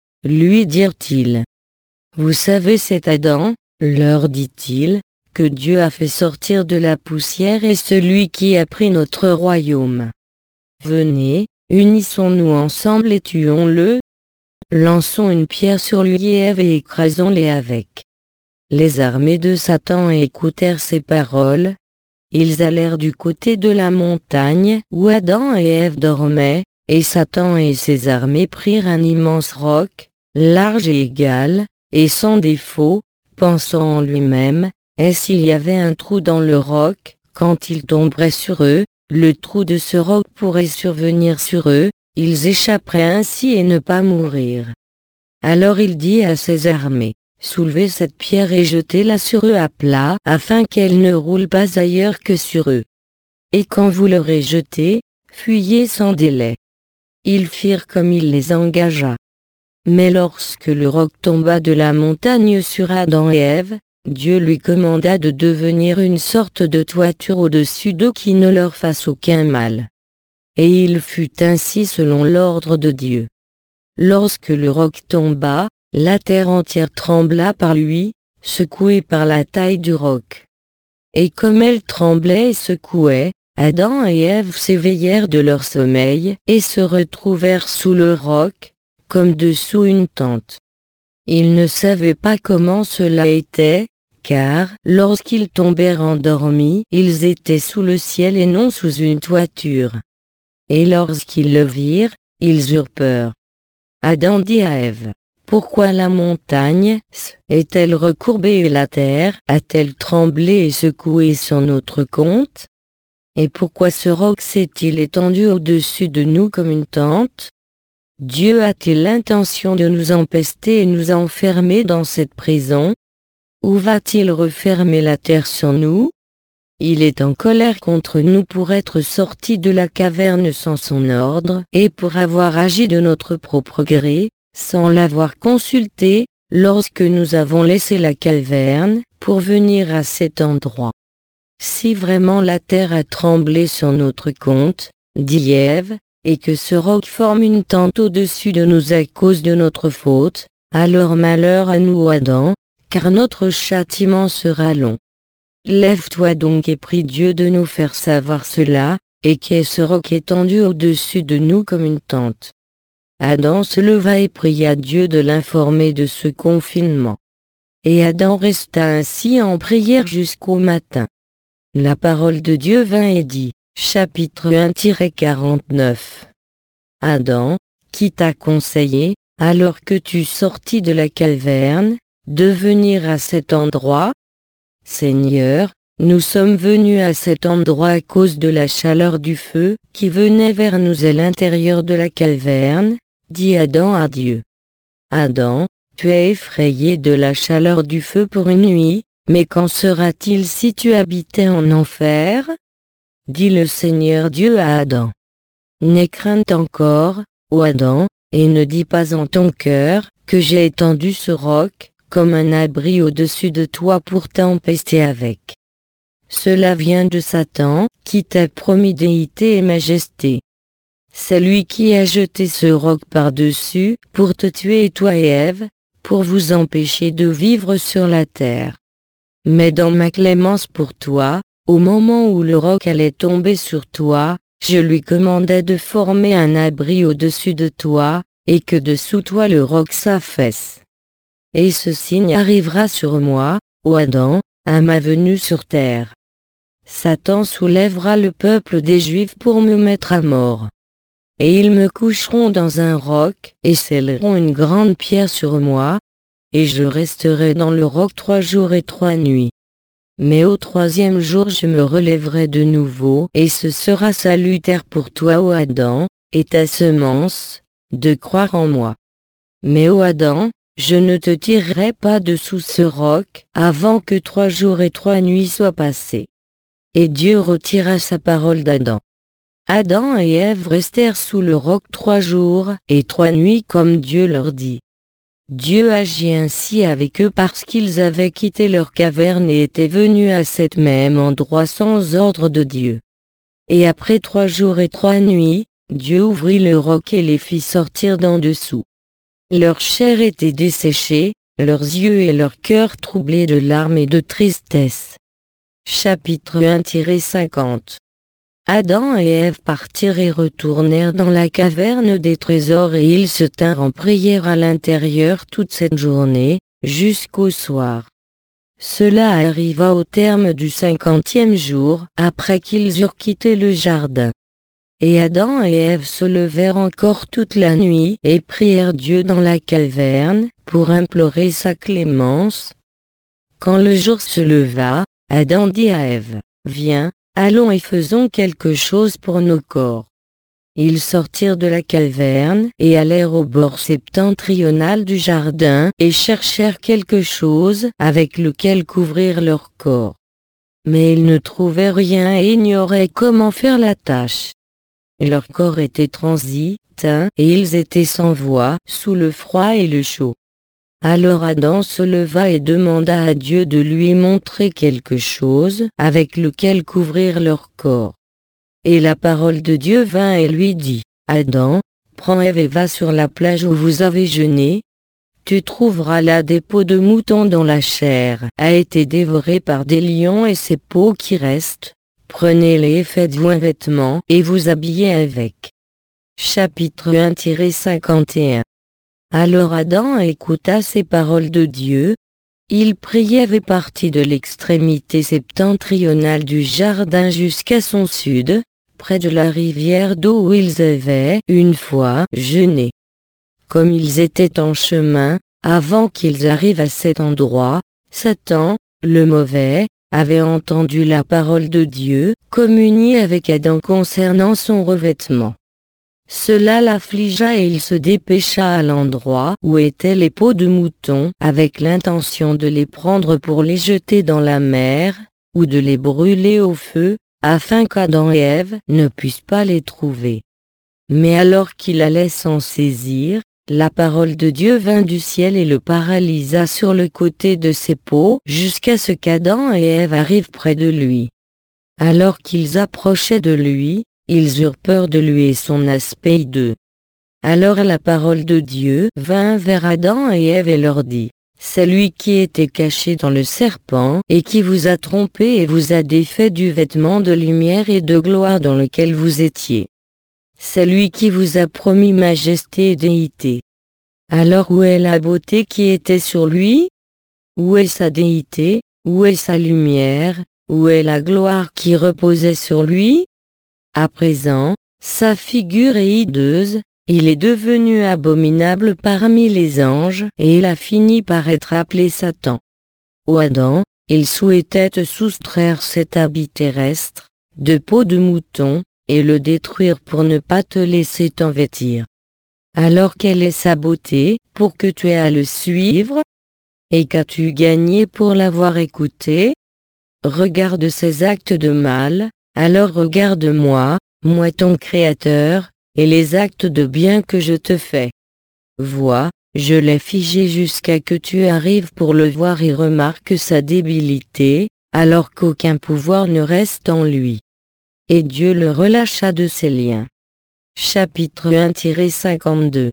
Lui dirent-ils. Vous savez c'est Adam, leur dit-il, que Dieu a fait sortir de la poussière et celui qui a pris notre royaume. Venez, unissons-nous ensemble et tuons-le. Lançons une pierre sur lui et Ève et écrasons-les avec. Les armées de Satan écoutèrent ces paroles. Ils allèrent du côté de la montagne où Adam et Ève dormaient, et Satan et ses armées prirent un immense roc, large et égal, et sans défaut, pensant en lui-même, et s'il y avait un trou dans le roc, quand il tomberait sur eux, le trou de ce roc pourrait survenir sur eux, ils échapperaient ainsi et ne pas mourir. Alors il dit à ses armées, soulevez cette pierre et jetez-la sur eux à plat, afin qu'elle ne roule pas ailleurs que sur eux. Et quand vous l'aurez jetée, fuyez sans délai. Ils firent comme il les engagea. Mais lorsque le roc tomba de la montagne sur Adam et Ève, Dieu lui commanda de devenir une sorte de toiture au-dessus d'eux qui ne leur fasse aucun mal. Et il fut ainsi selon l'ordre de Dieu. Lorsque le roc tomba, la terre entière trembla par lui, secouée par la taille du roc. Et comme elle tremblait et secouait, Adam et Ève s'éveillèrent de leur sommeil et se retrouvèrent sous le roc, comme dessous une tente. Ils ne savaient pas comment cela était, car, lorsqu'ils tombèrent endormis, ils étaient sous le ciel et non sous une toiture. Et lorsqu'ils le virent, ils eurent peur. Adam dit à Ève, « Pourquoi la montagne est-elle recourbée et la terre a-t-elle tremblé et secoué sans notre compte? Et pourquoi ce roc s'est-il étendu au-dessus de nous comme une tente? Dieu a-t-il l'intention de nous empester et nous enfermer dans cette prison? Ou va-t-il refermer la terre sur nous? Il est en colère contre nous pour être sorti de la caverne sans son ordre et pour avoir agi de notre propre gré, sans l'avoir consulté, lorsque nous avons laissé la caverne, pour venir à cet endroit. Si vraiment la terre a tremblé sur notre compte, dit Ève, et que ce roc forme une tente au-dessus de nous à cause de notre faute, alors malheur à nous Adam, car notre châtiment sera long. Lève-toi donc et prie Dieu de nous faire savoir cela, et qu'est ce roc étendu au-dessus de nous comme une tente. Adam se leva et pria Dieu de l'informer de ce confinement. Et Adam resta ainsi en prière jusqu'au matin. La parole de Dieu vint et dit, chapitre un quarante-neuf. Adam, qui t'a conseillé, alors que tu sortis de la caverne, de venir à cet endroit? Seigneur, nous sommes venus à cet endroit à cause de la chaleur du feu qui venait vers nous à l'intérieur de la caverne, dit Adam à Dieu. Adam, tu es effrayé de la chaleur du feu pour une nuit, mais qu'en sera-t-il si tu habitais en enfer? Dit le Seigneur Dieu à Adam. N'aie crainte encore, ô Adam, et ne dis pas en ton cœur, que j'ai étendu ce roc, comme un abri au-dessus de toi pour t'empester avec. Cela vient de Satan, qui t'a promis déité et majesté. C'est lui qui a jeté ce roc par-dessus, pour te tuer toi et Ève, pour vous empêcher de vivre sur la terre. Mais dans ma clémence pour toi, au moment où le roc allait tomber sur toi, je lui commandai de former un abri au-dessus de toi, et que dessous toi le roc s'affaisse. Et ce signe arrivera sur moi, ô Adam, à ma venue sur terre. Satan soulèvera le peuple des Juifs pour me mettre à mort. Et ils me coucheront dans un roc, et scelleront une grande pierre sur moi, et je resterai dans le roc trois jours et trois nuits. Mais au troisième jour je me relèverai de nouveau, et ce sera salutaire pour toi, ô Adam, et ta semence, de croire en moi. Mais ô Adam, je ne te tirerai pas de sous ce roc, avant que trois jours et trois nuits soient passés. Et Dieu retira sa parole d'Adam. Adam et Ève restèrent sous le roc trois jours et trois nuits comme Dieu leur dit. Dieu agit ainsi avec eux parce qu'ils avaient quitté leur caverne et étaient venus à cet même endroit sans ordre de Dieu. Et après trois jours et trois nuits, Dieu ouvrit le roc et les fit sortir d'en dessous. Leur chair était desséchée, leurs yeux et leur cœur troublés de larmes et de tristesse. Chapitre un cinquante. Adam et Ève partirent et retournèrent dans la caverne des trésors et ils se tinrent en prière à l'intérieur toute cette journée, jusqu'au soir. Cela arriva au terme du cinquantième jour, après qu'ils eurent quitté le jardin. Et Adam et Ève se levèrent encore toute la nuit et prièrent Dieu dans la caverne, pour implorer sa clémence. Quand le jour se leva, Adam dit à Ève, « Viens, allons et faisons quelque chose pour nos corps. » Ils sortirent de la caverne et allèrent au bord septentrional du jardin et cherchèrent quelque chose avec lequel couvrir leur corps. Mais ils ne trouvaient rien et ignoraient comment faire la tâche. Leur corps était transi, teint, et ils étaient sans voix, sous le froid et le chaud. Alors Adam se leva et demanda à Dieu de lui montrer quelque chose avec lequel couvrir leur corps. Et la parole de Dieu vint et lui dit, « Adam, prends Ève et va sur la plage où vous avez jeûné. Tu trouveras là des peaux de moutons dont la chair a été dévorée par des lions et ces peaux qui restent. Prenez-les et faites-vous un vêtement et vous habillez avec. » Chapitre un cinquante et un. Alors Adam écouta ces paroles de Dieu. Il priait et partit de l'extrémité septentrionale du jardin jusqu'à son sud, près de la rivière d'eau où ils avaient une fois jeûné. Comme ils étaient en chemin, avant qu'ils arrivent à cet endroit, Satan, le mauvais, avait entendu la parole de Dieu, communier avec Adam concernant son revêtement. Cela l'affligea et il se dépêcha à l'endroit où étaient les peaux de mouton avec l'intention de les prendre pour les jeter dans la mer, ou de les brûler au feu, afin qu'Adam et Ève ne puissent pas les trouver. Mais alors qu'il allait s'en saisir, la parole de Dieu vint du ciel et le paralysa sur le côté de ses peaux jusqu'à ce qu'Adam et Ève arrivent près de lui. Alors qu'ils approchaient de lui, ils eurent peur de lui et son aspect hideux. Alors la parole de Dieu vint vers Adam et Ève et leur dit, « C'est lui qui était caché dans le serpent et qui vous a trompé et vous a défait du vêtement de lumière et de gloire dans lequel vous étiez. C'est lui qui vous a promis majesté et déité. Alors où est la beauté qui était sur lui? Où est sa déité? Où est sa lumière? Où est la gloire qui reposait sur lui? À présent, sa figure est hideuse, il est devenu abominable parmi les anges et il a fini par être appelé Satan. Ô Adam, il souhaitait te soustraire cet habit terrestre, de peau de mouton, et le détruire pour ne pas te laisser t'en vêtir. Alors quelle est sa beauté, pour que tu aies à le suivre? Et qu'as-tu gagné pour l'avoir écouté? Regarde ses actes de mal, alors regarde-moi, moi ton Créateur, et les actes de bien que je te fais. Vois, je l'ai figé jusqu'à que tu arrives pour le voir et remarque sa débilité, alors qu'aucun pouvoir ne reste en lui. Et Dieu le relâcha de ses liens. Chapitre un cinquante-deux.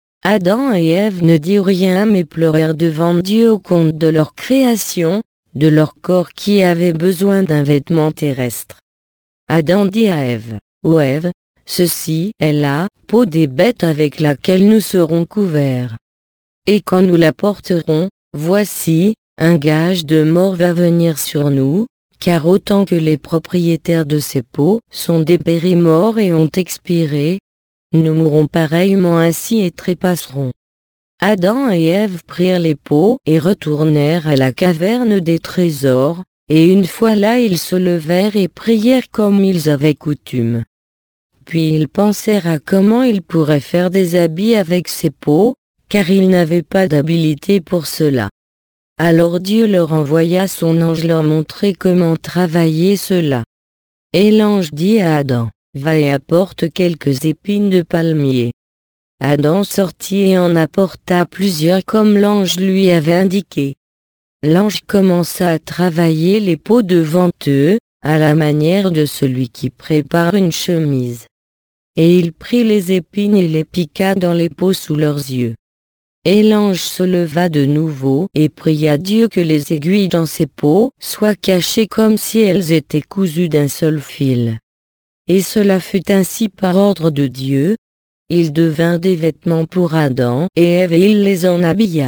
Adam et Ève ne dirent rien mais pleurèrent devant Dieu au compte de leur création, de leur corps qui avait besoin d'un vêtement terrestre. Adam dit à Ève, « Ô Ève, ceci est la peau des bêtes avec laquelle nous serons couverts. Et quand nous la porterons, voici, un gage de mort va venir sur nous, car autant que les propriétaires de ces peaux sont dépéris morts et ont expiré, nous mourrons pareillement ainsi et trépasserons. » Adam et Ève prirent les peaux et retournèrent à la caverne des trésors, et une fois là ils se levèrent et prièrent comme ils avaient coutume. Puis ils pensèrent à comment ils pourraient faire des habits avec ces peaux, car ils n'avaient pas d'habileté pour cela. Alors Dieu leur envoya son ange leur montrer comment travailler cela. Et l'ange dit à Adam, « Va et apporte quelques épines de palmier. » Adam sortit et en apporta plusieurs comme l'ange lui avait indiqué. L'ange commença à travailler les peaux devant eux, à la manière de celui qui prépare une chemise. Et il prit les épines et les piqua dans les peaux sous leurs yeux. Et l'ange se leva de nouveau et pria Dieu que les aiguilles dans ses peaux soient cachées comme si elles étaient cousues d'un seul fil. Et cela fut ainsi par ordre de Dieu. Ils devinrent des vêtements pour Adam et Ève et il les en habilla.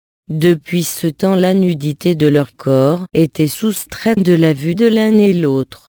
Depuis ce temps la nudité de leur corps était soustraite de la vue de l'un et l'autre.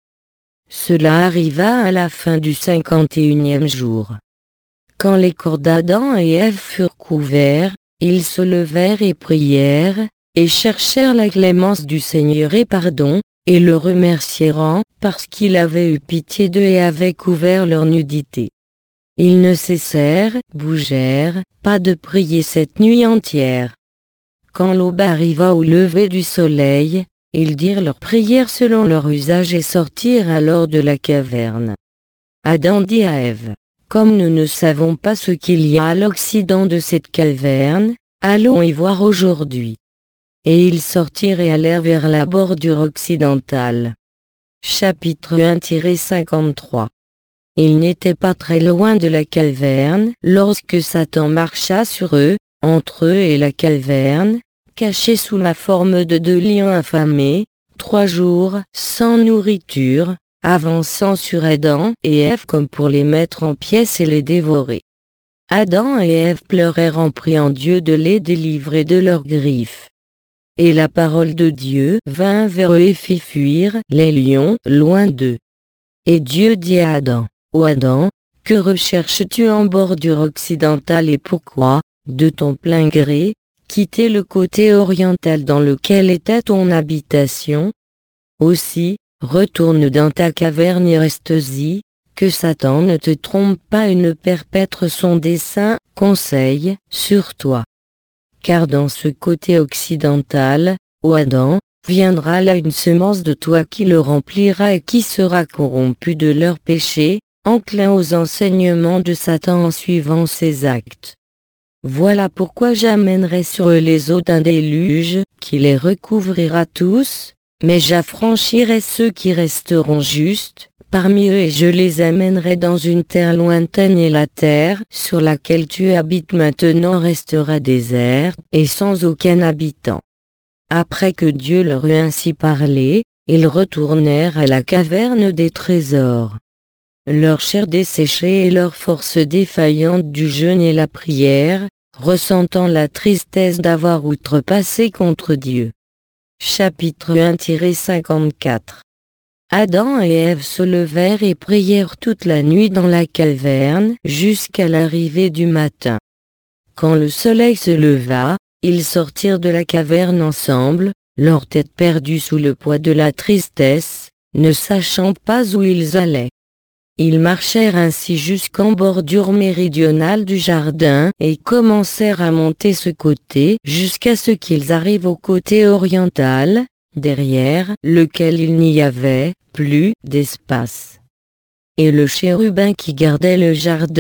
Cela arriva à la fin du cinquante et unième jour. Quand les corps d'Adam et Ève furent couverts, ils se levèrent et prièrent, et cherchèrent la clémence du Seigneur et pardon, et le remercièrent parce qu'il avait eu pitié d'eux et avait couvert leur nudité. Ils ne cessèrent, bougèrent, pas de prier cette nuit entière. Quand l'aube arriva au lever du soleil, ils dirent leur prière selon leur usage et sortirent alors de la caverne. Adam dit à Ève, « Comme nous ne savons pas ce qu'il y a à l'occident de cette caverne, allons y voir aujourd'hui. » Et ils sortirent et allèrent vers la bordure occidentale. Chapitre un cinquante-trois. Ils n'étaient pas très loin de la caverne lorsque Satan marcha sur eux, entre eux et la caverne, caché sous la forme de deux lions affamés, trois jours sans nourriture, avançant sur Adam et Ève comme pour les mettre en pièces et les dévorer. Adam et Ève pleurèrent en priant Dieu de les délivrer de leurs griffes. Et la parole de Dieu vint vers eux et fit fuir les lions loin d'eux. Et Dieu dit à Adam, « Ô Adam, que recherches-tu en bordure occidentale et pourquoi, de ton plein gré, quitter le côté oriental dans lequel était ton habitation? Aussi, retourne dans ta caverne et reste-y, que Satan ne te trompe pas et ne perpètre son dessein, conseil, sur toi. Car dans ce côté occidental, ô Adam, viendra là une semence de toi qui le remplira et qui sera corrompue de leurs péchés, enclin aux enseignements de Satan en suivant ses actes. Voilà pourquoi j'amènerai sur eux les eaux d'un déluge, qui les recouvrira tous, mais j'affranchirai ceux qui resteront justes, parmi eux et je les amènerai dans une terre lointaine et la terre sur laquelle tu habites maintenant restera déserte et sans aucun habitant. » Après que Dieu leur eut ainsi parlé, ils retournèrent à la caverne des trésors. Leur chair desséchée et leur force défaillante du jeûne et la prière, ressentant la tristesse d'avoir outrepassé contre Dieu. Chapitre un cinquante-quatre. Adam et Ève se levèrent et prièrent toute la nuit dans la caverne jusqu'à l'arrivée du matin. Quand le soleil se leva, ils sortirent de la caverne ensemble, leur tête perdue sous le poids de la tristesse, ne sachant pas où ils allaient. Ils marchèrent ainsi jusqu'en bordure méridionale du jardin et commencèrent à monter ce côté jusqu'à ce qu'ils arrivent au côté oriental, derrière lequel il n'y avait plus d'espace. Et le chérubin qui gardait le jardin,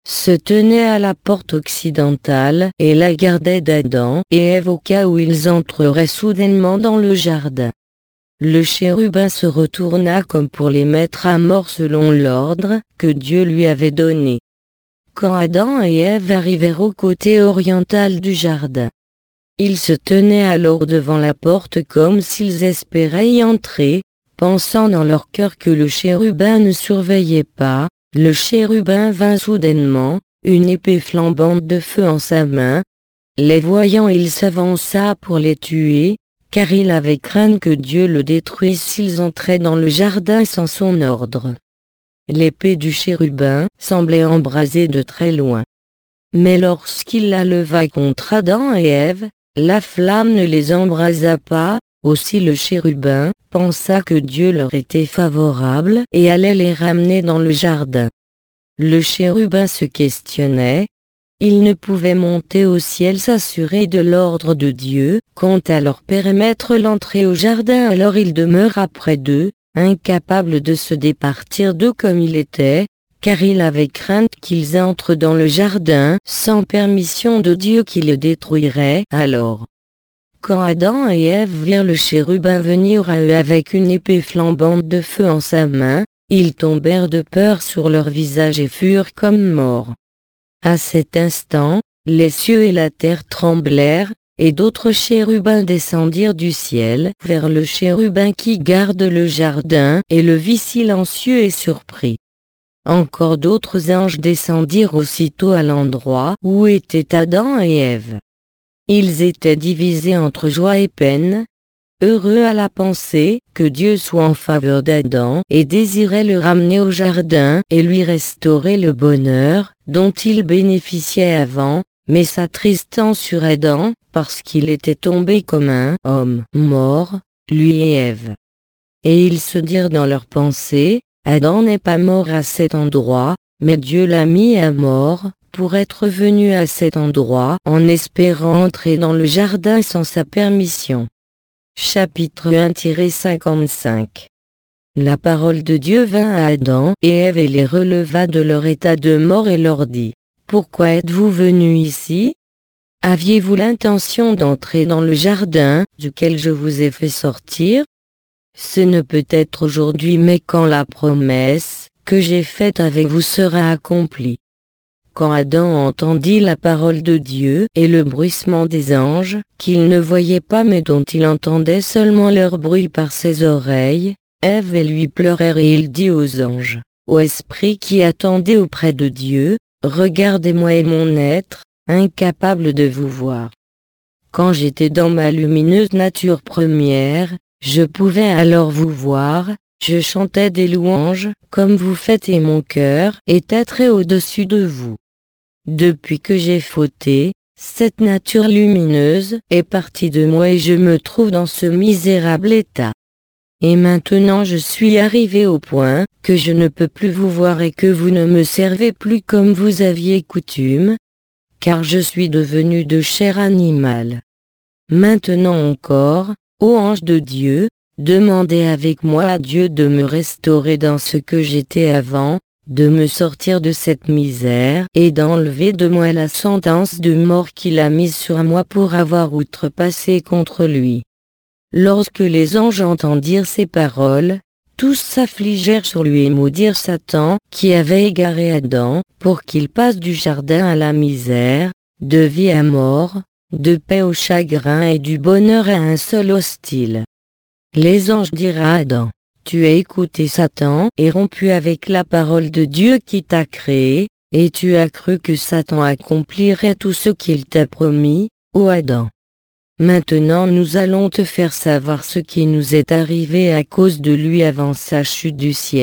se tenait à la porte occidentale et la gardait d'Adam et Ève au cas où ils entreraient soudainement dans le jardin. Le chérubin se retourna comme pour les mettre à mort selon l'ordre que Dieu lui avait donné. Quand Adam et Ève arrivèrent au côté oriental du jardin, ils se tenaient alors devant la porte comme s'ils espéraient y entrer, pensant dans leur cœur que le chérubin ne surveillait pas. Le chérubin vint soudainement, une épée flambante de feu en sa main. Les voyant, il s'avança pour les tuer, car il avait craint que Dieu le détruise s'ils entraient dans le jardin sans son ordre. L'épée du chérubin semblait embraser de très loin. Mais lorsqu'il la leva contre Adam et Ève, la flamme ne les embrasa pas. Aussi le chérubin pensa que Dieu leur était favorable et allait les ramener dans le jardin. Le chérubin se questionnait. Il ne pouvait monter au ciel s'assurer de l'ordre de Dieu. Quant à leur permettre l'entrée au jardin, alors il demeura près d'eux, incapable de se départir d'eux comme il était, car il avait crainte qu'ils entrent dans le jardin sans permission de Dieu qui le détruirait alors. Quand Adam et Ève virent le chérubin venir à eux avec une épée flambante de feu en sa main, ils tombèrent de peur sur leur visage et furent comme morts. À cet instant, les cieux et la terre tremblèrent, et d'autres chérubins descendirent du ciel vers le chérubin qui garde le jardin et le vit silencieux et surpris. Encore d'autres anges descendirent aussitôt à l'endroit où étaient Adam et Ève. Ils étaient divisés entre joie et peine, heureux à la pensée que Dieu soit en faveur d'Adam et désiraient le ramener au jardin et lui restaurer le bonheur dont il bénéficiait avant, mais s'attristant sur Adam parce qu'il était tombé comme un homme mort, lui et Ève. Et ils se dirent dans leurs pensées, Adam n'est pas mort à cet endroit, mais Dieu l'a mis à mort, pour être venu à cet endroit en espérant entrer dans le jardin sans sa permission. Chapitre un cinquante-cinq. La parole de Dieu vint à Adam et Ève et les releva de leur état de mort et leur dit, « Pourquoi êtes-vous venus ici? Aviez-vous l'intention d'entrer dans le jardin duquel je vous ai fait sortir? Ce ne peut être aujourd'hui mais quand la promesse que j'ai faite avec vous sera accomplie. » Quand Adam entendit la parole de Dieu et le bruissement des anges, qu'il ne voyait pas mais dont il entendait seulement leur bruit par ses oreilles, Ève et lui pleurèrent et il dit aux anges, « Ô esprit qui attendez auprès de Dieu, regardez-moi et mon être, incapable de vous voir. Quand j'étais dans ma lumineuse nature première, je pouvais alors vous voir, je chantais des louanges, comme vous faites et mon cœur était très au-dessus de vous. Depuis que j'ai fauté, cette nature lumineuse est partie de moi et je me trouve dans ce misérable état. Et maintenant je suis arrivé au point que je ne peux plus vous voir et que vous ne me servez plus comme vous aviez coutume, car je suis devenu de chair animale. Maintenant encore, ô ange de Dieu, demandez avec moi à Dieu de me restaurer dans ce que j'étais avant, de me sortir de cette misère et d'enlever de moi la sentence de mort qu'il a mise sur moi pour avoir outrepassé contre lui. » Lorsque les anges entendirent ces paroles, tous s'affligèrent sur lui et maudirent Satan qui avait égaré Adam pour qu'il passe du jardin à la misère, de vie à mort, de paix au chagrin et du bonheur à un seul hostile. Les anges dirent à Adam, « Tu as écouté Satan et rompu avec la parole de Dieu qui t'a créé, et tu as cru que Satan accomplirait tout ce qu'il t'a promis, ô Adam. Maintenant nous allons te faire savoir ce qui nous est arrivé à cause de lui avant sa chute du ciel. »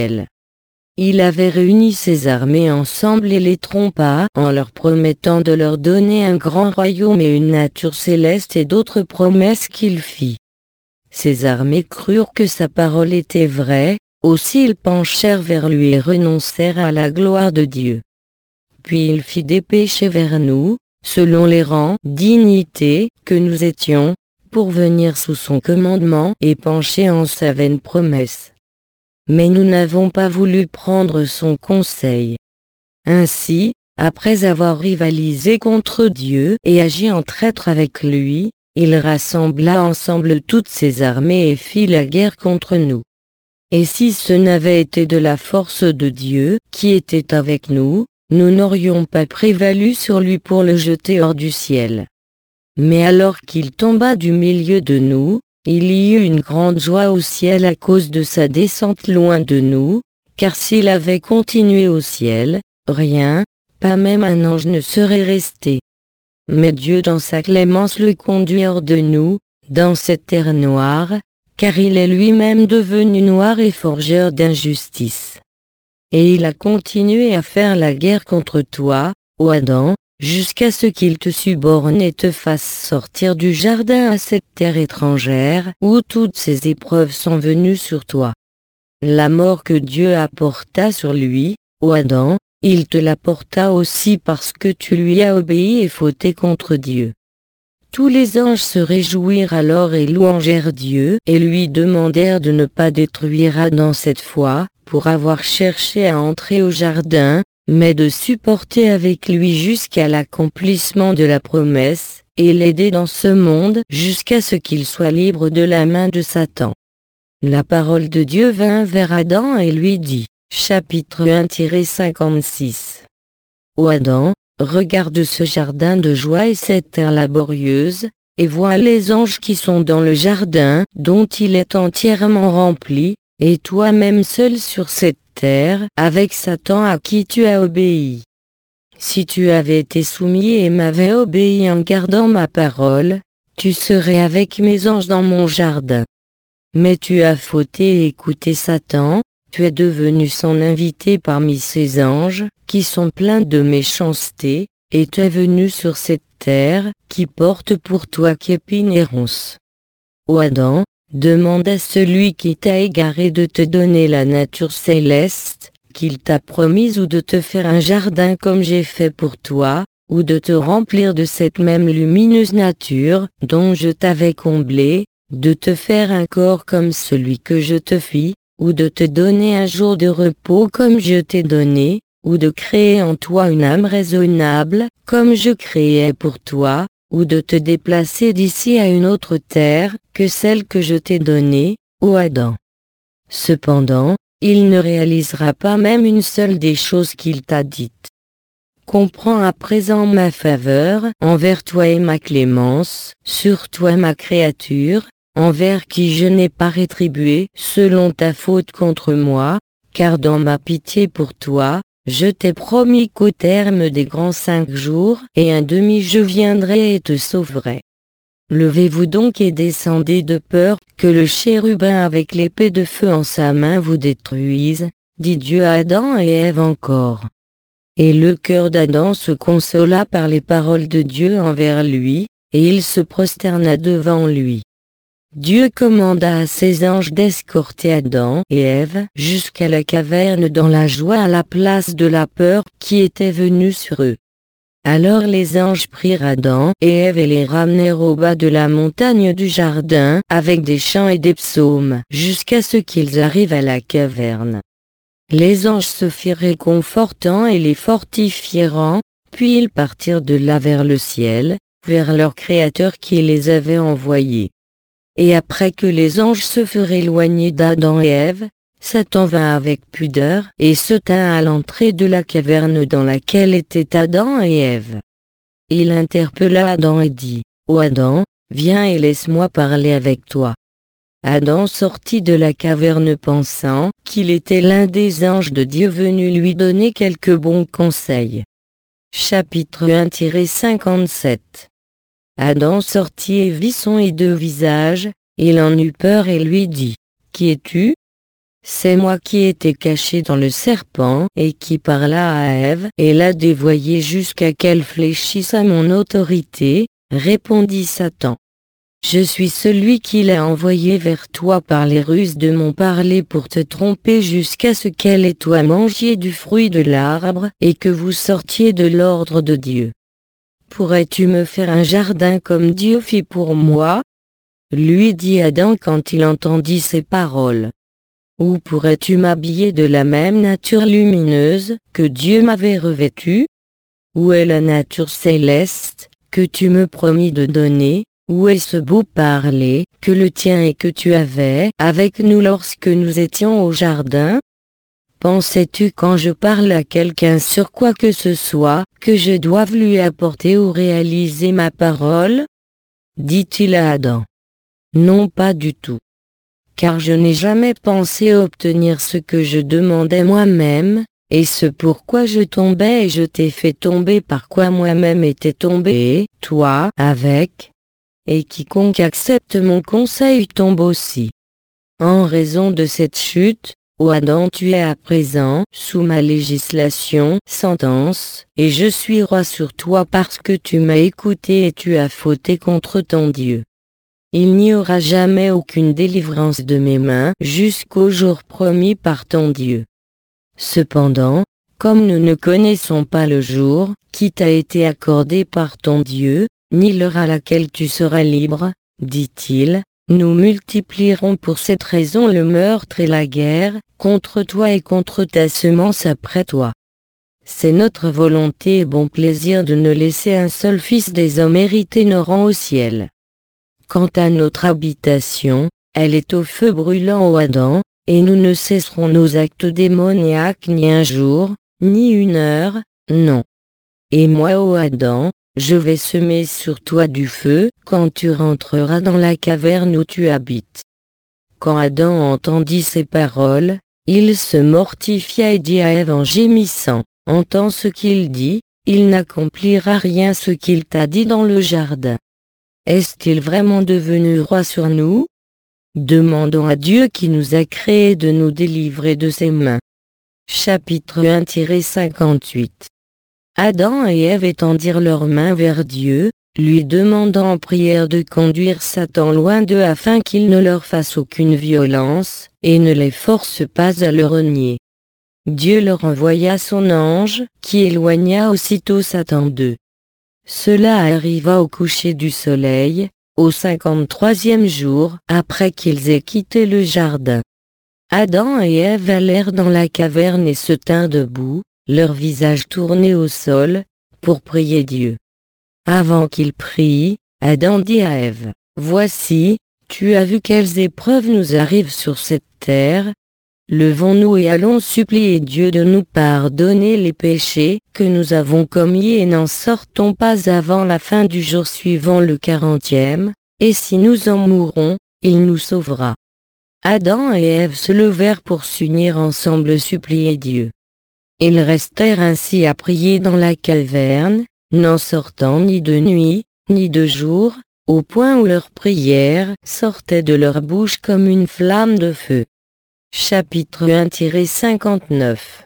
Il avait réuni ses armées ensemble et les trompa en leur promettant de leur donner un grand royaume et une nature céleste et d'autres promesses qu'il fit. Ces armées crurent que sa parole était vraie, aussi ils penchèrent vers lui et renoncèrent à la gloire de Dieu. Puis il fit dépêcher vers nous, selon les rangs dignité que nous étions, pour venir sous son commandement et pencher en sa vaine promesse. Mais nous n'avons pas voulu prendre son conseil. Ainsi, après avoir rivalisé contre Dieu et agi en traître avec lui, il rassembla ensemble toutes ses armées et fit la guerre contre nous. Et si ce n'avait été de la force de Dieu qui était avec nous, nous n'aurions pas prévalu sur lui pour le jeter hors du ciel. Mais alors qu'il tomba du milieu de nous, il y eut une grande joie au ciel à cause de sa descente loin de nous, car s'il avait continué au ciel, rien, pas même un ange ne serait resté. Mais Dieu dans sa clémence le conduit hors de nous, dans cette terre noire, car il est lui-même devenu noir et forgeur d'injustice. Et il a continué à faire la guerre contre toi, ô Adam, jusqu'à ce qu'il te suborne et te fasse sortir du jardin à cette terre étrangère où toutes ces épreuves sont venues sur toi. La mort que Dieu apporta sur lui, ô Adam, il te l'apporta aussi parce que tu lui as obéi et fauté contre Dieu. Tous les anges se réjouirent alors et louangèrent Dieu et lui demandèrent de ne pas détruire Adam cette fois, pour avoir cherché à entrer au jardin, mais de supporter avec lui jusqu'à l'accomplissement de la promesse, et l'aider dans ce monde jusqu'à ce qu'il soit libre de la main de Satan. La parole de Dieu vint vers Adam et lui dit, chapitre un cinquante-six. Ô Adam, regarde ce jardin de joie et cette terre laborieuse, et vois les anges qui sont dans le jardin dont il est entièrement rempli, et toi-même seul sur cette terre, avec Satan à qui tu as obéi. Si tu avais été soumis et m'avais obéi en gardant ma parole, tu serais avec mes anges dans mon jardin. Mais tu as fauté et écouté Satan, tu es devenu son invité parmi ses anges, qui sont pleins de méchanceté, et tu es venu sur cette terre, qui porte pour toi qu'épines et ronces. Ô Adam, demande à celui qui t'a égaré de te donner la nature céleste, qu'il t'a promise ou de te faire un jardin comme j'ai fait pour toi, ou de te remplir de cette même lumineuse nature, dont je t'avais comblé, de te faire un corps comme celui que je te fis, ou de te donner un jour de repos comme je t'ai donné, ou de créer en toi une âme raisonnable, comme je créais pour toi, ou de te déplacer d'ici à une autre terre, que celle que je t'ai donnée, ô Adam. Cependant, il ne réalisera pas même une seule des choses qu'il t'a dites. Comprends à présent ma faveur, envers toi et ma clémence, sur toi ma créature, envers qui je n'ai pas rétribué selon ta faute contre moi, car dans ma pitié pour toi, je t'ai promis qu'au terme des grands cinq jours et un demi je viendrai et te sauverai. Levez-vous donc et descendez de peur que le chérubin avec l'épée de feu en sa main vous détruise, dit Dieu à Adam et Ève encore. Et le cœur d'Adam se consola par les paroles de Dieu envers lui, et il se prosterna devant lui. Dieu commanda à ses anges d'escorter Adam et Ève jusqu'à la caverne dans la joie à la place de la peur qui était venue sur eux. Alors les anges prirent Adam et Ève et les ramenèrent au bas de la montagne du jardin avec des chants et des psaumes jusqu'à ce qu'ils arrivent à la caverne. Les anges se firent réconfortants et les fortifièrent, puis ils partirent de là vers le ciel, vers leur Créateur qui les avait envoyés. Et après que les anges se furent éloignés d'Adam et Ève, Satan vint avec pudeur et se tint à l'entrée de la caverne dans laquelle étaient Adam et Ève. Il interpella Adam et dit, « Ô Adam, viens et laisse-moi parler avec toi. » Adam sortit de la caverne pensant qu'il était l'un des anges de Dieu venus lui donner quelques bons conseils. Chapitre un cinquante-sept. Adam sortit et vit son hideux visage, il en eut peur et lui dit, « Qui es-tu » ? C'est moi qui étais caché dans le serpent et qui parla à Ève et l'a dévoyée jusqu'à qu'elle fléchisse à mon autorité, répondit Satan. Je suis celui qui l'a envoyé vers toi par les ruses de mon parler pour te tromper jusqu'à ce qu'elle et toi mangiez du fruit de l'arbre et que vous sortiez de l'ordre de Dieu. Pourrais-tu me faire un jardin comme Dieu fit pour moi ? Lui dit Adam quand il entendit ces paroles. Ou pourrais-tu m'habiller de la même nature lumineuse que Dieu m'avait revêtu ? Où est la nature céleste, que tu me promis de donner? Où est ce beau parler, que le tien et que tu avais avec nous lorsque nous étions au jardin? Pensais-tu quand je parle à quelqu'un sur quoi que ce soit, que je doive lui apporter ou réaliser ma parole? Dit-il à Adam. Non, pas du tout. Car je n'ai jamais pensé obtenir ce que je demandais moi-même, et ce pourquoi je tombais et je t'ai fait tomber par quoi moi-même étais tombé, toi avec. Et quiconque accepte mon conseil tombe aussi. En raison de cette chute, ô Adam, tu es à présent sous ma législation, sentence, et je suis roi sur toi parce que tu m'as écouté et tu as fauté contre ton Dieu. Il n'y aura jamais aucune délivrance de mes mains jusqu'au jour promis par ton Dieu. Cependant, comme nous ne connaissons pas le jour qui t'a été accordé par ton Dieu, ni l'heure à laquelle tu seras libre, dit-il, nous multiplierons pour cette raison le meurtre et la guerre, contre toi et contre ta semence après toi. C'est notre volonté et bon plaisir de ne laisser un seul fils des hommes hériter nos rangs au ciel. Quant à notre habitation, elle est au feu brûlant au Adam, et nous ne cesserons nos actes démoniaques ni un jour, ni une heure, non. Et moi ô Adam, je vais semer sur toi du feu quand tu rentreras dans la caverne où tu habites. Quand Adam entendit ces paroles, il se mortifia et dit à Ève en gémissant, entends ce qu'il dit, il n'accomplira rien ce qu'il t'a dit dans le jardin. Est-il vraiment devenu roi sur nous? Demandons à Dieu qui nous a créés de nous délivrer de ses mains. Chapitre un cinquante-huit. Adam et Ève étendirent leurs mains vers Dieu, lui demandant en prière de conduire Satan loin d'eux afin qu'il ne leur fasse aucune violence, et ne les force pas à le renier. Dieu leur envoya son ange, qui éloigna aussitôt Satan d'eux. Cela arriva au coucher du soleil, au cinquante-troisième jour après qu'ils aient quitté le jardin. Adam et Ève allèrent dans la caverne et se tinrent debout, leur visage tourné au sol, pour prier Dieu. Avant qu'ils prient, Adam dit à Ève, « Voici, tu as vu quelles épreuves nous arrivent sur cette terre. Levons-nous et allons supplier Dieu de nous pardonner les péchés que nous avons commis et n'en sortons pas avant la fin du jour suivant le quarantième, et si nous en mourons, il nous sauvera. » Adam et Ève se levèrent pour s'unir ensemble supplier Dieu. Ils restèrent ainsi à prier dans la caverne, n'en sortant ni de nuit, ni de jour, au point où leur prière sortait de leur bouche comme une flamme de feu. Chapitre un cinquante-neuf.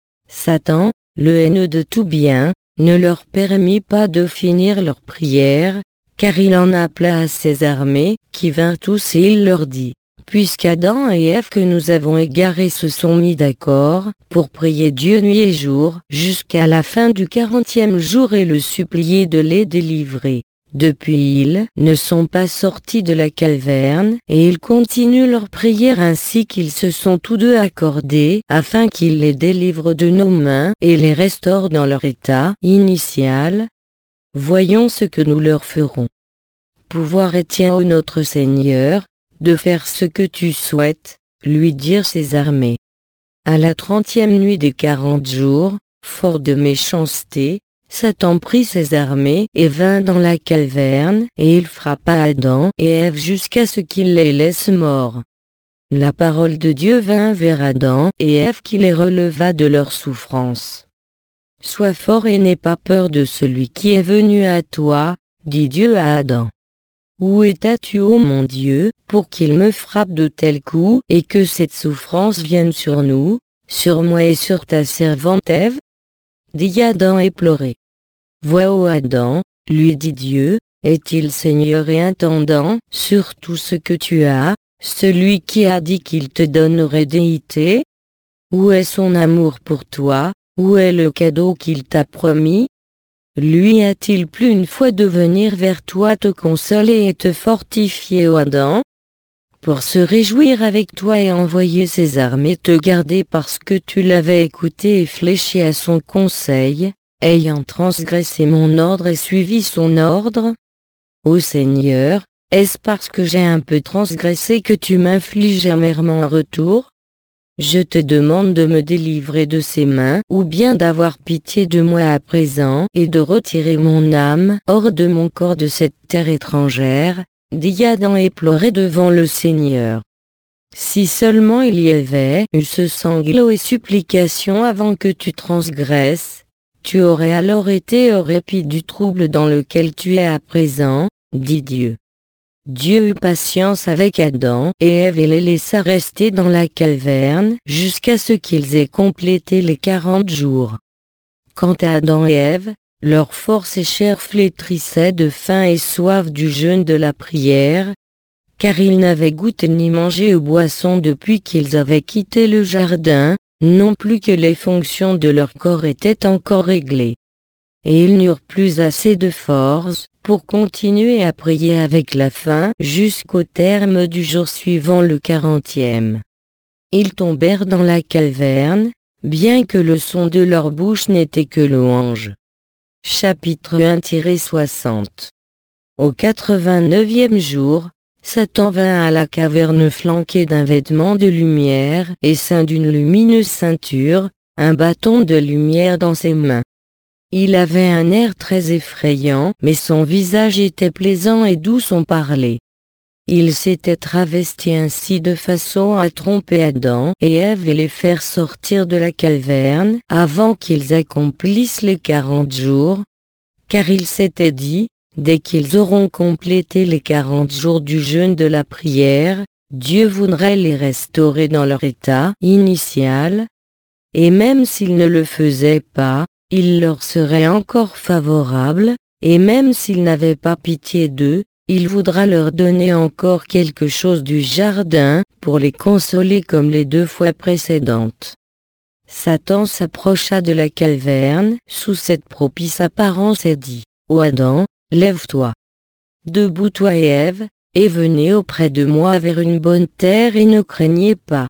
Satan, le haineux de tout bien, ne leur permit pas de finir leur prière, car il en appela à ses armées, qui vinrent tous et il leur dit, « Puisqu'Adam et Ève que nous avons égarés se sont mis d'accord, pour prier Dieu nuit et jour, jusqu'à la fin du quarantième jour et le supplier de les délivrer. Depuis ils ne sont pas sortis de la caverne, et ils continuent leur prière ainsi qu'ils se sont tous deux accordés, afin qu'ils les délivrent de nos mains et les restaurent dans leur état initial. Voyons ce que nous leur ferons. Pouvoir est tien ô notre Seigneur, de faire ce que tu souhaites, lui dirent ses armées. À la trentième nuit des quarante jours, fort de méchanceté, Satan prit ses armées et vint dans la caverne, et il frappa Adam et Ève jusqu'à ce qu'il les laisse morts. La parole de Dieu vint vers Adam et Ève qui les releva de leur souffrance. « Sois fort et n'aie pas peur de celui qui est venu à toi, dit Dieu à Adam. Où étais-tu ô mon Dieu, pour qu'il me frappe de tels coups et que cette souffrance vienne sur nous, sur moi et sur ta servante Ève? Dit Adam et pleurait. Vois ô Adam, lui dit Dieu, est-il Seigneur et intendant sur tout ce que tu as, celui qui a dit qu'il te donnerait déité? Où est son amour pour toi, où est le cadeau qu'il t'a promis? Lui a-t-il plu une fois de venir vers toi te consoler et te fortifier ô Adam? Pour se réjouir avec toi et envoyer ses armées te garder parce que tu l'avais écouté et fléchi à son conseil, ayant transgressé mon ordre et suivi son ordre? Ô Seigneur, est-ce parce que j'ai un peu transgressé que tu m'infliges amèrement un retour? Je te demande de me délivrer de ses mains, ou bien d'avoir pitié de moi à présent, et de retirer mon âme hors de mon corps de cette terre étrangère, dit Adam et pleurait devant le Seigneur. Si seulement il y avait eu ce sanglot et supplication avant que tu transgresses, tu aurais alors été au répit du trouble dans lequel tu es à présent, dit Dieu. Dieu eut patience avec Adam et Ève et les laissa rester dans la caverne jusqu'à ce qu'ils aient complété les quarante jours. Quant à Adam et Ève, leur force et chair flétrissaient de faim et soif du jeûne de la prière, car ils n'avaient goûté ni mangé aux boissons depuis qu'ils avaient quitté le jardin, non plus que les fonctions de leur corps étaient encore réglées. Et ils n'eurent plus assez de force pour continuer à prier avec la faim jusqu'au terme du jour suivant le quarantième. Ils tombèrent dans la caverne, bien que le son de leur bouche n'était que louange. Chapitre un soixante. Au quatre-vingt-neuvième jour, Satan vint à la caverne flanqué d'un vêtement de lumière et ceint d'une lumineuse ceinture, un bâton de lumière dans ses mains. Il avait un air très effrayant, mais son visage était plaisant et doux son parler. Il s'était travesti ainsi de façon à tromper Adam et Ève et les faire sortir de la caverne avant qu'ils accomplissent les quarante jours, car il s'était dit, dès qu'ils auront complété les quarante jours du jeûne de la prière, Dieu voudrait les restaurer dans leur état initial, et même s'il ne le faisait pas, il leur serait encore favorable, et même s'il n'avait pas pitié d'eux, il voudra leur donner encore quelque chose du jardin, pour les consoler comme les deux fois précédentes. Satan s'approcha de la caverne, sous cette propice apparence et dit, « Ô Adam, lève-toi. Debout toi et Ève, et venez auprès de moi vers une bonne terre et ne craignez pas.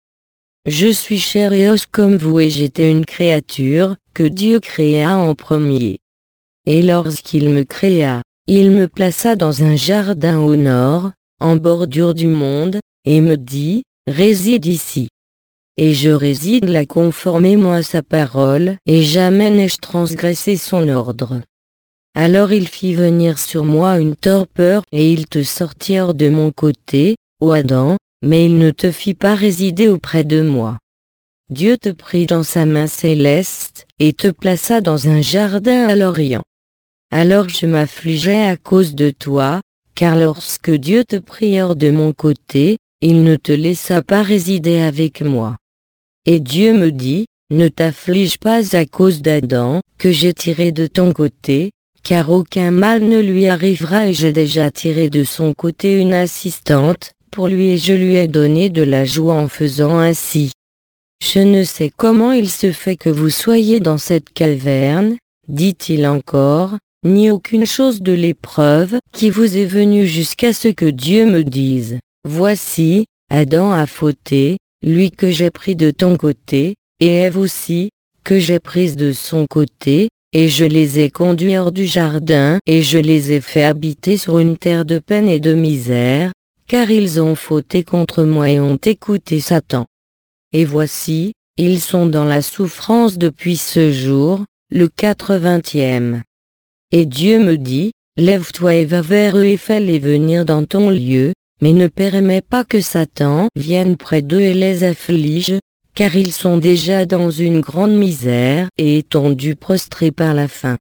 Je suis chair et os comme vous et j'étais une créature, que Dieu créa en premier. Et lorsqu'il me créa, il me plaça dans un jardin au nord, en bordure du monde, et me dit, réside ici. Et je réside là conformément à sa parole, et jamais n'ai-je transgressé son ordre. Alors il fit venir sur moi une torpeur, et il te sortit hors de mon côté, ô Adam, mais il ne te fit pas résider auprès de moi. Dieu te prit dans sa main céleste, et te plaça dans un jardin à l'Orient. Alors je m'affligeais à cause de toi, car lorsque Dieu te prit hors de mon côté, il ne te laissa pas résider avec moi. Et Dieu me dit, ne t'afflige pas à cause d'Adam, que j'ai tiré de ton côté, car aucun mal ne lui arrivera et j'ai déjà tiré de son côté une assistante, pour lui et je lui ai donné de la joie en faisant ainsi. Je ne sais comment il se fait que vous soyez dans cette caverne, dit-il encore, ni aucune chose de l'épreuve qui vous est venue jusqu'à ce que Dieu me dise, voici, Adam a fauté, lui que j'ai pris de ton côté, et Ève aussi, que j'ai prise de son côté, et je les ai conduits hors du jardin et je les ai fait habiter sur une terre de peine et de misère, car ils ont fauté contre moi et ont écouté Satan. Et voici, ils sont dans la souffrance depuis ce jour, le quatre-vingtième. Et Dieu me dit, lève-toi et va vers eux et fais-les venir dans ton lieu, mais ne permets pas que Satan vienne près d'eux et les afflige, car ils sont déjà dans une grande misère et étendus prostrés par la faim.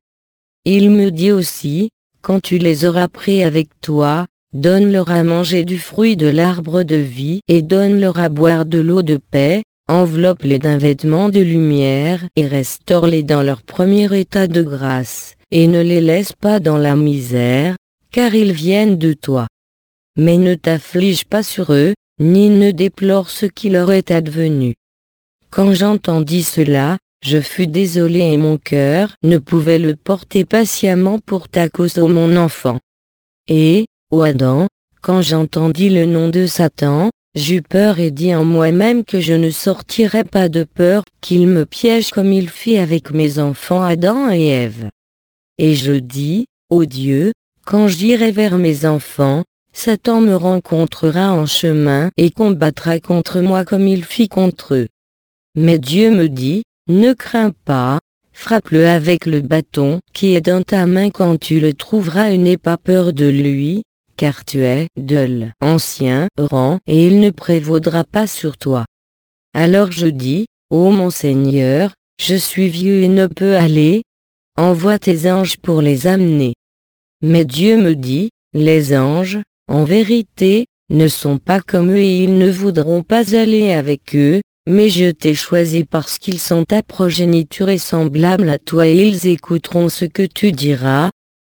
Il me dit aussi, quand tu les auras pris avec toi, donne-leur à manger du fruit de l'arbre de vie et donne-leur à boire de l'eau de paix, enveloppe-les d'un vêtement de lumière et restaure-les dans leur premier état de grâce, et ne les laisse pas dans la misère, car ils viennent de toi. Mais ne t'afflige pas sur eux, ni ne déplore ce qui leur est advenu. Quand j'entendis cela, je fus désolé et mon cœur ne pouvait le porter patiemment pour ta cause ô mon enfant. Et, ô Adam, quand j'entendis le nom de Satan, J'eus peur et dis en moi-même que je ne sortirais pas de peur qu'il me piège comme il fit avec mes enfants Adam et Ève. Et je dis, ô Dieu, quand j'irai vers mes enfants, Satan me rencontrera en chemin et combattra contre moi comme il fit contre eux. Mais Dieu me dit, ne crains pas, frappe-le avec le bâton qui est dans ta main quand tu le trouveras et n'aie pas peur de lui, car tu es de l'ancien rang et il ne prévaudra pas sur toi. Alors je dis, ô mon Seigneur, je suis vieux et ne peux aller, envoie tes anges pour les amener. Mais Dieu me dit, les anges, en vérité, ne sont pas comme eux et ils ne voudront pas aller avec eux, mais je t'ai choisi parce qu'ils sont ta progéniture et semblables à toi et ils écouteront ce que tu diras.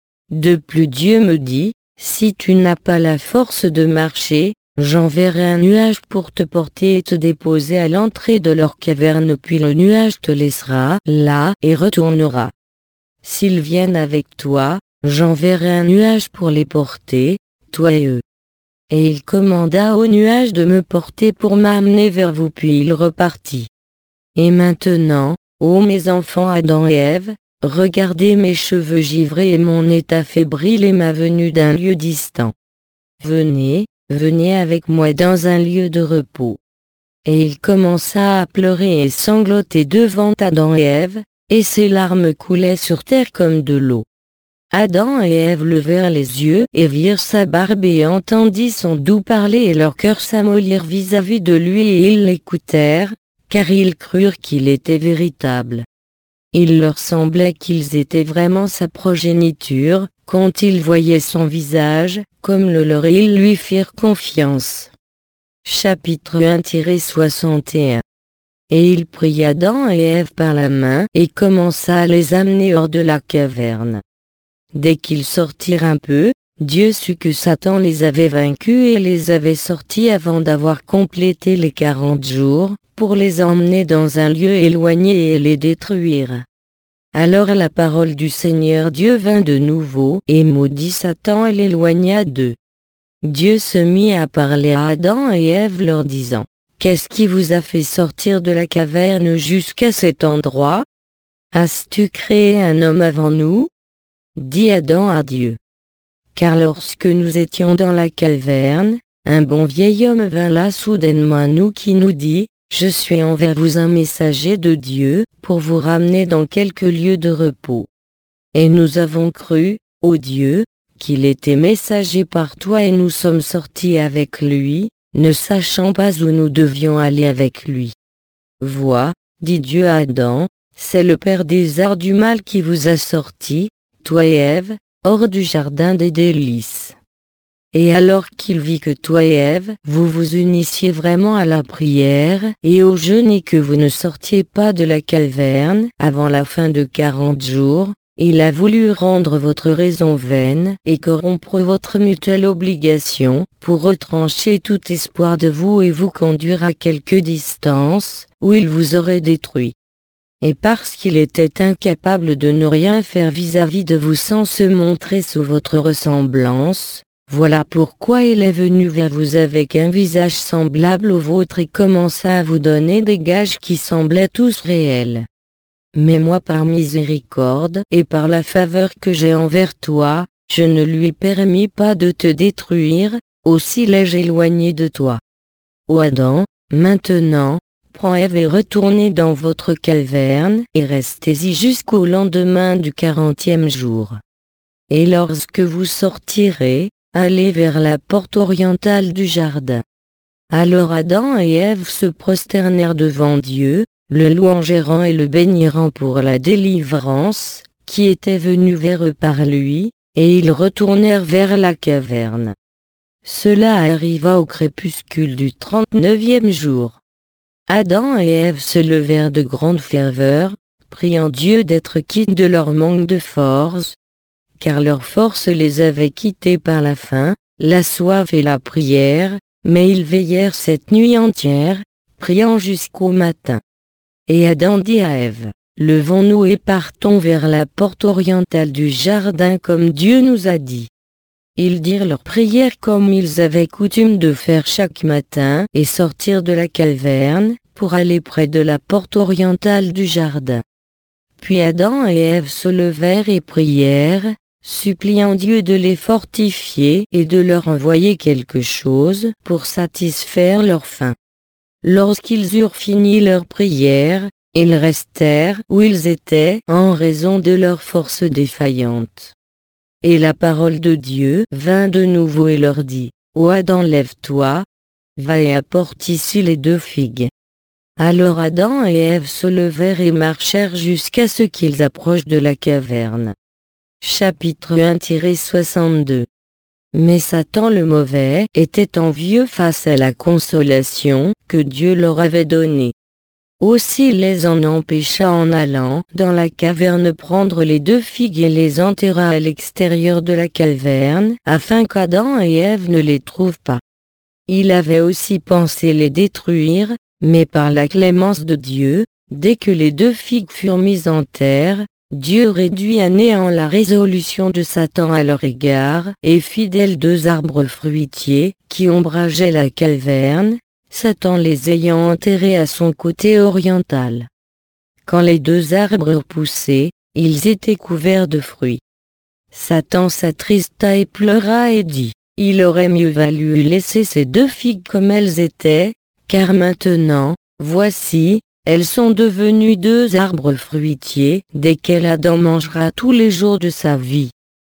De plus Dieu me dit, si tu n'as pas la force de marcher, j'enverrai un nuage pour te porter et te déposer à l'entrée de leur caverne puis le nuage te laissera là et retournera. S'ils viennent avec toi, j'enverrai un nuage pour les porter, toi et eux. Et il commanda au nuage de me porter pour m'amener vers vous puis il repartit. Et maintenant, ô mes enfants Adam et Ève, regardez mes cheveux givrés et mon état fébrile et ma venue d'un lieu distant. Venez, venez avec moi dans un lieu de repos. Et il commença à pleurer et sangloter devant Adam et Ève, et ses larmes coulaient sur terre comme de l'eau. Adam et Ève levèrent les yeux et virent sa barbe et entendit son doux parler et leur cœur s'amollirent vis-à-vis de lui et ils l'écoutèrent, car ils crurent qu'il était véritable. Il leur semblait qu'ils étaient vraiment sa progéniture, quand ils voyaient son visage, comme le leur et ils lui firent confiance. Chapitre un soixante et un. Et il prit Adam et Ève par la main et commença à les amener hors de la caverne. Dès qu'ils sortirent un peu, Dieu sut que Satan les avait vaincus et les avait sortis avant d'avoir complété les quarante jours, pour les emmener dans un lieu éloigné et les détruire. Alors la parole du Seigneur Dieu vint de nouveau et maudit Satan et l'éloigna d'eux. Dieu se mit à parler à Adam et Ève leur disant, « Qu'est-ce qui vous a fait sortir de la caverne jusqu'à cet endroit? As-tu créé un homme avant nous ?» dit Adam à Dieu. Car lorsque nous étions dans la caverne, un bon vieil homme vint là soudainement à nous qui nous dit, « Je suis envers vous un messager de Dieu, pour vous ramener dans quelque lieu de repos. » Et nous avons cru, ô Dieu, qu'il était messager par toi et nous sommes sortis avec lui, ne sachant pas où nous devions aller avec lui. Vois, dit Dieu à Adam, c'est le père des arts du mal qui vous a sortis, toi et Ève, hors du jardin des délices. Et alors qu'il vit que toi et Ève, vous vous unissiez vraiment à la prière et au jeûne et que vous ne sortiez pas de la caverne avant la fin de quarante jours, il a voulu rendre votre raison vaine et corrompre votre mutuelle obligation pour retrancher tout espoir de vous et vous conduire à quelque distance où il vous aurait détruit. Et parce qu'il était incapable de ne rien faire vis-à-vis de vous sans se montrer sous votre ressemblance, voilà pourquoi il est venu vers vous avec un visage semblable au vôtre et commença à vous donner des gages qui semblaient tous réels. Mais moi par miséricorde et par la faveur que j'ai envers toi, je ne lui permis pas de te détruire, aussi l'ai-je éloigné de toi. Ô Adam, maintenant, prends Ève et retournez dans votre caverne et restez-y jusqu'au lendemain du quarantième jour. Et lorsque vous sortirez, allez vers la porte orientale du jardin. Alors Adam et Ève se prosternèrent devant Dieu, le louangèrent et le bénirent pour la délivrance, qui était venue vers eux par lui, et ils retournèrent vers la caverne. Cela arriva au crépuscule du trente-neuvième jour. Adam et Ève se levèrent de grande ferveur, priant Dieu d'être quittes de leur manque de force, car leur force les avait quittés par la faim, la soif et la prière, mais ils veillèrent cette nuit entière, priant jusqu'au matin. Et Adam dit à Ève, « Levons-nous et partons vers la porte orientale du jardin comme Dieu nous a dit. » Ils dirent leur prière comme ils avaient coutume de faire chaque matin et sortirent de la caverne, pour aller près de la porte orientale du jardin. Puis Adam et Ève se levèrent et prièrent, suppliant Dieu de les fortifier et de leur envoyer quelque chose pour satisfaire leur faim. Lorsqu'ils eurent fini leur prière, ils restèrent où ils étaient en raison de leur force défaillante. Et la parole de Dieu vint de nouveau et leur dit, « Ô Adam, lève-toi, va et apporte ici les deux figues. » Alors Adam et Ève se levèrent et marchèrent jusqu'à ce qu'ils approchent de la caverne. Chapitre un soixante-deux. Mais Satan le mauvais était envieux face à la consolation que Dieu leur avait donnée. Aussi il les en empêcha en allant dans la caverne prendre les deux figues et les enterra à l'extérieur de la caverne, afin qu'Adam et Ève ne les trouvent pas. Il avait aussi pensé les détruire, mais par la clémence de Dieu, dès que les deux figues furent mises en terre, Dieu réduit à néant la résolution de Satan à leur égard, et fit d'elles deux arbres fruitiers, qui ombrageaient la caverne, Satan les ayant enterrés à son côté oriental. Quand les deux arbres eurent poussé, ils étaient couverts de fruits. Satan s'attrista et pleura et dit, « Il aurait mieux valu laisser ces deux figues comme elles étaient, car maintenant, voici, elles sont devenues deux arbres fruitiers, desquels Adam mangera tous les jours de sa vie.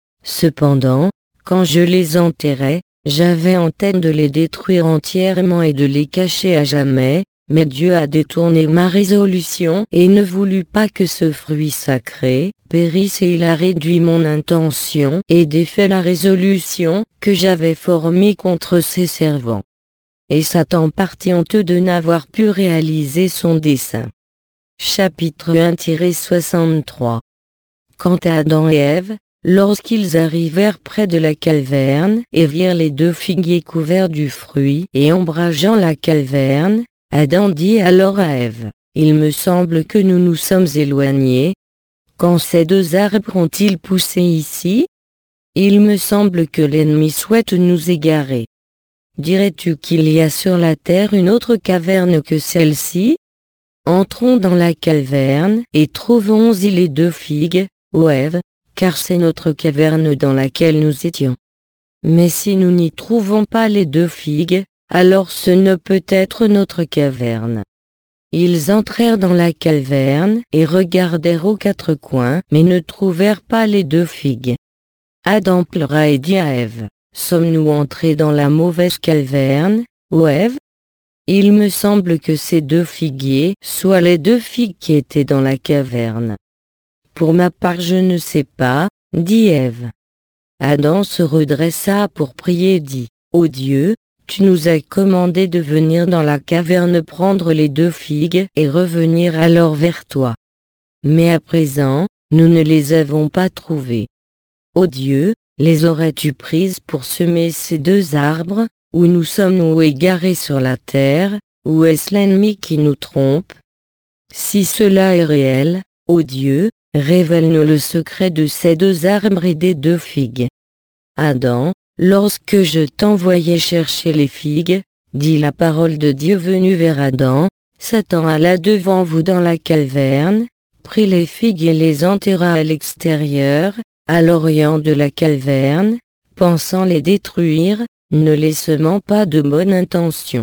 Cependant, quand je les enterrais, j'avais en tête de les détruire entièrement et de les cacher à jamais, mais Dieu a détourné ma résolution et ne voulut pas que ce fruit sacré périsse et il a réduit mon intention et défait la résolution que j'avais formée contre ses servants. » Et Satan partit honteux de n'avoir pu réaliser son dessein. Chapitre un soixante-trois. Quant à Adam et Ève, lorsqu'ils arrivèrent près de la caverne et virent les deux figuiers couverts du fruit et ombrageant la caverne, Adam dit alors à Ève, « Il me semble que nous nous sommes éloignés. Quand ces deux arbres ont-ils poussé ici? Il me semble que l'ennemi souhaite nous égarer. Dirais-tu qu'il y a sur la terre une autre caverne que celle-ci? Entrons dans la caverne et trouvons-y les deux figues, ô Ève, car c'est notre caverne dans laquelle nous étions. Mais si nous n'y trouvons pas les deux figues, alors ce ne peut être notre caverne. » Ils entrèrent dans la caverne et regardèrent aux quatre coins, mais ne trouvèrent pas les deux figues. Adam pleura et dit à Ève, « Sommes-nous entrés dans la mauvaise caverne, ô Ève? Il me semble que ces deux figuiers soient les deux figues qui étaient dans la caverne. » Pour ma part je ne sais pas, dit Ève. Adam se redressa pour prier et dit, « Ô Dieu, tu nous as commandé de venir dans la caverne prendre les deux figues et revenir alors vers toi. Mais à présent, nous ne les avons pas trouvées. Ô Dieu, les aurais-tu prises pour semer ces deux arbres, ou nous sommes-nous égarés sur la terre, ou est-ce l'ennemi qui nous trompe? Si cela est réel, ô Dieu, révèle-nous le secret de ces deux arbres et des deux figues. » Adam, lorsque je t'envoyais chercher les figues, dit la parole de Dieu venue vers Adam, Satan alla devant vous dans la caverne, prit les figues et les enterra à l'extérieur, à l'orient de la caverne, pensant les détruire, ne les semant pas de bonne intention.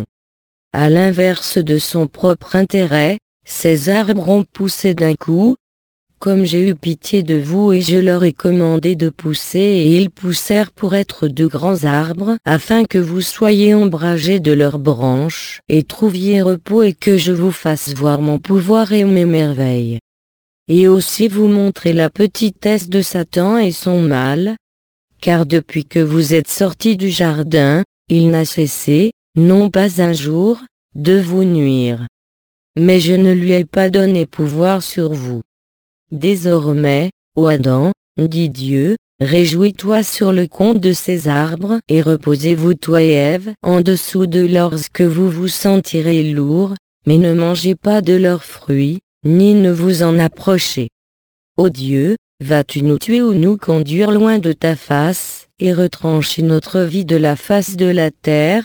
À l'inverse de son propre intérêt, ces arbres ont poussé d'un coup. Comme j'ai eu pitié de vous et je leur ai commandé de pousser et ils poussèrent pour être de grands arbres, afin que vous soyez ombragés de leurs branches, et trouviez repos et que je vous fasse voir mon pouvoir et mes merveilles. Et aussi vous montrer la petitesse de Satan et son mal, car depuis que vous êtes sortis du jardin, il n'a cessé, non pas un jour, de vous nuire. Mais je ne lui ai pas donné pouvoir sur vous. Désormais, ô Adam, dit Dieu, réjouis-toi sur le compte de ces arbres et reposez-vous toi et Ève en dessous de lorsque vous vous sentirez lourds, mais ne mangez pas de leurs fruits, ni ne vous en approchez. Ô Dieu, vas-tu nous tuer ou nous conduire loin de ta face, et retrancher notre vie de la face de la terre?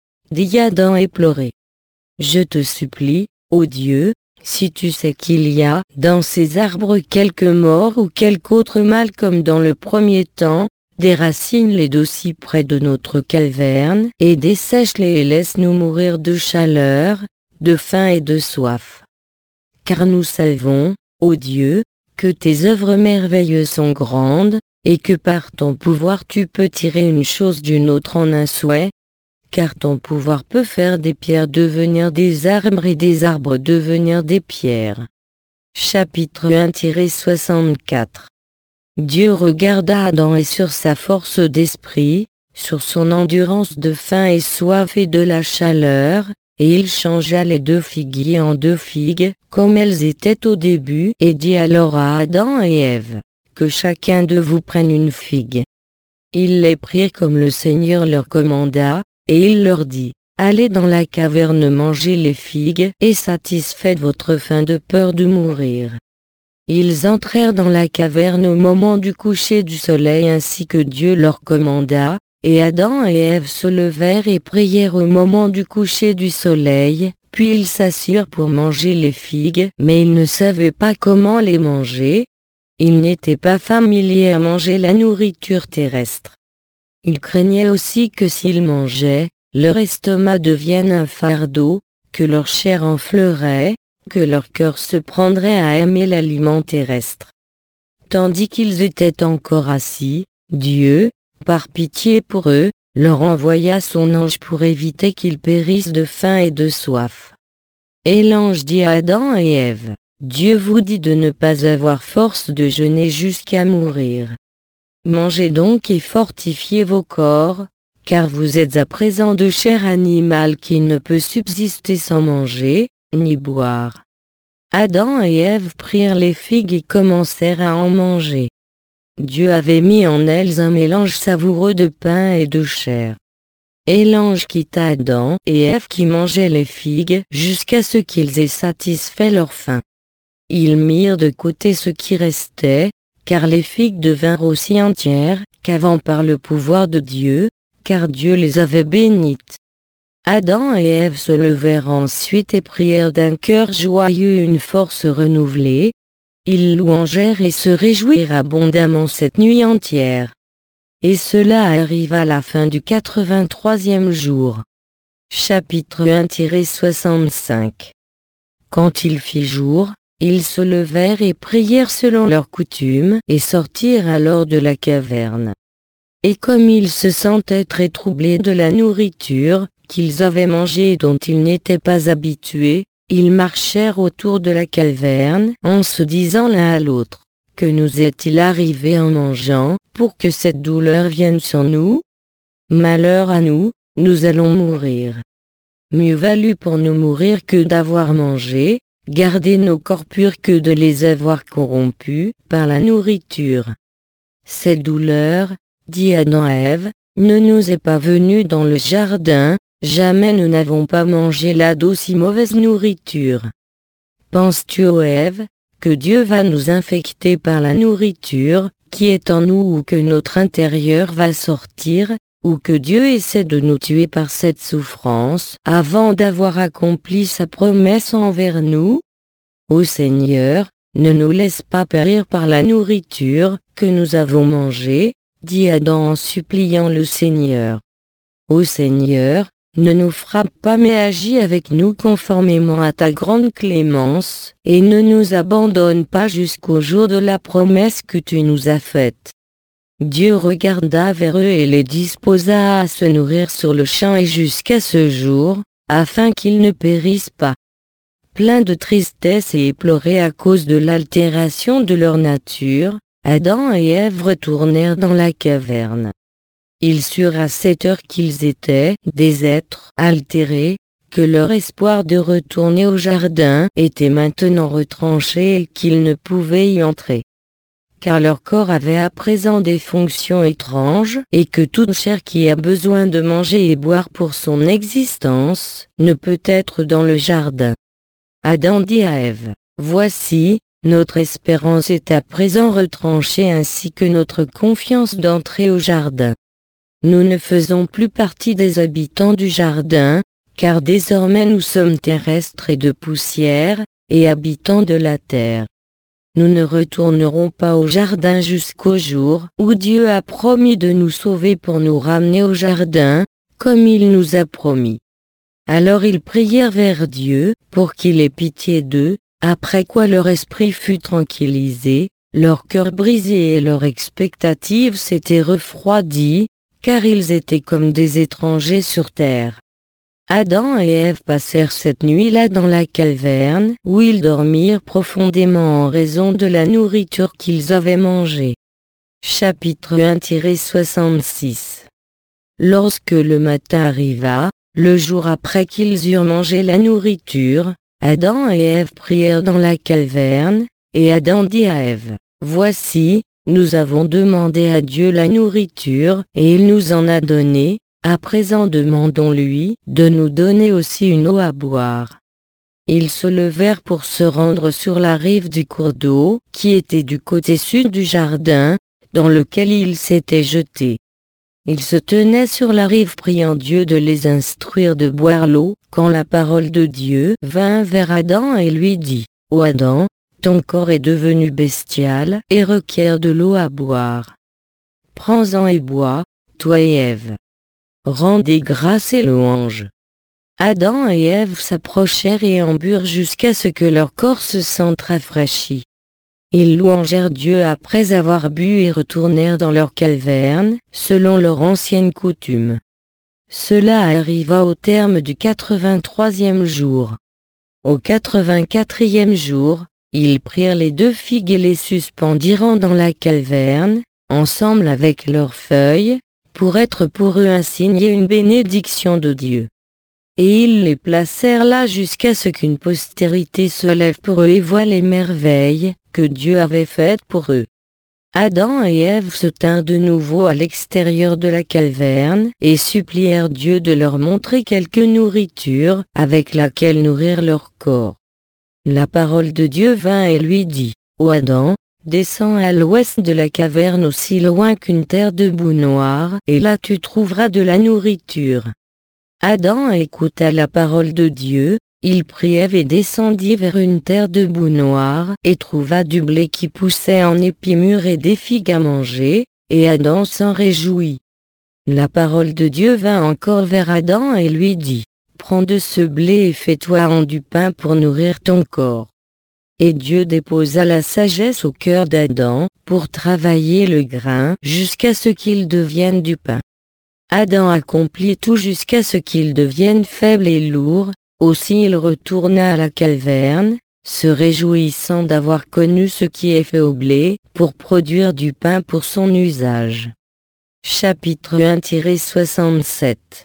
Dit Adam et pleurait. Je te supplie, ô Dieu, si tu sais qu'il y a dans ces arbres quelque mort ou quelque autre mal comme dans le premier temps, déracine-les d'aussi près de notre caverne, et dessèche-les et laisse-nous mourir de chaleur, de faim et de soif. Car nous savons, ô Dieu, que tes œuvres merveilleuses sont grandes, et que par ton pouvoir tu peux tirer une chose d'une autre en un souhait, car ton pouvoir peut faire des pierres devenir des arbres et des arbres devenir des pierres. Chapitre un soixante-quatre. Dieu regarda Adam et sur sa force d'esprit, sur son endurance de faim et soif et de la chaleur, et il changea les deux figuiers en deux figues, comme elles étaient au début, et dit alors à Adam et Ève, que chacun de vous prenne une figue. Ils les prirent comme le Seigneur leur commanda, et il leur dit, allez dans la caverne manger les figues, et satisfaites votre faim de peur de mourir. Ils entrèrent dans la caverne au moment du coucher du soleil ainsi que Dieu leur commanda, et Adam et Ève se levèrent et prièrent au moment du coucher du soleil, puis ils s'assirent pour manger les figues, mais ils ne savaient pas comment les manger. Ils n'étaient pas familiers à manger la nourriture terrestre. Ils craignaient aussi que s'ils mangeaient, leur estomac devienne un fardeau, que leur chair enflerait, que leur cœur se prendrait à aimer l'aliment terrestre. Tandis qu'ils étaient encore assis, Dieu, par pitié pour eux, leur envoya son ange pour éviter qu'ils périssent de faim et de soif. Et l'ange dit à Adam et Ève, Dieu vous dit de ne pas avoir force de jeûner jusqu'à mourir. Mangez donc et fortifiez vos corps, car vous êtes à présent de chair animale qui ne peut subsister sans manger, ni boire. Adam et Ève prirent les figues et commencèrent à en manger. Dieu avait mis en elles un mélange savoureux de pain et de chair. Et l'ange quitta Adam et Ève qui mangeaient les figues jusqu'à ce qu'ils aient satisfait leur faim. Ils mirent de côté ce qui restait, car les figues devinrent aussi entières qu'avant par le pouvoir de Dieu, car Dieu les avait bénites. Adam et Ève se levèrent ensuite et prièrent d'un cœur joyeux une force renouvelée. Ils louangèrent et se réjouirent abondamment cette nuit entière. Et cela arriva à la fin du quatre-vingt-troisième jour. Chapitre un soixante-cinq. Quand il fit jour, ils se levèrent et prièrent selon leur coutume et sortirent alors de la caverne. Et comme ils se sentaient très troublés de la nourriture qu'ils avaient mangée et dont ils n'étaient pas habitués, ils marchèrent autour de la caverne en se disant l'un à l'autre, « Que nous est-il arrivé en mangeant, pour que cette douleur vienne sur nous? Malheur à nous, nous allons mourir. Mieux valut pour nous mourir que d'avoir mangé, garder nos corps purs que de les avoir corrompus par la nourriture. Cette douleur, dit Adam à Ève, ne nous est pas venue dans le jardin, jamais nous n'avons pas mangé là d'aussi mauvaise nourriture. Penses-tu, ô Ève, que Dieu va nous infecter par la nourriture qui est en nous ou que notre intérieur va sortir, ou que Dieu essaie de nous tuer par cette souffrance avant d'avoir accompli sa promesse envers nous? Ô Seigneur, ne nous laisse pas périr par la nourriture que nous avons mangée, dit Adam en suppliant le Seigneur. Ô Seigneur, ne nous frappe pas mais agis avec nous conformément à ta grande clémence, et ne nous abandonne pas jusqu'au jour de la promesse que tu nous as faite. Dieu regarda vers eux et les disposa à se nourrir sur le champ et jusqu'à ce jour, afin qu'ils ne périssent pas. Pleins de tristesse et éplorés à cause de l'altération de leur nature, Adam et Ève retournèrent dans la caverne. Ils surent à cette heure qu'ils étaient des êtres altérés, que leur espoir de retourner au jardin était maintenant retranché et qu'ils ne pouvaient y entrer. Car leur corps avait à présent des fonctions étranges, et que toute chair qui a besoin de manger et boire pour son existence, ne peut être dans le jardin. Adam dit à Ève, « Voici, Notre espérance est à présent retranchée ainsi que notre confiance d'entrer au jardin. Nous ne faisons plus partie des habitants du jardin, car désormais nous sommes terrestres et de poussière, et habitants de la terre. Nous ne retournerons pas au jardin jusqu'au jour où Dieu a promis de nous sauver pour nous ramener au jardin, comme il nous a promis. Alors ils prièrent vers Dieu, pour qu'il ait pitié d'eux, après quoi leur esprit fut tranquillisé, leur cœur brisé et leur expectative s'était refroidie, car ils étaient comme des étrangers sur terre. Adam et Ève passèrent cette nuit-là dans la caverne, où ils dormirent profondément en raison de la nourriture qu'ils avaient mangée. Chapitre un soixante-six. Lorsque le matin arriva, le jour après qu'ils eurent mangé la nourriture, Adam et Ève prièrent dans la caverne, et Adam dit à Ève, « Voici, nous avons demandé à Dieu la nourriture, et il nous en a donné. À présent demandons-lui de nous donner aussi une eau à boire. » Ils se levèrent pour se rendre sur la rive du cours d'eau, qui était du côté sud du jardin, dans lequel ils s'étaient jetés. Ils se tenaient sur la rive priant Dieu de les instruire de boire l'eau, quand la parole de Dieu vint vers Adam et lui dit, « Ô Adam, ton corps est devenu bestial et requiert de l'eau à boire. Prends-en et bois, toi et Ève. Rendez grâce et louange. » Adam et Ève s'approchèrent et en burent jusqu'à ce que leur corps se sente rafraîchi. Ils louangèrent Dieu après avoir bu et retournèrent dans leur caverne, selon leur ancienne coutume. Cela arriva au terme du quatre-vingt-troisième jour. Au quatre-vingt-quatrième jour, ils prirent les deux figues et les suspendirent dans la caverne, ensemble avec leurs feuilles, pour être pour eux un signe et une bénédiction de Dieu. Et ils les placèrent là jusqu'à ce qu'une postérité se lève pour eux et voie les merveilles que Dieu avait faites pour eux. Adam et Ève se tinrent de nouveau à l'extérieur de la caverne et supplièrent Dieu de leur montrer quelque nourriture avec laquelle nourrir leur corps. La parole de Dieu vint et lui dit, « Ô Adam, descends à l'ouest de la caverne aussi loin qu'une terre de boue noire, et là tu trouveras de la nourriture. » Adam écouta la parole de Dieu, il prit Ève et descendit vers une terre de boue noire, et trouva du blé qui poussait en épis mûrs et des figues à manger, et Adam s'en réjouit. La parole de Dieu vint encore vers Adam et lui dit, « Prends de ce blé et fais-toi en du pain pour nourrir ton corps. » Et Dieu déposa la sagesse au cœur d'Adam, pour travailler le grain jusqu'à ce qu'il devienne du pain. Adam accomplit tout jusqu'à ce qu'il devienne faible et lourd, aussi il retourna à la caverne, se réjouissant d'avoir connu ce qui est fait au blé, pour produire du pain pour son usage. Chapitre un soixante-sept.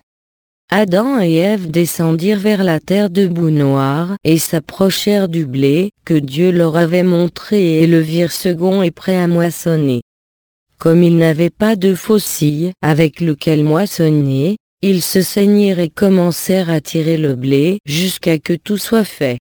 Adam et Ève descendirent vers la terre de boue noire et s'approchèrent du blé que Dieu leur avait montré et le virent second et prêt à moissonner. Comme ils n'avaient pas de faucille avec lequel moissonner, ils se saignirent et commencèrent à tirer le blé jusqu'à que tout soit fait.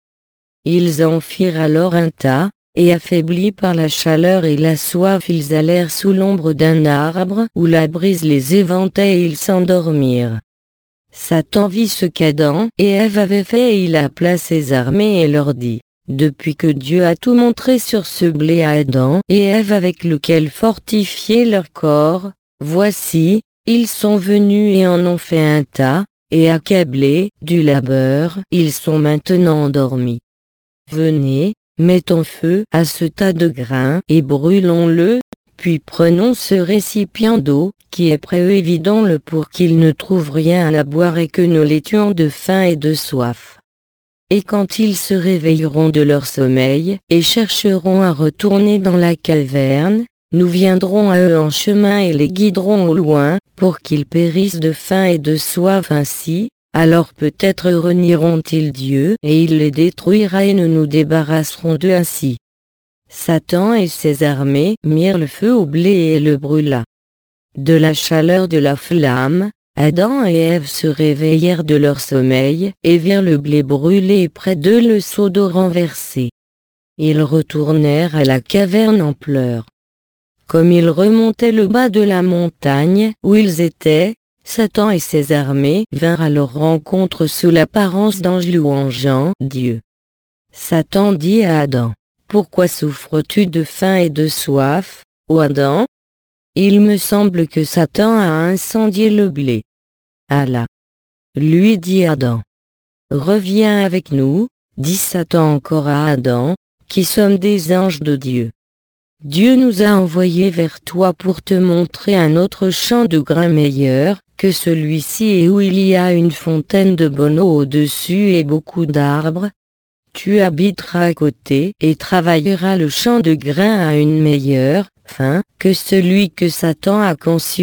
Ils en firent alors un tas, et affaiblis par la chaleur et la soif ils allèrent sous l'ombre d'un arbre où la brise les éventait et ils s'endormirent. Satan vit ce qu'Adam et Ève avaient fait et il appela ses armées et leur dit, « Depuis que Dieu a tout montré sur ce blé à Adam et Ève avec lequel fortifier leur corps, voici, ils sont venus et en ont fait un tas, et accablés du labeur, ils sont maintenant endormis. Venez, mettons feu à ce tas de grains et brûlons-le, puis prenons ce récipient d'eau, qui est près eux et vidons-le pour qu'ils ne trouvent rien à boire et que nous les tuons de faim et de soif. Et quand ils se réveilleront de leur sommeil, et chercheront à retourner dans la caverne, nous viendrons à eux en chemin et les guiderons au loin, pour qu'ils périssent de faim et de soif ainsi, alors peut-être renieront-ils Dieu et il les détruira et nous nous débarrasserons d'eux ainsi. » Satan et ses armées mirent le feu au blé et le brûla. De la chaleur de la flamme, Adam et Ève se réveillèrent de leur sommeil et virent le blé brûlé et près d'eux le seau d'eau renversé. ils retournèrent à la caverne en pleurs. Comme ils remontaient le bas de la montagne où ils étaient, Satan et ses armées vinrent à leur rencontre sous l'apparence d'anges louangeant Dieu. Satan dit à Adam: « Pourquoi souffres-tu de faim et de soif, ô Adam ? Il me semble que Satan a incendié le blé. » Allah lui dit Adam: « Reviens avec nous, dit Satan encore à Adam, qui sommes des anges de Dieu. Dieu nous a envoyés vers toi pour te montrer un autre champ de grains meilleur que celui-ci et où il y a une fontaine de bonne eau au-dessus et beaucoup d'arbres. Tu habiteras à côté et travailleras le champ de grains à une meilleure fin que celui que Satan a consumé. »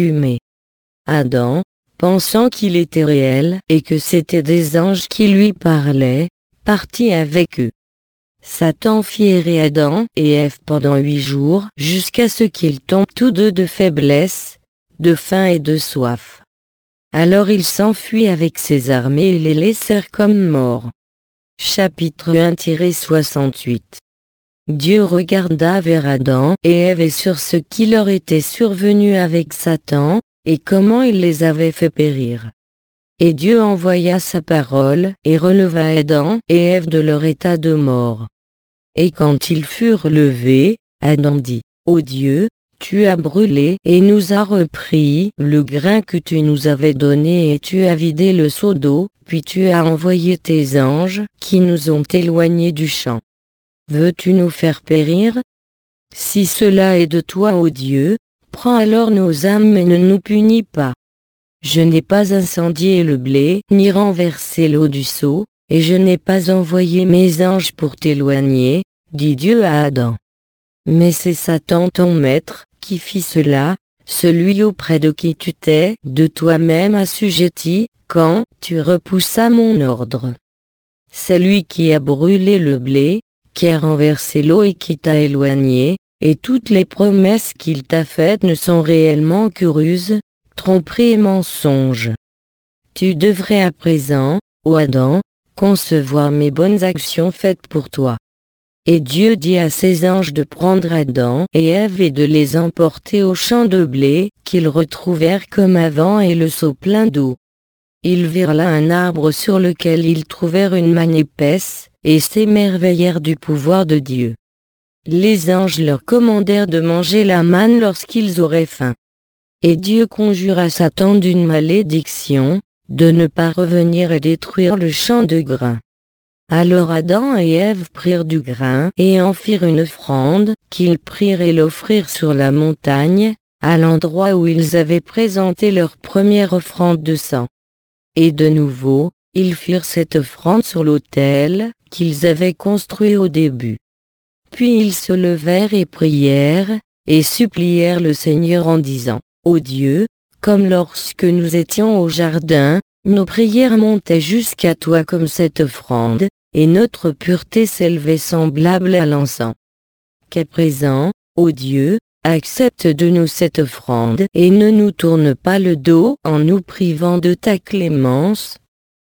Adam, pensant qu'il était réel et que c'étaient des anges qui lui parlaient, partit avec eux. Satan fit errer Adam et Ève pendant huit jours jusqu'à ce qu'ils tombent tous deux de faiblesse, de faim et de soif. Alors il s'enfuit avec ses armées et les laissèrent comme morts. Chapitre un soixante-huit. Dieu regarda vers Adam et Ève et sur ce qui leur était survenu avec Satan, et comment il les avait fait périr. Et Dieu envoya sa parole et releva Adam et Ève de leur état de mort. Et quand ils furent levés, Adam dit: « Ô Dieu, tu as brûlé et nous as repris le grain que tu nous avais donné et tu as vidé le seau d'eau, puis tu as envoyé tes anges qui nous ont éloignés du champ. Veux-tu nous faire périr? Si cela est de toi, ô Dieu, prends alors nos âmes et ne nous punis pas. Je n'ai pas incendié le blé ni renversé l'eau du seau, et je n'ai pas envoyé mes anges pour t'éloigner, dit Dieu à Adam. Mais c'est Satan ton maître, qui fit cela, celui auprès de qui tu t'es de toi-même assujetti, quand tu repoussas mon ordre. C'est lui qui a brûlé le blé, qui a renversé l'eau et qui t'a éloigné, et toutes les promesses qu'il t'a faites ne sont réellement que ruses, tromperies et mensonges. Tu devrais à présent, ô Adam, concevoir mes bonnes actions faites pour toi. » Et Dieu dit à ses anges de prendre Adam et Ève et de les emporter au champ de blé, qu'ils retrouvèrent comme avant et le seau plein d'eau. Ils virent là un arbre sur lequel ils trouvèrent une manne épaisse, et s'émerveillèrent du pouvoir de Dieu. Les anges leur commandèrent de manger la manne lorsqu'ils auraient faim. Et Dieu conjura Satan d'une malédiction, de ne pas revenir et détruire le champ de grains. Alors Adam et Ève prirent du grain et en firent une offrande, qu'ils prirent et l'offrirent sur la montagne, à l'endroit où ils avaient présenté leur première offrande de sang. Et de nouveau, ils firent cette offrande sur l'autel qu'ils avaient construit au début. Puis ils se levèrent et prièrent, et supplièrent le Seigneur en disant: « Ô Dieu, comme lorsque nous étions au jardin, nos prières montaient jusqu'à toi comme cette offrande, et notre pureté s'élevait semblable à l'encens. Qu'à présent, ô Dieu, accepte de nous cette offrande et ne nous tourne pas le dos en nous privant de ta clémence.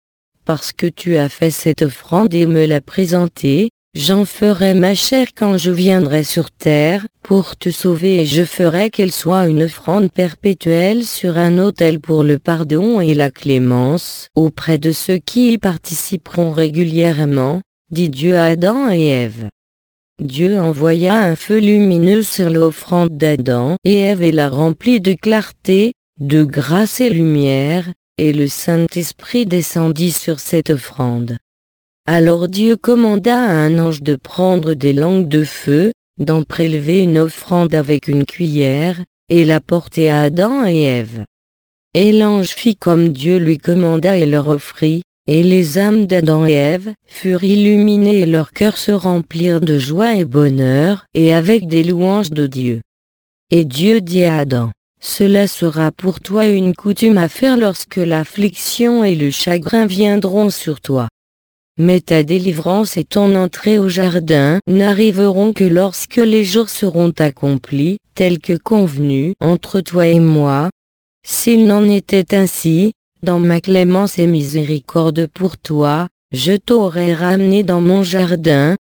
Parce que tu as fait cette offrande et me l'as présentée, j'en ferai ma chair quand je viendrai sur terre, pour te sauver et je ferai qu'elle soit une offrande perpétuelle sur un autel pour le pardon et la clémence, auprès de ceux qui y participeront régulièrement, dit Dieu à Adam et Ève. Dieu envoya un feu lumineux sur l'offrande d'Adam et Ève et la remplit de clarté, de grâce et lumière, et le Saint-Esprit descendit sur cette offrande. Alors Dieu commanda à un ange de prendre des langues de feu, d'en prélever une offrande avec une cuillère, et la porter à Adam et Ève. Et l'ange fit comme Dieu lui commanda et leur offrit, et les âmes d'Adam et Ève furent illuminées et leurs cœurs se remplirent de joie et bonheur, et avec des louanges de Dieu. Et Dieu dit à Adam: « Cela sera pour toi une coutume à faire lorsque l'affliction et le chagrin viendront sur toi. Mais ta délivrance et ton entrée au jardin n'arriveront que lorsque les jours seront accomplis, tels que convenus entre toi et moi. S'il n'en était ainsi, dans ma clémence et miséricorde pour toi, je t'aurais ramené dans mon jardin,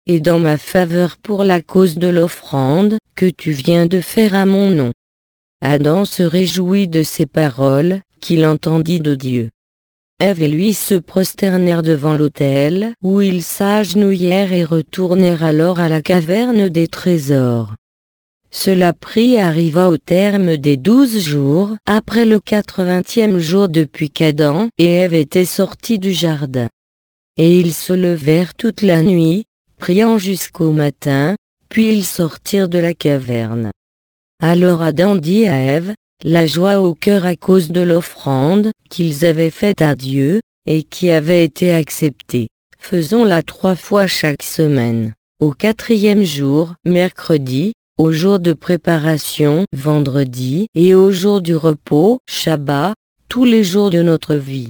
et dans ma faveur pour la cause de l'offrande que tu viens de faire à mon nom. Adam se réjouit de ces paroles qu'il entendit de Dieu. Ève et lui se prosternèrent devant l'autel où ils s'agenouillèrent et retournèrent alors à la caverne des trésors. Cela prit arriva au terme des douze jours après le quatre-vingtième jour depuis qu'Adam et Ève étaient sortis du jardin. Et ils se levèrent toute la nuit, priant jusqu'au matin, puis ils sortirent de la caverne. Alors Adam dit à Ève, la joie au cœur à cause de l'offrande qu'ils avaient faite à Dieu, et qui avait été acceptée. Faisons-la trois fois chaque semaine. Au quatrième jour, mercredi, au jour de préparation, vendredi, et au jour du repos, Shabbat, tous les jours de notre vie.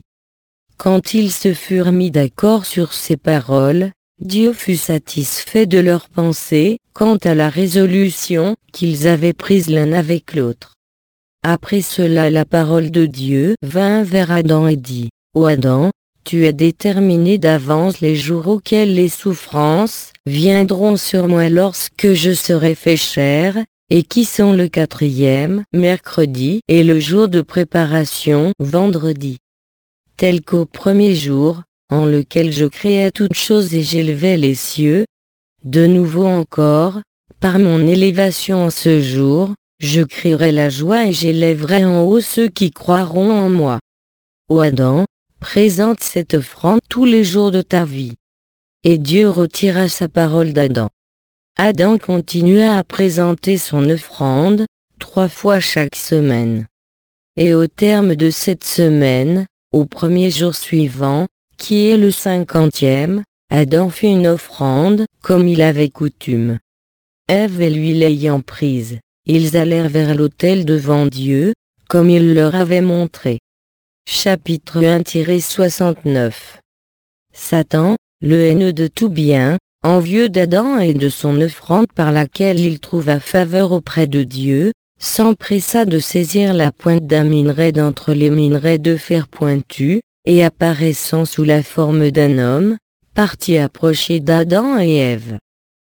Quand ils se furent mis d'accord sur ces paroles, Dieu fut satisfait de leurs pensées, quant à la résolution qu'ils avaient prise l'un avec l'autre. Après cela la parole de Dieu vint vers Adam et dit, « Ô Adam, tu as déterminé d'avance les jours auxquels les souffrances viendront sur moi lorsque je serai fait chair, et qui sont le quatrième, mercredi, et le jour de préparation, vendredi. Tel qu'au premier jour, en lequel je créai toutes choses et j'élevai les cieux. De nouveau encore, par mon élévation en ce jour, je crierai la joie et j'élèverai en haut ceux qui croiront en moi. Ô Adam, présente cette offrande tous les jours de ta vie. » Et Dieu retira sa parole d'Adam. Adam continua à présenter son offrande, trois fois chaque semaine. Et au terme de cette semaine, au premier jour suivant, qui est le cinquantième, Adam fit une offrande, comme il avait coutume. Ève et lui l'ayant prise, ils allèrent vers l'autel devant Dieu, comme il leur avait montré. Chapitre un soixante-neuf. Satan, le haineux de tout bien, envieux d'Adam et de son offrande par laquelle il trouva faveur auprès de Dieu, s'empressa de saisir la pointe d'un minerai d'entre les minerais de fer pointus, et apparaissant sous la forme d'un homme, partit approcher d'Adam et Ève.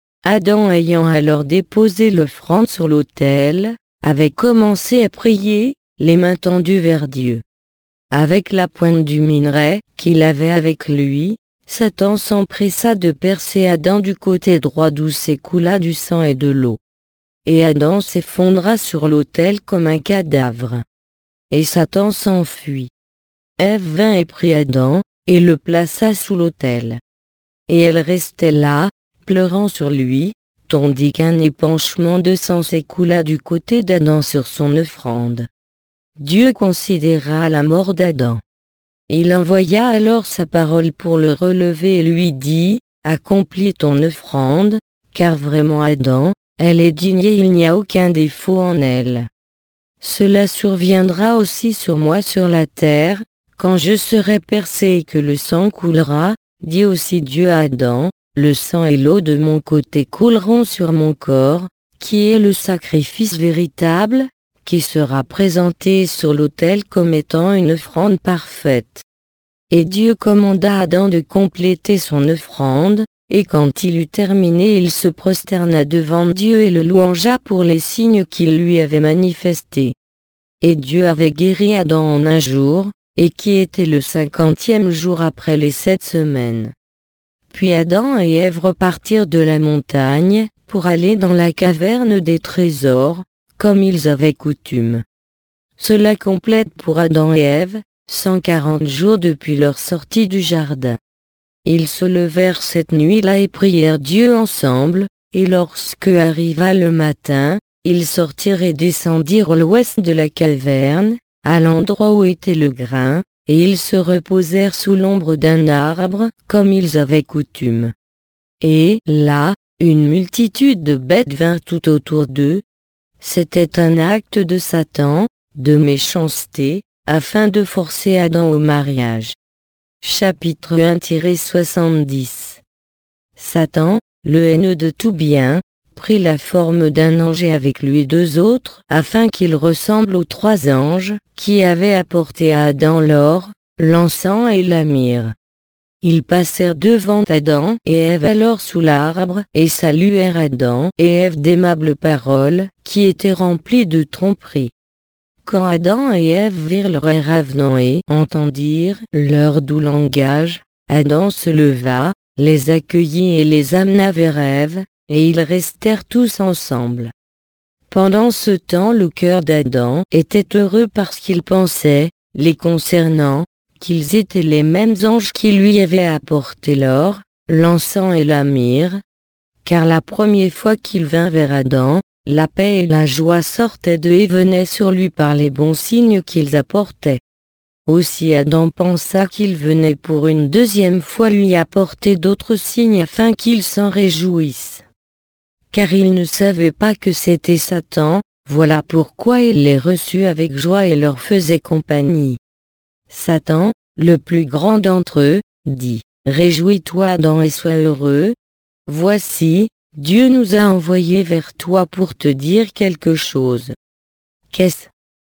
Adam ayant alors déposé l'offrande sur l'autel, avait commencé à prier, les mains tendues vers Dieu. Avec la pointe du minerai qu'il avait avec lui, Satan s'empressa de percer Adam du côté droit d'où s'écoula du sang et de l'eau. Et Adam s'effondra sur l'autel comme un cadavre. Et Satan s'enfuit. Ève vint et prit Adam, et le plaça sous l'autel. Et elle restait là, pleurant sur lui, tandis qu'un épanchement de sang s'écoula du côté d'Adam sur son offrande. Dieu considéra la mort d'Adam. Il envoya alors sa parole pour le relever et lui dit, « Accomplis ton offrande, car vraiment Adam, elle est digne et il n'y a aucun défaut en elle. Cela surviendra aussi sur moi sur la terre, quand je serai percé et que le sang coulera, dit aussi Dieu à Adam, le sang et l'eau de mon côté couleront sur mon corps, qui est le sacrifice véritable, qui sera présenté sur l'autel comme étant une offrande parfaite. » Et Dieu commanda à Adam de compléter son offrande, et quand il eut terminé il se prosterna devant Dieu et le louangea pour les signes qu'il lui avait manifestés. Et Dieu avait guéri Adam en un jour, et qui était le cinquantième jour après les sept semaines. Puis Adam et Ève repartirent de la montagne, pour aller dans la caverne des trésors, comme ils avaient coutume. Cela complète pour Adam et Ève, cent quarante jours depuis leur sortie du jardin. Ils se levèrent cette nuit-là et prièrent Dieu ensemble, et lorsque arriva le matin, ils sortirent et descendirent à l'ouest de la caverne, à l'endroit où était le grain, et ils se reposèrent sous l'ombre d'un arbre, comme ils avaient coutume. Et, là, une multitude de bêtes vint tout autour d'eux. C'était un acte de Satan, de méchanceté, afin de forcer Adam au mariage. Chapitre un soixante-dix. Satan, le haineux de tout bien, prit la forme d'un ange et avec lui deux autres, afin qu'il ressemble aux trois anges, qui avaient apporté à Adam l'or, l'encens et la myrrhe. Ils passèrent devant Adam et Ève alors sous l'arbre et saluèrent Adam et Ève d'aimables paroles qui étaient remplies de tromperie. Quand Adam et Ève virent leur avenant et entendirent leur doux langage, Adam se leva, les accueillit et les amena vers Ève, et ils restèrent tous ensemble. Pendant ce temps le cœur d'Adam était heureux parce qu'il pensait, les concernant, qu'ils étaient les mêmes anges qui lui avaient apporté l'or, l'encens et la myrrhe. Car la première fois qu'il vint vers Adam, la paix et la joie sortaient d'eux et venaient sur lui par les bons signes qu'ils apportaient. Aussi Adam pensa qu'il venait pour une deuxième fois lui apporter d'autres signes afin qu'il s'en réjouisse. Car il ne savait pas que c'était Satan, voilà pourquoi il les reçut avec joie et leur faisait compagnie. Satan, le plus grand d'entre eux, dit, « Réjouis-toi Adam et sois heureux. Voici, Dieu nous a envoyés vers toi pour te dire quelque chose. » « Qu'est-ce »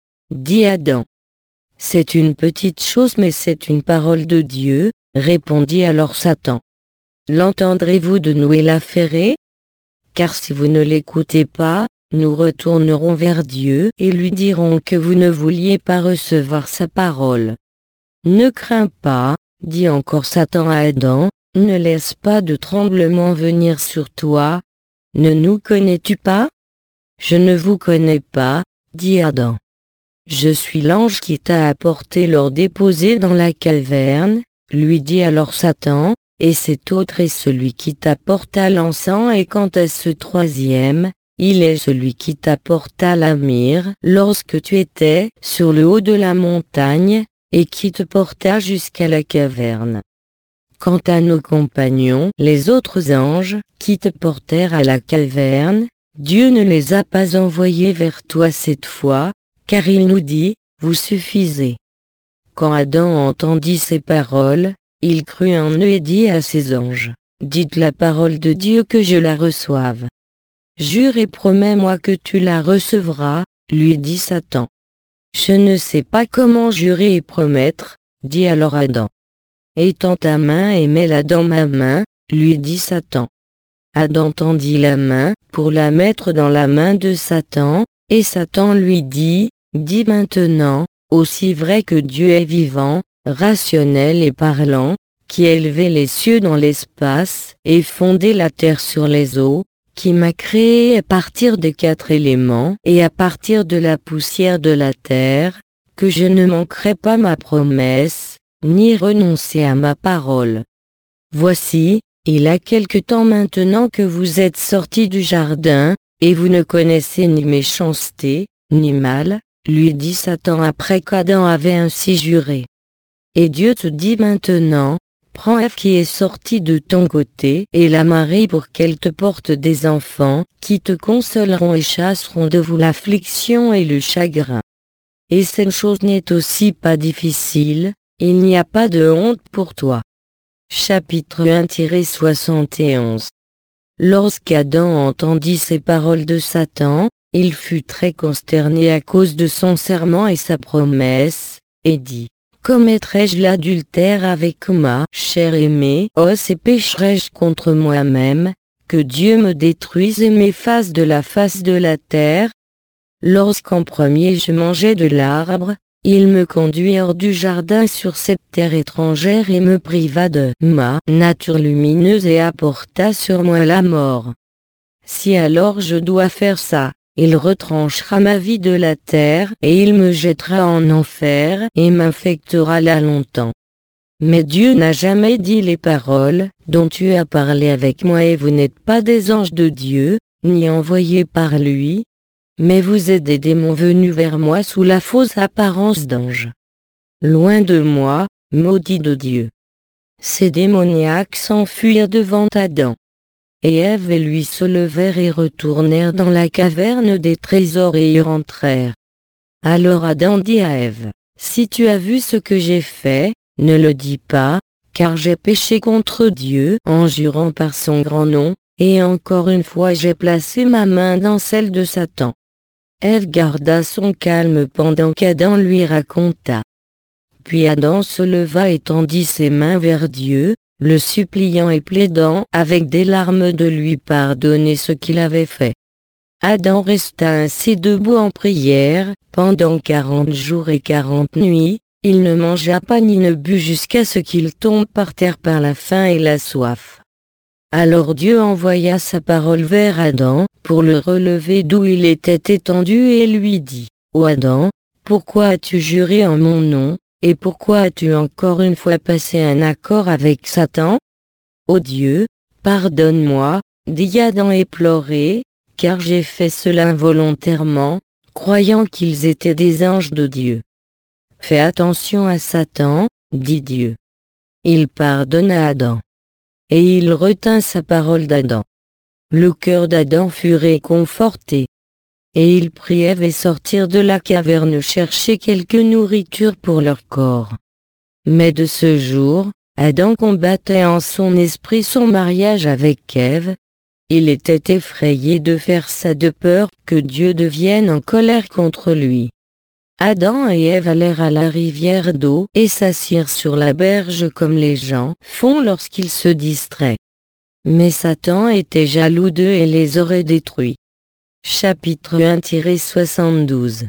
dit Adam. « C'est une petite chose mais c'est une parole de Dieu, » répondit alors Satan. « L'entendrez-vous de nouer la ferrée ? Car si vous ne l'écoutez pas, nous retournerons vers Dieu et lui dirons que vous ne vouliez pas recevoir sa parole. » « Ne crains pas, dit encore Satan à Adam, ne laisse pas de tremblement venir sur toi. Ne nous connais-tu pas ? Je ne vous connais pas, dit Adam. Je suis l'ange qui t'a apporté l'or déposé dans la caverne, lui dit alors Satan, et cet autre est celui qui t'apporta l'encens et quant à ce troisième, il est celui qui t'apporta la myrrhe lorsque tu étais sur le haut de la montagne, et qui te porta jusqu'à la caverne. Quant à nos compagnons, les autres anges, qui te portèrent à la caverne, Dieu ne les a pas envoyés vers toi cette fois, car il nous dit, vous suffisez. Quand Adam entendit ces paroles, il crut en eux et dit à ses anges, dites la parole de Dieu que je la reçoive. Jure et promets-moi que tu la recevras, lui dit Satan. Je ne sais pas comment jurer et promettre, dit alors Adam. Étends ta main et mets-la dans ma main, lui dit Satan. Adam tendit la main pour la mettre dans la main de Satan, et Satan lui dit, dis maintenant, aussi vrai que Dieu est vivant, rationnel et parlant, qui a élevé les cieux dans l'espace et fondé la terre sur les eaux, qui m'a créé à partir des quatre éléments et à partir de la poussière de la terre, que je ne manquerai pas ma promesse, ni renoncer à ma parole. Voici, il a quelque temps maintenant que vous êtes sortis du jardin, et vous ne connaissez ni méchanceté, ni mal, lui dit Satan après qu'Adam avait ainsi juré. Et Dieu te dit maintenant, prends Ève qui est sortie de ton côté et la marie pour qu'elle te porte des enfants, qui te consoleront et chasseront de vous l'affliction et le chagrin. Et cette chose n'est aussi pas difficile, il n'y a pas de honte pour toi. Chapitre un soixante et onze. Lorsqu'Adam entendit ces paroles de Satan, il fut très consterné à cause de son serment et sa promesse, et dit, commettrai-je l'adultère avec ma chère aimée, os et pécherai-je contre moi-même, que Dieu me détruise et m'efface de la face de la terre? Lorsqu'en premier je mangeais de l'arbre, il me conduit hors du jardin sur cette terre étrangère et me priva de ma nature lumineuse et apporta sur moi la mort. Si alors je dois faire ça, il retranchera ma vie de la terre et il me jettera en enfer et m'infectera là longtemps. Mais Dieu n'a jamais dit les paroles dont tu as parlé avec moi et vous n'êtes pas des anges de Dieu, ni envoyés par lui, mais vous êtes des démons venus vers moi sous la fausse apparence d'anges. Loin de moi, maudit de Dieu. Ces démoniaques s'enfuirent devant Adam. Et Ève et lui se levèrent et retournèrent dans la caverne des trésors et y rentrèrent. Alors Adam dit à Ève, si tu as vu ce que j'ai fait, ne le dis pas, car j'ai péché contre Dieu en jurant par son grand nom, et encore une fois j'ai placé ma main dans celle de Satan. Ève garda son calme pendant qu'Adam lui raconta. Puis Adam se leva et tendit ses mains vers Dieu, le suppliant et plaidant avec des larmes de lui pardonner ce qu'il avait fait. Adam resta ainsi debout en prière, pendant quarante jours et quarante nuits, il ne mangea pas ni ne but jusqu'à ce qu'il tombe par terre par la faim et la soif. Alors Dieu envoya sa parole vers Adam, pour le relever d'où il était étendu et lui dit, « Ô Adam, pourquoi as-tu juré en mon nom, et pourquoi as-tu encore une fois passé un accord avec Satan? Ô Dieu, pardonne-moi, dit Adam éploré, car j'ai fait cela involontairement, croyant qu'ils étaient des anges de Dieu. Fais attention à Satan, dit Dieu. Il pardonna Adam. Et il retint sa parole d'Adam. Le cœur d'Adam fut réconforté. Et ils prit Ève et sortirent de la caverne chercher quelque nourriture pour leur corps. Mais de ce jour, Adam combattait en son esprit son mariage avec Ève. Il était effrayé de faire ça de peur que Dieu devienne en colère contre lui. Adam et Ève allèrent à la rivière d'eau et s'assirent sur la berge comme les gens font lorsqu'ils se distraient. Mais Satan était jaloux d'eux et les aurait détruits. Chapitre un soixante-douze.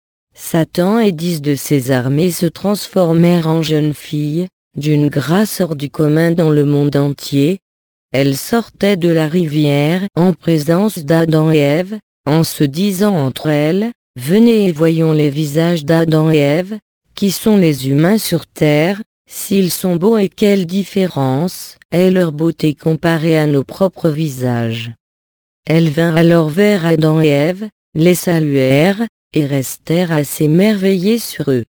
Satan et dix de ses armées se transformèrent en jeunes filles, d'une grâce hors du commun dans le monde entier. Elles sortaient de la rivière en présence d'Adam et Ève, en se disant entre elles, « Venez et voyons les visages d'Adam et Ève, qui sont les humains sur terre, s'ils sont beaux et quelle différence est leur beauté comparée à nos propres visages. » Elles vinrent alors vers Adam et Ève, les saluèrent, et restèrent à s'émerveiller sur eux.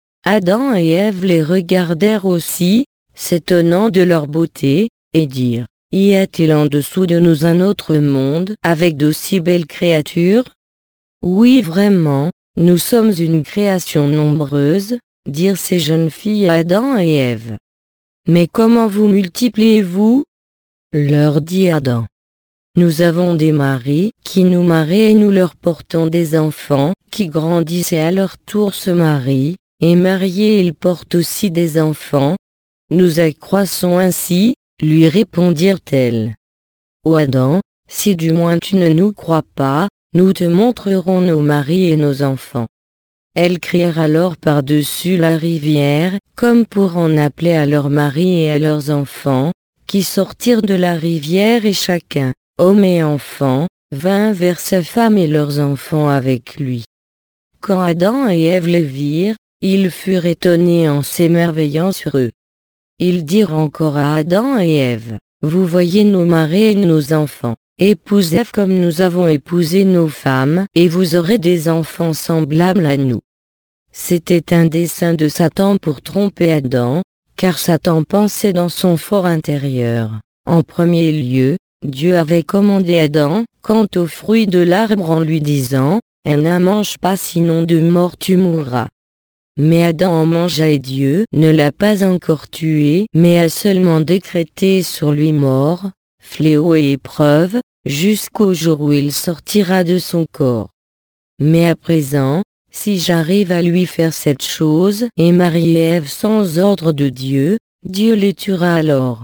Adam et Ève les regardèrent aussi, s'étonnant de leur beauté, et dirent, « Y a-t-il en dessous de nous un autre monde avec d'aussi belles créatures? » Oui vraiment, nous sommes une création nombreuse, dirent ces jeunes filles à Adam et Ève. Mais comment vous multipliez-vous? Leur dit Adam. Nous avons des maris qui nous marient et nous leur portons des enfants qui grandissent et à leur tour se marient, et mariés ils portent aussi des enfants. Nous accroissons ainsi, lui répondirent-elles. Ô Adam, si du moins tu ne nous crois pas, nous te montrerons nos maris et nos enfants. Elles crièrent alors par-dessus la rivière, comme pour en appeler à leurs maris et à leurs enfants, qui sortirent de la rivière et chacun, homme et enfant, vint vers sa femme et leurs enfants avec lui. Quand Adam et Ève les virent, ils furent étonnés en s'émerveillant sur eux. Ils dirent encore à Adam et Ève, « Vous voyez nos maris et nos enfants. Épousez comme nous avons épousé nos femmes, et vous aurez des enfants semblables à nous. » C'était un dessein de Satan pour tromper Adam, car Satan pensait dans son fort intérieur. En premier lieu, Dieu avait commandé Adam, quant au fruit de l'arbre en lui disant, « Elle n'en mange pas sinon de mort tu mourras. » Mais Adam en mangea et Dieu ne l'a pas encore tué, mais a seulement décrété sur lui mort, fléau et épreuve, jusqu'au jour où il sortira de son corps. Mais à présent, si j'arrive à lui faire cette chose et marier Ève sans ordre de Dieu, Dieu les tuera alors.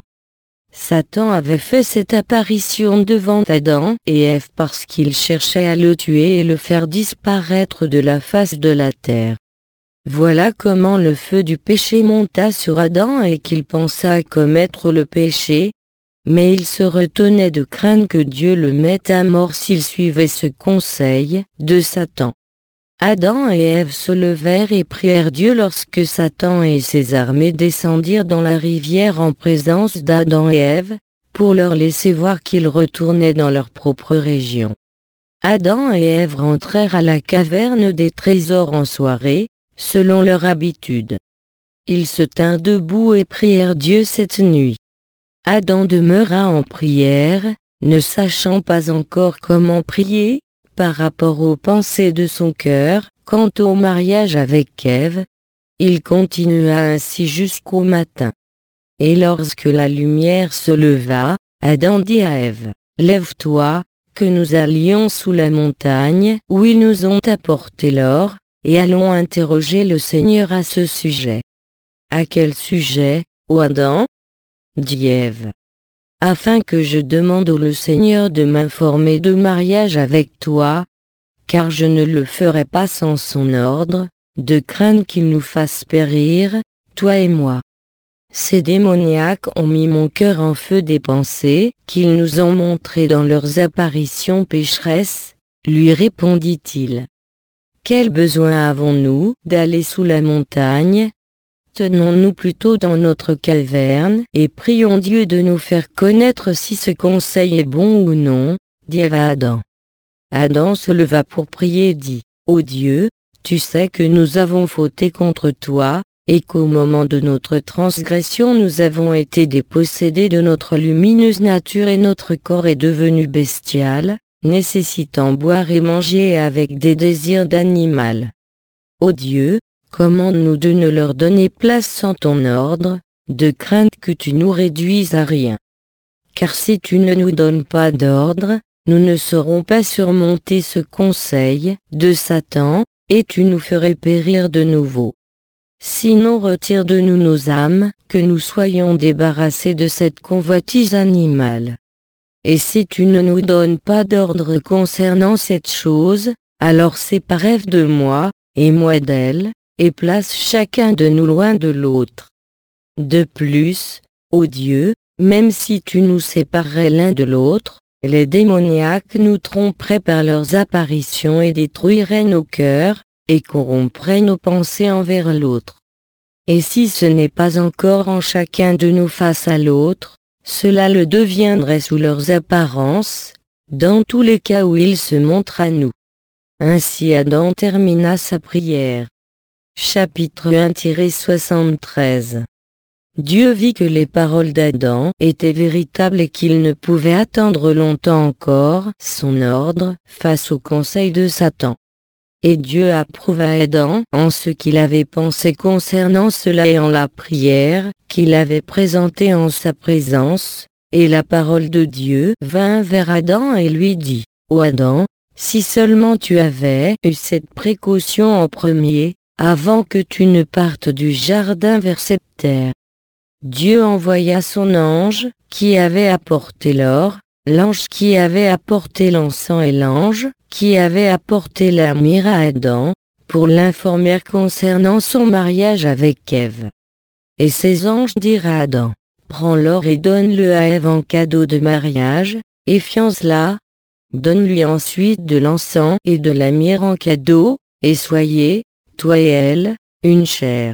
Satan avait fait cette apparition devant Adam et Ève parce qu'il cherchait à le tuer et le faire disparaître de la face de la terre. Voilà comment le feu du péché monta sur Adam et qu'il pensa à commettre le péché, mais il se retenait de craindre que Dieu le mette à mort s'il suivait ce conseil de Satan. Adam et Ève se levèrent et prièrent Dieu lorsque Satan et ses armées descendirent dans la rivière en présence d'Adam et Ève, pour leur laisser voir qu'ils retournaient dans leur propre région. Adam et Ève rentrèrent à la caverne des trésors en soirée, selon leur habitude. Ils se tinrent debout et prièrent Dieu cette nuit. Adam demeura en prière, ne sachant pas encore comment prier, par rapport aux pensées de son cœur, quant au mariage avec Ève. Il continua ainsi jusqu'au matin. Et lorsque la lumière se leva, Adam dit à Ève, « Lève-toi, que nous allions sous la montagne où ils nous ont apporté l'or, et allons interroger le Seigneur à ce sujet. » À quel sujet, ô Adam? dit Ève. Afin que je demande au le Seigneur de m'informer de mariage avec toi, car je ne le ferai pas sans son ordre, de crainte qu'il nous fasse périr, toi et moi. Ces démoniaques ont mis mon cœur en feu des pensées qu'ils nous ont montrées dans leurs apparitions pécheresses, lui répondit-il. Quel besoin avons-nous d'aller sous la montagne? Tenons-nous plutôt dans notre caverne et prions Dieu de nous faire connaître si ce conseil est bon ou non, dit Ève à Adam. Adam se leva pour prier et dit, Ô Dieu, tu sais que nous avons fauté contre toi, et qu'au moment de notre transgression nous avons été dépossédés de notre lumineuse nature et notre corps est devenu bestial, nécessitant boire et manger avec des désirs d'animal. Ô Dieu, commande-nous de ne leur donner place sans ton ordre, de crainte que tu nous réduises à rien. Car si tu ne nous donnes pas d'ordre, nous ne saurons pas surmonter ce conseil de Satan, et tu nous ferais périr de nouveau. Sinon retire de nous nos âmes, que nous soyons débarrassés de cette convoitise animale. Et si tu ne nous donnes pas d'ordre concernant cette chose, alors sépare Ève de moi, et moi d'elle, et place chacun de nous loin de l'autre. De plus, ô Dieu, même si tu nous séparais l'un de l'autre, les démoniaques nous tromperaient par leurs apparitions et détruiraient nos cœurs, et corrompraient nos pensées envers l'autre. Et si ce n'est pas encore en chacun de nous face à l'autre, cela le deviendrait sous leurs apparences, dans tous les cas où il se montre à nous. Ainsi Adam termina sa prière. Chapitre un soixante-treize. Dieu vit que les paroles d'Adam étaient véritables et qu'il ne pouvait attendre longtemps encore son ordre face au conseil de Satan. Et Dieu approuva Adam en ce qu'il avait pensé concernant cela et en la prière qu'il avait présentée en sa présence, et la parole de Dieu vint vers Adam et lui dit, Ô Adam, si seulement tu avais eu cette précaution en premier, avant que tu ne partes du jardin vers cette terre. Dieu envoya son ange, qui avait apporté l'or, l'ange qui avait apporté l'encens et l'ange, qui avait apporté la myrrhe à Adam, pour l'informer concernant son mariage avec Ève. Et ces anges dirent à Adam, prends l'or et donne-le à Ève en cadeau de mariage, et fiance-la. Donne-lui ensuite de l'encens et de la myrrhe en cadeau, et soyez, toi et elle, une chair.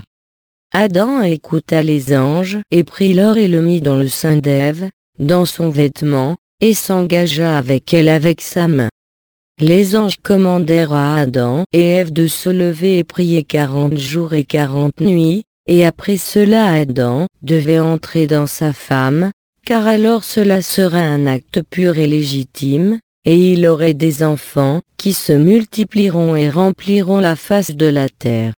Adam écouta les anges et prit l'or et le mit dans le sein d'Ève, dans son vêtement, et s'engagea avec elle avec sa main. Les anges commandèrent à Adam et Ève de se lever et prier quarante jours et quarante nuits, et après cela Adam devait entrer dans sa femme, car alors cela serait un acte pur et légitime, et il aurait des enfants qui se multiplieront et rempliront la face de la terre.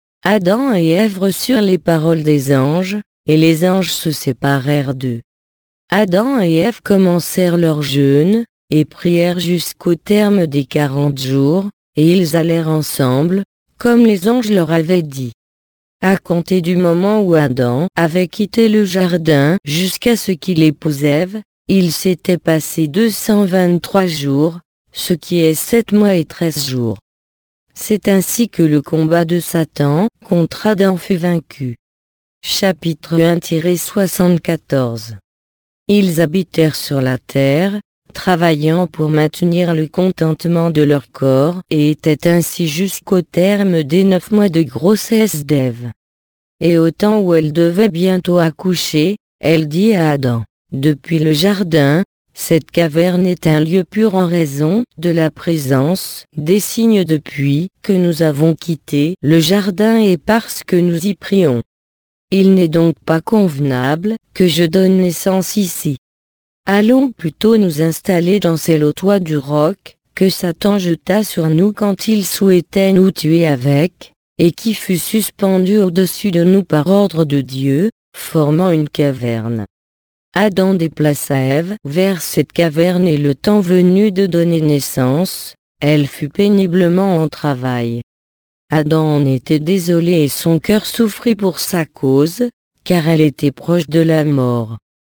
Adam et Ève reçurent les paroles des anges, et les anges se séparèrent d'eux. Adam et Ève commencèrent leur jeûne, et prièrent jusqu'au terme des quarante jours, et ils allèrent ensemble, comme les anges leur avaient dit. À compter du moment où Adam avait quitté le jardin jusqu'à ce qu'il épouse Ève, il s'était passé deux cent vingt-trois jours, ce qui est sept mois et treize jours. C'est ainsi que le combat de Satan contre Adam fut vaincu. Chapitre un soixante-quatorze. Ils habitèrent sur la terre, travaillant pour maintenir le contentement de leur corps et étaient ainsi jusqu'au terme des neuf mois de grossesse d'Ève. Et au temps où elle devait bientôt accoucher, elle dit à Adam, depuis le jardin, cette caverne est un lieu pur en raison de la présence des signes depuis que nous avons quitté le jardin et parce que nous y prions. Il n'est donc pas convenable que je donne naissance ici. Allons plutôt nous installer dans ces hauts toits du roc, que Satan jeta sur nous quand il souhaitait nous tuer avec, et qui fut suspendu au-dessus de nous par ordre de Dieu, formant une caverne. Adam déplaça Ève vers cette caverne et le temps venu de donner naissance, elle fut péniblement en travail. Adam en était désolé et son cœur souffrit pour sa cause, car elle était proche de la mort.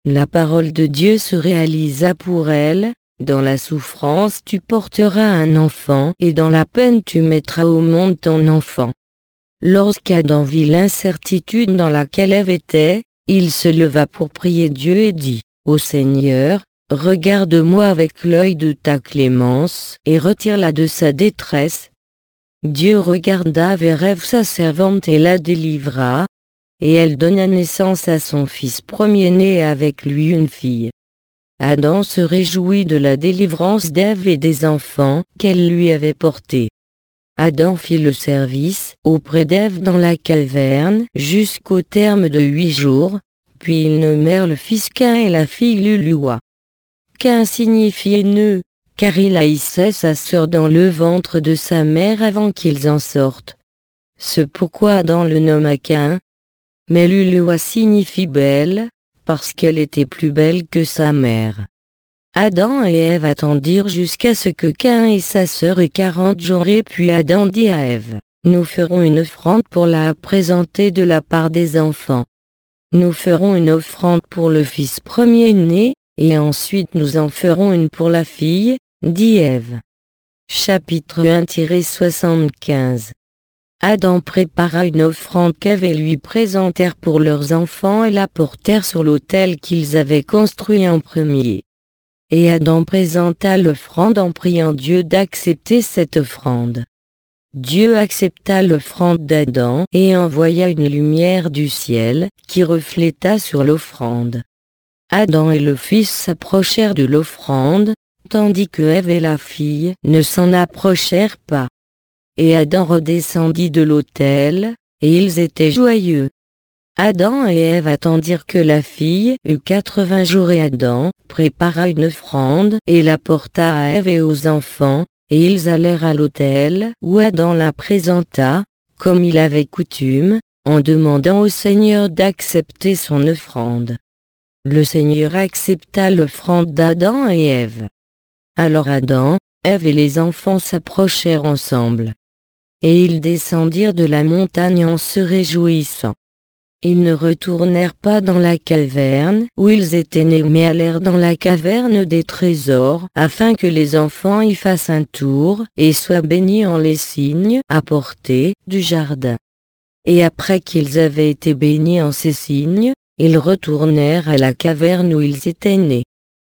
La parole de Dieu se réalisa pour elle. Dans la souffrance tu porteras un enfant et dans la peine tu mettras au monde ton enfant. Lorsqu'Adam vit l'incertitude dans laquelle Ève était, il se leva pour prier Dieu et dit, « Ô Seigneur, regarde-moi avec l'œil de ta clémence et retire-la de sa détresse. » Dieu regarda vers Ève sa servante et la délivra, et elle donna naissance à son fils premier-né et avec lui une fille. Adam se réjouit de la délivrance d'Ève et des enfants qu'elle lui avait portés. Adam fit le service auprès d'Ève dans la caverne jusqu'au terme de huit jours, puis ils nommèrent le fils Caïn et la fille Lulua. Caïn signifie haineux, car il haïssait sa sœur dans le ventre de sa mère avant qu'ils en sortent. C'est pourquoi Adam le nomma Caïn. Mais Lulua signifie belle, parce qu'elle était plus belle que sa mère. Adam et Ève attendirent jusqu'à ce que Caïn et sa sœur aient quarante jours et puis Adam dit à Ève, « Nous ferons une offrande pour la présenter de la part des enfants. Nous ferons une offrande pour le fils premier-né, et ensuite nous en ferons une pour la fille, » dit Ève. Chapitre un soixante-quinze. Adam prépara une offrande qu'Ève et lui présentèrent pour leurs enfants et la portèrent sur l'autel qu'ils avaient construit en premier. Et Adam présenta l'offrande en priant Dieu d'accepter cette offrande. Dieu accepta l'offrande d'Adam et envoya une lumière du ciel qui refléta sur l'offrande. Adam et le fils s'approchèrent de l'offrande, tandis que Ève et la fille ne s'en approchèrent pas. Et Adam redescendit de l'autel, et ils étaient joyeux. Adam et Ève attendirent que la fille eut quatre-vingts jours et Adam prépara une offrande et la porta à Ève et aux enfants, et ils allèrent à l'autel où Adam la présenta, comme il avait coutume, en demandant au Seigneur d'accepter son offrande. Le Seigneur accepta l'offrande d'Adam et Ève. Alors Adam, Ève et les enfants s'approchèrent ensemble. Et ils descendirent de la montagne en se réjouissant. Ils ne retournèrent pas dans la caverne où ils étaient nés mais allèrent dans la caverne des trésors afin que les enfants y fassent un tour et soient bénis en les signes apportés du jardin. Et après qu'ils avaient été bénis en ces signes, ils retournèrent à la caverne où ils étaient nés.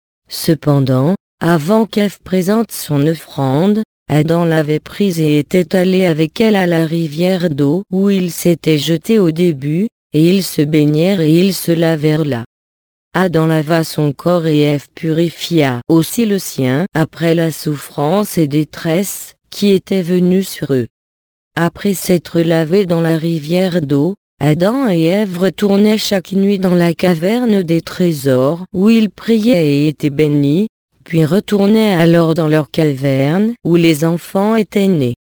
Cependant, avant qu'Ève présente son offrande, Adam l'avait prise et était allé avec elle à la rivière d'eau où ils s'étaient jetés au début, et ils se baignèrent et ils se lavèrent là. Adam lava son corps et Ève purifia aussi le sien après la souffrance et détresse qui était venue sur eux. Après s'être lavés dans la rivière d'eau, Adam et Ève retournaient chaque nuit dans la caverne des trésors où ils priaient et étaient bénis, puis retournaient alors dans leur caverne où les enfants étaient nés.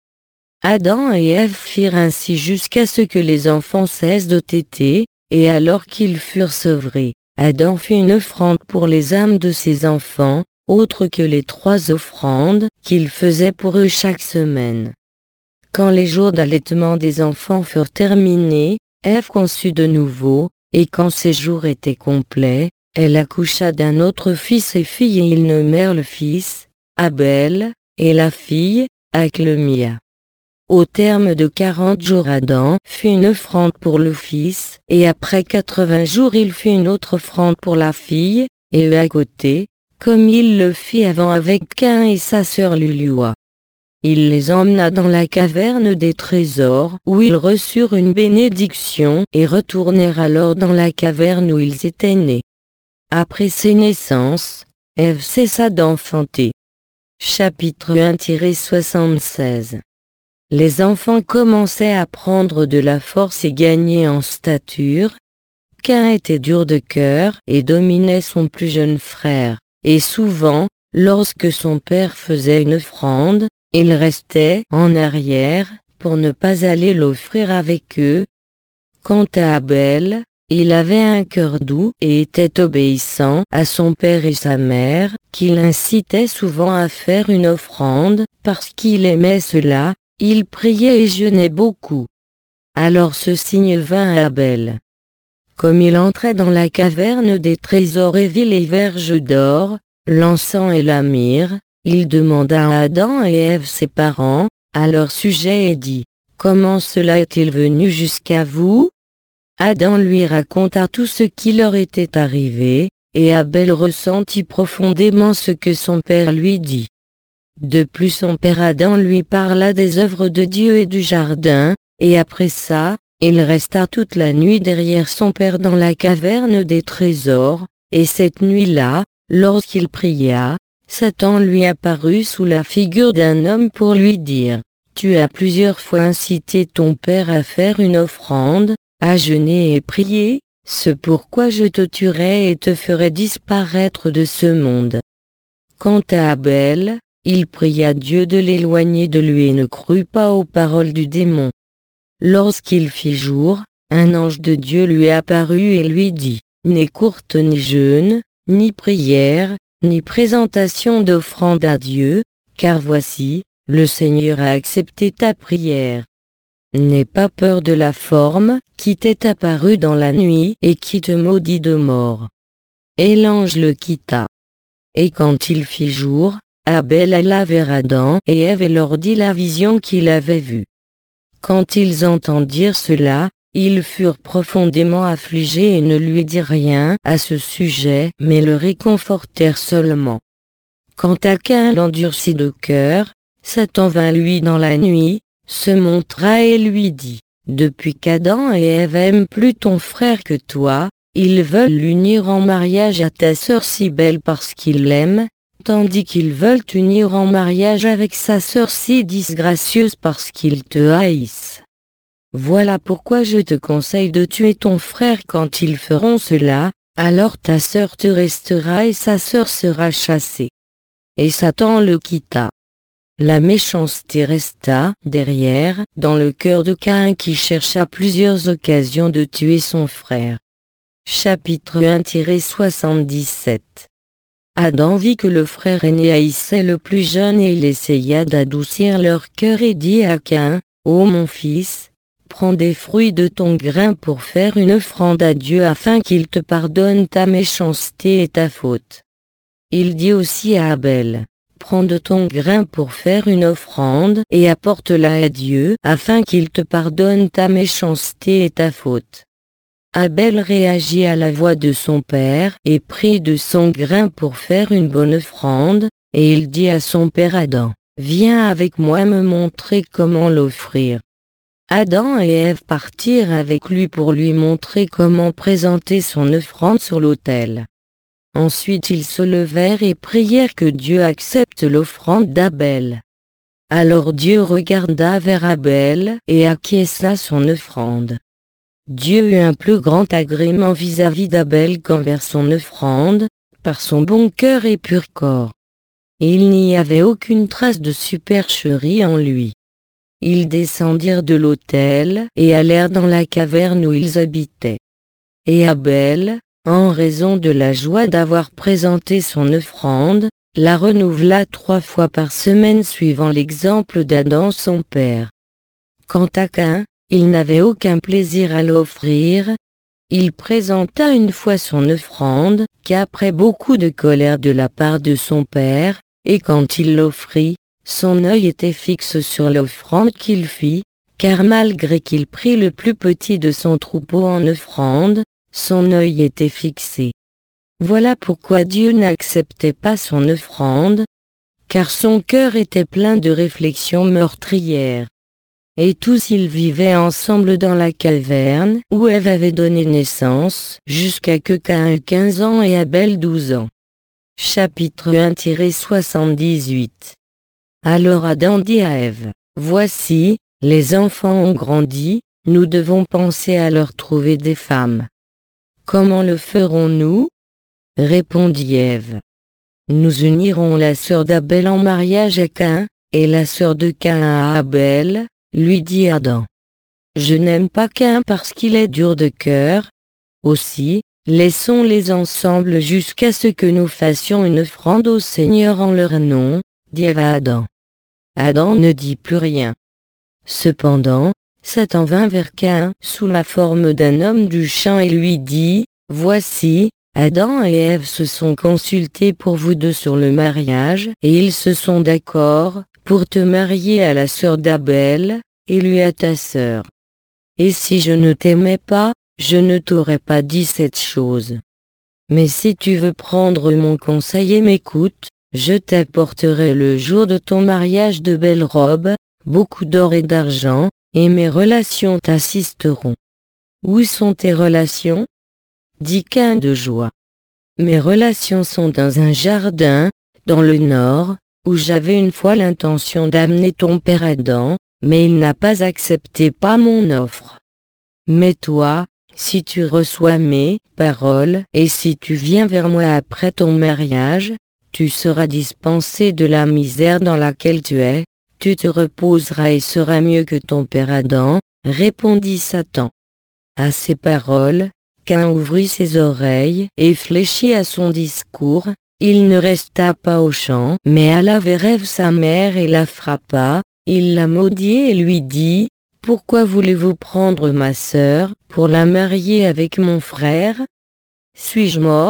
Adam et Ève firent ainsi jusqu'à ce que les enfants cessent de téter, et alors qu'ils furent sevrés, Adam fit une offrande pour les âmes de ses enfants, autre que les trois offrandes qu'il faisait pour eux chaque semaine. Quand les jours d'allaitement des enfants furent terminés, Ève conçut de nouveau, et quand ces jours étaient complets, elle accoucha d'un autre fils et fille et ils nommèrent le fils, Abel, et la fille, Aclemia. Au terme de quarante jours Adam fit une offrande pour le fils, et après quatre-vingts jours il fit une autre offrande pour la fille, et eux à côté, comme il le fit avant avec Caïn et sa sœur Lulua. Il les emmena dans la caverne des trésors, où ils reçurent une bénédiction et retournèrent alors dans la caverne où ils étaient nés. Après ses naissances, Ève cessa d'enfanter. Chapitre un soixante-seize. Les enfants commençaient à prendre de la force et gagner en stature. Caïn était dur de cœur et dominait son plus jeune frère, et souvent, lorsque son père faisait une offrande, il restait en arrière pour ne pas aller l'offrir avec eux. Quant à Abel, il avait un cœur doux et était obéissant à son père et sa mère, qui l'incitaient souvent à faire une offrande, parce qu'il aimait cela. Il priait et jeûnait beaucoup. Alors ce signe vint à Abel. comme il entrait dans la caverne des trésors et vit les verges d'or, l'encens et la myrrhe, il demanda à Adam et Ève ses parents, à leur sujet et dit, « Comment cela est-il venu jusqu'à vous ?» Adam lui raconta tout ce qui leur était arrivé, et Abel ressentit profondément ce que son père lui dit. De plus son père Adam lui parla des œuvres de Dieu et du jardin, et après ça, il resta toute la nuit derrière son père dans la caverne des trésors, et cette nuit-là, lorsqu'il pria, Satan lui apparut sous la figure d'un homme pour lui dire, « Tu as plusieurs fois incité ton père à faire une offrande, à jeûner et prier, c'est pourquoi je te tuerai et te ferai disparaître de ce monde. » Quant à Abel, il pria Dieu de l'éloigner de lui et ne crut pas aux paroles du démon. Lorsqu'il fit jour, un ange de Dieu lui apparut et lui dit, « Ni courte ni jeûne, ni prière, ni présentation d'offrande à Dieu, car voici, le Seigneur a accepté ta prière. N'aie pas peur de la forme qui t'est apparue dans la nuit et qui te maudit de mort. » Et l'ange le quitta. Et quand il fit jour, Abel alla vers Adam et Ève et leur dit la vision qu'il avait vue. Quand ils entendirent cela, ils furent profondément affligés et ne lui dirent rien à ce sujet mais le réconfortèrent seulement. Quant à Caïn l'endurci de cœur, Satan vint lui dans la nuit, se montra et lui dit, « Depuis qu'Adam et Ève aiment plus ton frère que toi, ils veulent l'unir en mariage à ta sœur si belle parce qu'ils l'aiment, tandis qu'ils veulent t'unir en mariage avec sa sœur si disgracieuse parce qu'ils te haïssent. Voilà pourquoi je te conseille de tuer ton frère quand ils feront cela, alors ta sœur te restera et sa sœur sera chassée. » Et Satan le quitta. La méchanceté resta derrière dans le cœur de Caïn qui chercha plusieurs occasions de tuer son frère. Chapitre un soixante-dix-sept. Adam vit que le frère aîné haïssait le plus jeune et il essaya d'adoucir leur cœur et dit à Caïn, « Ô mon fils, prends des fruits de ton grain pour faire une offrande à Dieu afin qu'il te pardonne ta méchanceté et ta faute. » Il dit aussi à Abel, « Prends de ton grain pour faire une offrande et apporte-la à Dieu afin qu'il te pardonne ta méchanceté et ta faute. » Abel réagit à la voix de son père et prit de son grain pour faire une bonne offrande, et il dit à son père Adam, « Viens avec moi me montrer comment l'offrir. » Adam et Ève partirent avec lui pour lui montrer comment présenter son offrande sur l'autel. Ensuite ils se levèrent et prièrent que Dieu accepte l'offrande d'Abel. Alors Dieu regarda vers Abel et acquiesça son offrande. Dieu eut un plus grand agrément vis-à-vis d'Abel qu'envers son offrande, par son bon cœur et pur corps. Et il n'y avait aucune trace de supercherie en lui. Ils descendirent de l'autel et allèrent dans la caverne où ils habitaient. Et Abel, en raison de la joie d'avoir présenté son offrande, la renouvela trois fois par semaine suivant l'exemple d'Adam son père. Quant à Caïn, il n'avait aucun plaisir à l'offrir. Il présenta une fois son offrande, qu'après beaucoup de colère de la part de son père, et quand il l'offrit, son œil était fixe sur l'offrande qu'il fit, car malgré qu'il prit le plus petit de son troupeau en offrande, son œil était fixé. Voilà pourquoi Dieu n'acceptait pas son offrande, car son cœur était plein de réflexions meurtrières. Et tous ils vivaient ensemble dans la caverne où Ève avait donné naissance, jusqu'à que Caïn eut quinze ans et Abel douze ans. Chapitre un soixante-dix-huit. Alors Adam dit à Ève, « Voici, les enfants ont grandi, nous devons penser à leur trouver des femmes. Comment le ferons-nous » répondit Ève. « Nous unirons la sœur d'Abel en mariage à Caïn, et la sœur de Caïn à Abel, » lui dit Adam. « Je n'aime pas Caïn parce qu'il est dur de cœur. Aussi, laissons-les ensemble jusqu'à ce que nous fassions une offrande au Seigneur en leur nom, » dit Ève à Adam. Adam ne dit plus rien. Cependant, Satan vint vers Caïn sous la forme d'un homme du champ et lui dit, « Voici, Adam et Ève se sont consultés pour vous deux sur le mariage, et ils se sont d'accord pour te marier à la sœur d'Abel, et lui à ta sœur. Et si je ne t'aimais pas, je ne t'aurais pas dit cette chose. Mais si tu veux prendre mon conseil et m'écoutes, je t'apporterai le jour de ton mariage de belles robes, beaucoup d'or et d'argent, et mes relations t'assisteront. » « Où sont tes relations ?» dit Caïn de joie. « Mes relations sont dans un jardin, dans le nord, où j'avais une fois l'intention d'amener ton père Adam, mais il n'a pas accepté pas mon offre. Mais toi, si tu reçois mes paroles et si tu viens vers moi après ton mariage, tu seras dispensé de la misère dans laquelle tu es, tu te reposeras et seras mieux que ton père Adam, répondit Satan. À ces paroles, Caïn ouvrit ses oreilles et fléchit à son discours, il ne resta pas au champ, mais alla vers Ève sa mère et la frappa, il la maudit et lui dit, « Pourquoi voulez-vous prendre ma sœur, pour la marier avec mon frère? Suis-je mort ?»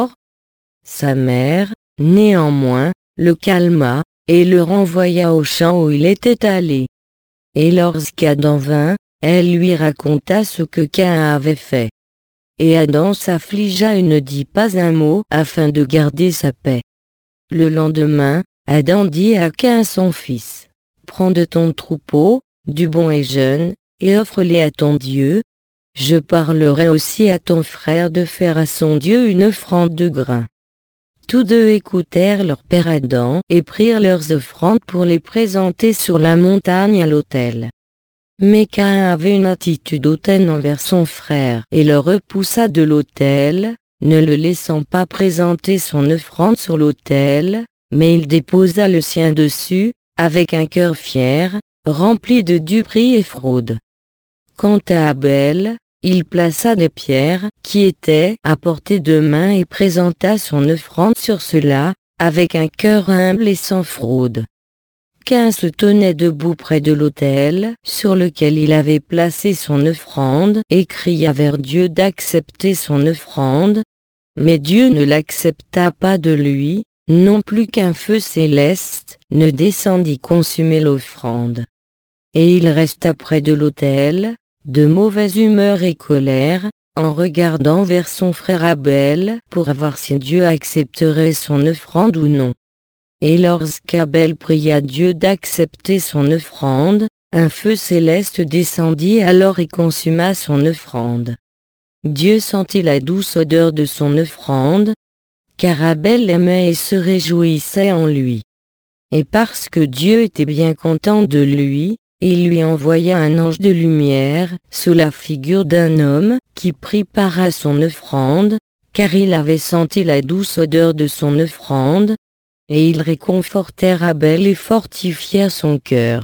Sa mère, néanmoins, le calma, et le renvoya au champ où il était allé. Et lorsqu'Adam vint, elle lui raconta ce que Caïn avait fait. Et Adam s'affligea et ne dit pas un mot afin de garder sa paix. Le lendemain, Adam dit à Caïn son fils, « Prends de ton troupeau, du bon et jeune, et offre-les à ton Dieu. Je parlerai aussi à ton frère de faire à son Dieu une offrande de grains. » Tous deux écoutèrent leur père Adam et prirent leurs offrandes pour les présenter sur la montagne à l'autel. Mais Caïn avait une attitude hautaine envers son frère et le repoussa de l'autel, ne le laissant pas présenter son offrande sur l'autel, mais il déposa le sien dessus, avec un cœur fier, rempli de duperie et fraude. Quant à Abel, il plaça des pierres qui étaient à portée de main et présenta son offrande sur cela, avec un cœur humble et sans fraude. Caïn se tenait debout près de l'autel, sur lequel il avait placé son offrande, et cria vers Dieu d'accepter son offrande. Mais Dieu ne l'accepta pas de lui, non plus qu'un feu céleste ne descendit consumer l'offrande. Et il resta près de l'autel, de mauvaise humeur et colère, en regardant vers son frère Abel pour voir si Dieu accepterait son offrande ou non. Et lorsqu'Abel pria Dieu d'accepter son offrande, un feu céleste descendit alors et consuma son offrande. Dieu sentit la douce odeur de son offrande, car Abel l'aimait et se réjouissait en lui. Et parce que Dieu était bien content de lui, il lui envoya un ange de lumière, sous la figure d'un homme, qui prit part à son offrande, car il avait senti la douce odeur de son offrande, et ils réconfortèrent Abel et fortifièrent son cœur.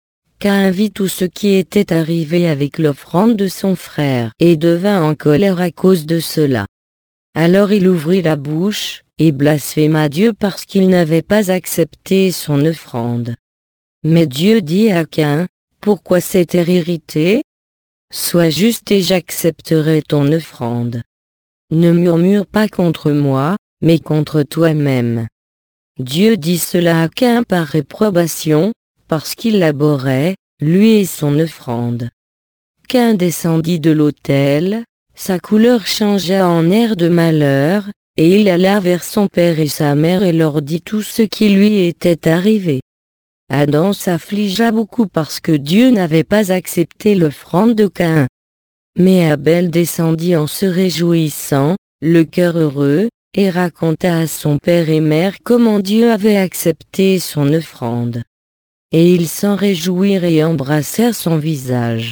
Caïn vit tout ce qui était arrivé avec l'offrande de son frère, et devint en colère à cause de cela. Alors il ouvrit la bouche, et blasphéma Dieu parce qu'il n'avait pas accepté son offrande. Mais Dieu dit à Caïn, « Pourquoi s'être irrité? Sois juste et j'accepterai ton offrande. Ne murmure pas contre moi, mais contre toi-même. » Dieu dit cela à Caïn par réprobation, parce qu'il l'abhorrait, lui et son offrande. Caïn descendit de l'autel, sa couleur changea en air de malheur, et il alla vers son père et sa mère et leur dit tout ce qui lui était arrivé. Adam s'affligea beaucoup parce que Dieu n'avait pas accepté l'offrande de Caïn. Mais Abel descendit en se réjouissant, le cœur heureux, et raconta à son père et mère comment Dieu avait accepté son offrande. Et ils s'en réjouirent et embrassèrent son visage.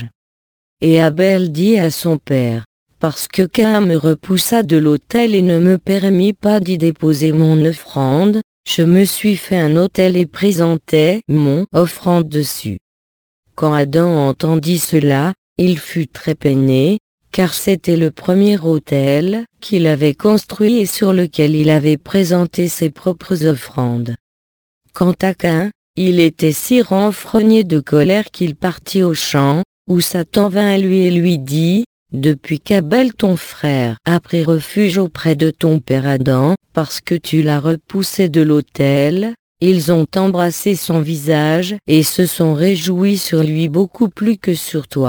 Et Abel dit à son père, « Parce que Caïn me repoussa de l'autel et ne me permit pas d'y déposer mon offrande, je me suis fait un autel et présentai mon offrande dessus. » Quand Adam entendit cela, il fut très peiné, car c'était le premier autel qu'il avait construit et sur lequel il avait présenté ses propres offrandes. Quant à Caïn, il était si renfrogné de colère qu'il partit au champ, où Satan vint à lui et lui dit, « Depuis qu'Abel ton frère a pris refuge auprès de ton père Adam, parce que tu l'as repoussé de l'autel, ils ont embrassé son visage et se sont réjouis sur lui beaucoup plus que sur toi. »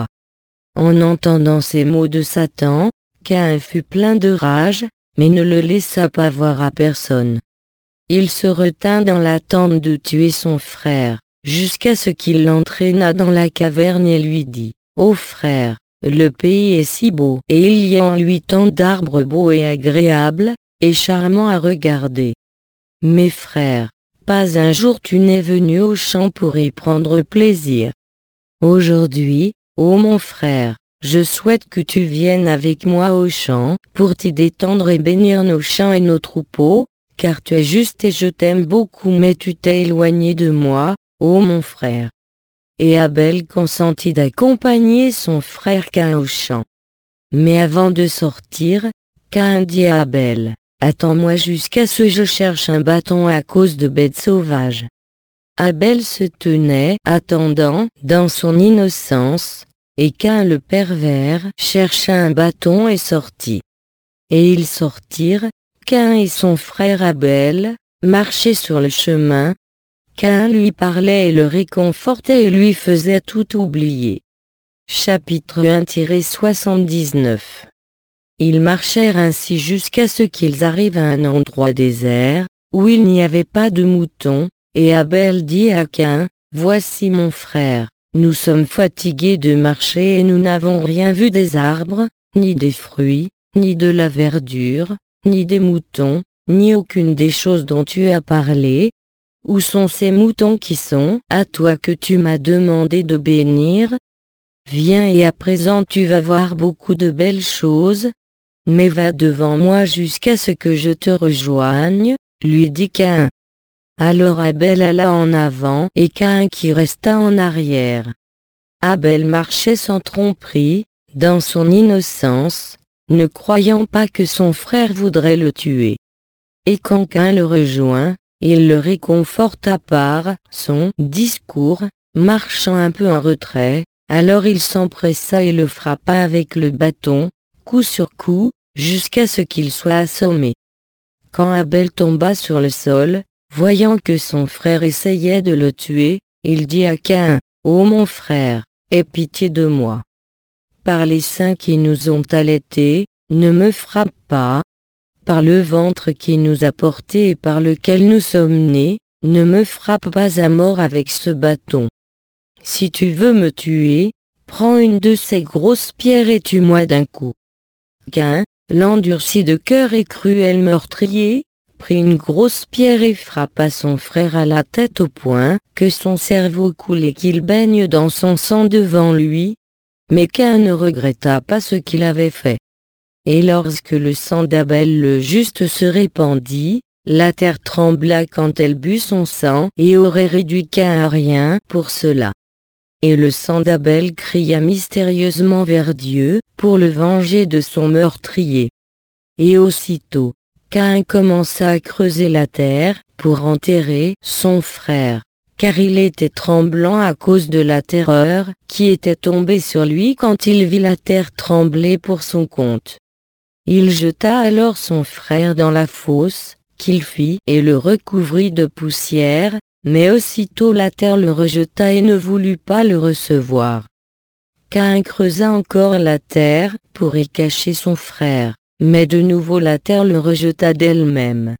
En entendant ces mots de Satan, Caïn fut plein de rage, mais ne le laissa pas voir à personne. Il se retint dans l'attente de tuer son frère, jusqu'à ce qu'il l'entraîna dans la caverne et lui dit, « Ô frère, le pays est si beau et il y a en lui tant d'arbres beaux et agréables, et charmants à regarder. Mes frères, pas un jour tu n'es venu au champ pour y prendre plaisir. Aujourd'hui, ô mon frère, je souhaite que tu viennes avec moi au champ, pour t'y détendre et bénir nos champs et nos troupeaux, car tu es juste et je t'aime beaucoup mais tu t'es éloigné de moi, ô mon frère. » Et Abel consentit d'accompagner son frère Caïn au champ. Mais avant de sortir, Caïn dit à Abel, « Attends-moi jusqu'à ce que je cherche un bâton à cause de bêtes sauvages. » Abel se tenait, attendant, dans son innocence, et Caïn le pervers chercha un bâton et sortit. Et ils sortirent, Caïn et son frère Abel, marchaient sur le chemin. Caïn lui parlait et le réconfortait et lui faisait tout oublier. Chapitre un soixante-dix-neuf. Ils marchèrent ainsi jusqu'à ce qu'ils arrivent à un endroit désert, où il n'y avait pas de moutons, et Abel dit à Caïn, « Voici mon frère, nous sommes fatigués de marcher et nous n'avons rien vu des arbres, ni des fruits, ni de la verdure, ni des moutons, ni aucune des choses dont tu as parlé. Où sont ces moutons qui sont à toi que tu m'as demandé de bénir? Viens et à présent tu vas voir beaucoup de belles choses. Mais va devant moi jusqu'à ce que je te rejoigne, lui dit Caïn. » Alors Abel alla en avant et Caïn qui resta en arrière. Abel marchait sans tromperie, dans son innocence, ne croyant pas que son frère voudrait le tuer. Et quand Caïn le rejoint, il le réconforta par son discours, marchant un peu en retrait, alors il s'empressa et le frappa avec le bâton, coup sur coup, jusqu'à ce qu'il soit assommé. Quand Abel tomba sur le sol, voyant que son frère essayait de le tuer, il dit à Caïn, « Ô mon frère, aie pitié de moi. Par les seins qui nous ont allaités, ne me frappe pas. Par le ventre qui nous a portés et par lequel nous sommes nés, ne me frappe pas à mort avec ce bâton. Si tu veux me tuer, prends une de ces grosses pierres et tue-moi d'un coup. » Caïn, l'endurci de cœur et cruel meurtrier, prit une grosse pierre et frappa son frère à la tête au point que son cerveau coulait qu'il baigne dans son sang devant lui. Mais Caïn ne regretta pas ce qu'il avait fait. Et lorsque le sang d'Abel le juste se répandit, la terre trembla quand elle but son sang et aurait réduit Caïn à rien pour cela. Et le sang d'Abel cria mystérieusement vers Dieu pour le venger de son meurtrier. Et aussitôt, Caïn commença à creuser la terre pour enterrer son frère, car il était tremblant à cause de la terreur qui était tombée sur lui quand il vit la terre trembler pour son compte. Il jeta alors son frère dans la fosse qu'il fit et le recouvrit de poussière, mais aussitôt la terre le rejeta et ne voulut pas le recevoir. Caïn creusa encore la terre pour y cacher son frère, mais de nouveau la terre le rejeta d'elle-même.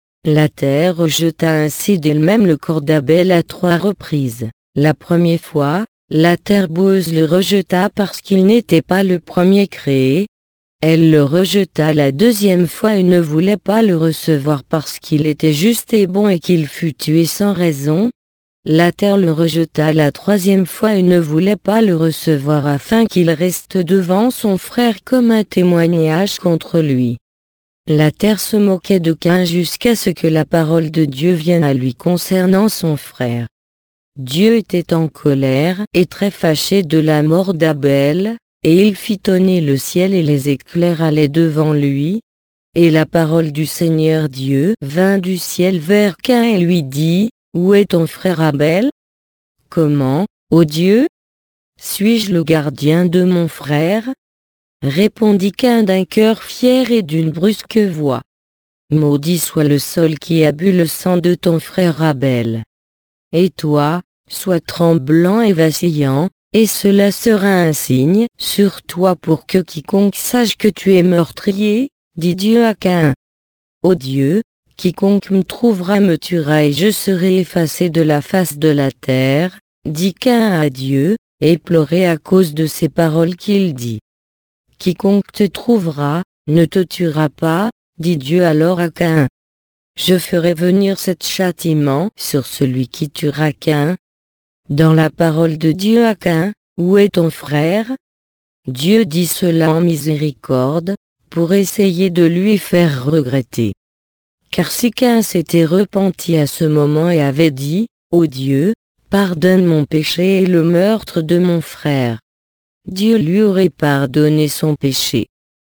La terre rejeta ainsi d'elle-même le corps d'Abel à trois reprises. La première fois, la terre boueuse le rejeta parce qu'il n'était pas le premier créé. Elle le rejeta la deuxième fois et ne voulait pas le recevoir parce qu'il était juste et bon et qu'il fut tué sans raison. La terre le rejeta la troisième fois et ne voulait pas le recevoir afin qu'il reste devant son frère comme un témoignage contre lui. La terre se moquait de Caïn jusqu'à ce que la parole de Dieu vienne à lui concernant son frère. Dieu était en colère et très fâché de la mort d'Abel, et il fit tonner le ciel et les éclairs allaient devant lui. Et la parole du Seigneur Dieu vint du ciel vers Caïn et lui dit, « Où est ton frère Abel? » « Comment, ô Dieu ? suis-je le gardien de mon frère? Répondit Caïn d'un cœur fier et d'une brusque voix. Maudit soit le sol qui a bu le sang de ton frère Abel. Et toi, sois tremblant et vacillant, et cela sera un signe sur toi pour que quiconque sache que tu es meurtrier, dit Dieu à Caïn. Ô Dieu, quiconque me trouvera me tuera et je serai effacé de la face de la terre, dit Caïn à Dieu, et pleurait à cause de ces paroles qu'il dit. Quiconque te trouvera, ne te tuera pas, dit Dieu alors à Caïn. Je ferai venir cet châtiment sur celui qui tuera Caïn. Dans la parole de Dieu à Caïn, où est ton frère? Dieu dit cela en miséricorde, pour essayer de lui faire regretter. Car si Caïn s'était repenti à ce moment et avait dit, ô Dieu, pardonne mon péché et le meurtre de mon frère, Dieu lui aurait pardonné son péché.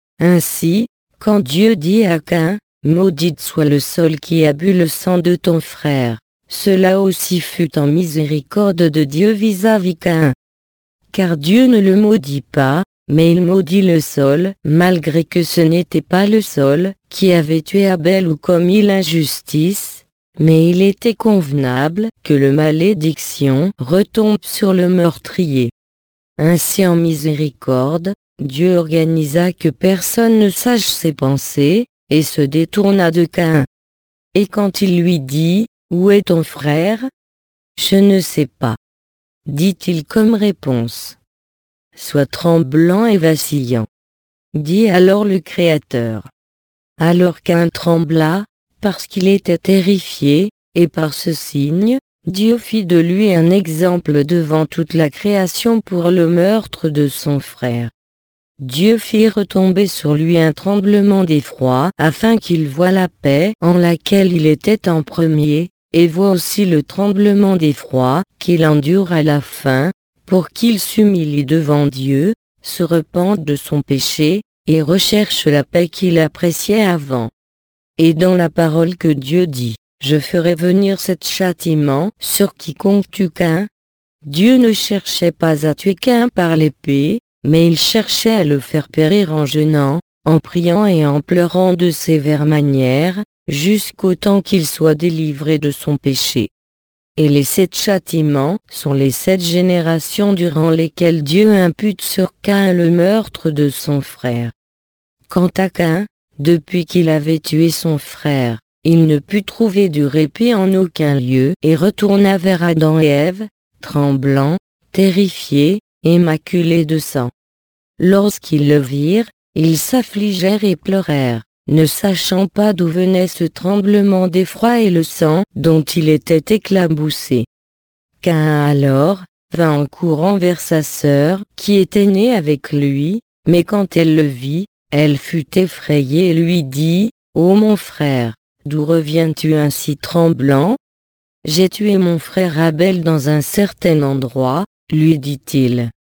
Ainsi, quand Dieu dit à Caïn, maudite soit le sol qui a bu le sang de ton frère, cela aussi fut en miséricorde de Dieu vis-à-vis Caïn. Car Dieu ne le maudit pas, mais il maudit le sol, malgré que ce n'était pas le sol qui avait tué Abel ou commis l'injustice, mais il était convenable que le malédiction retombe sur le meurtrier. Ainsi en miséricorde, Dieu organisa que personne ne sache ses pensées, et se détourna de Caïn. Et quand il lui dit, où est ton frère? Je ne sais pas, dit-il comme réponse. Sois tremblant et vacillant, dit alors le Créateur. Alors Caïn trembla, parce qu'il était terrifié, et par ce signe, Dieu fit de lui un exemple devant toute la création pour le meurtre de son frère. Dieu fit retomber sur lui un tremblement d'effroi afin qu'il voie la paix en laquelle il était en premier, et voie aussi le tremblement d'effroi qu'il endure à la fin, pour qu'il s'humilie devant Dieu, se repente de son péché, et recherche la paix qu'il appréciait avant. Et dans la parole que Dieu dit, je ferai venir cet châtiment sur quiconque tue Caïn. Dieu ne cherchait pas à tuer Caïn par l'épée, mais il cherchait à le faire périr en jeûnant, en priant et en pleurant de sévère manière, jusqu'au temps qu'il soit délivré de son péché. Et les sept châtiments sont les sept générations durant lesquelles Dieu impute sur Caïn le meurtre de son frère. Quant à Caïn, depuis qu'il avait tué son frère, il ne put trouver du répit en aucun lieu et retourna vers Adam et Ève, tremblant, terrifié, et maculé de sang. Lorsqu'ils le virent, ils s'affligèrent et pleurèrent, ne sachant pas d'où venait ce tremblement d'effroi et le sang dont il était éclaboussé. Caïn alors vint en courant vers sa sœur qui était née avec lui, mais quand elle le vit, elle fut effrayée et lui dit, « Ô mon frère, d'où reviens-tu ainsi tremblant? J'ai tué mon frère Abel dans un certain endroit, lui dit-il.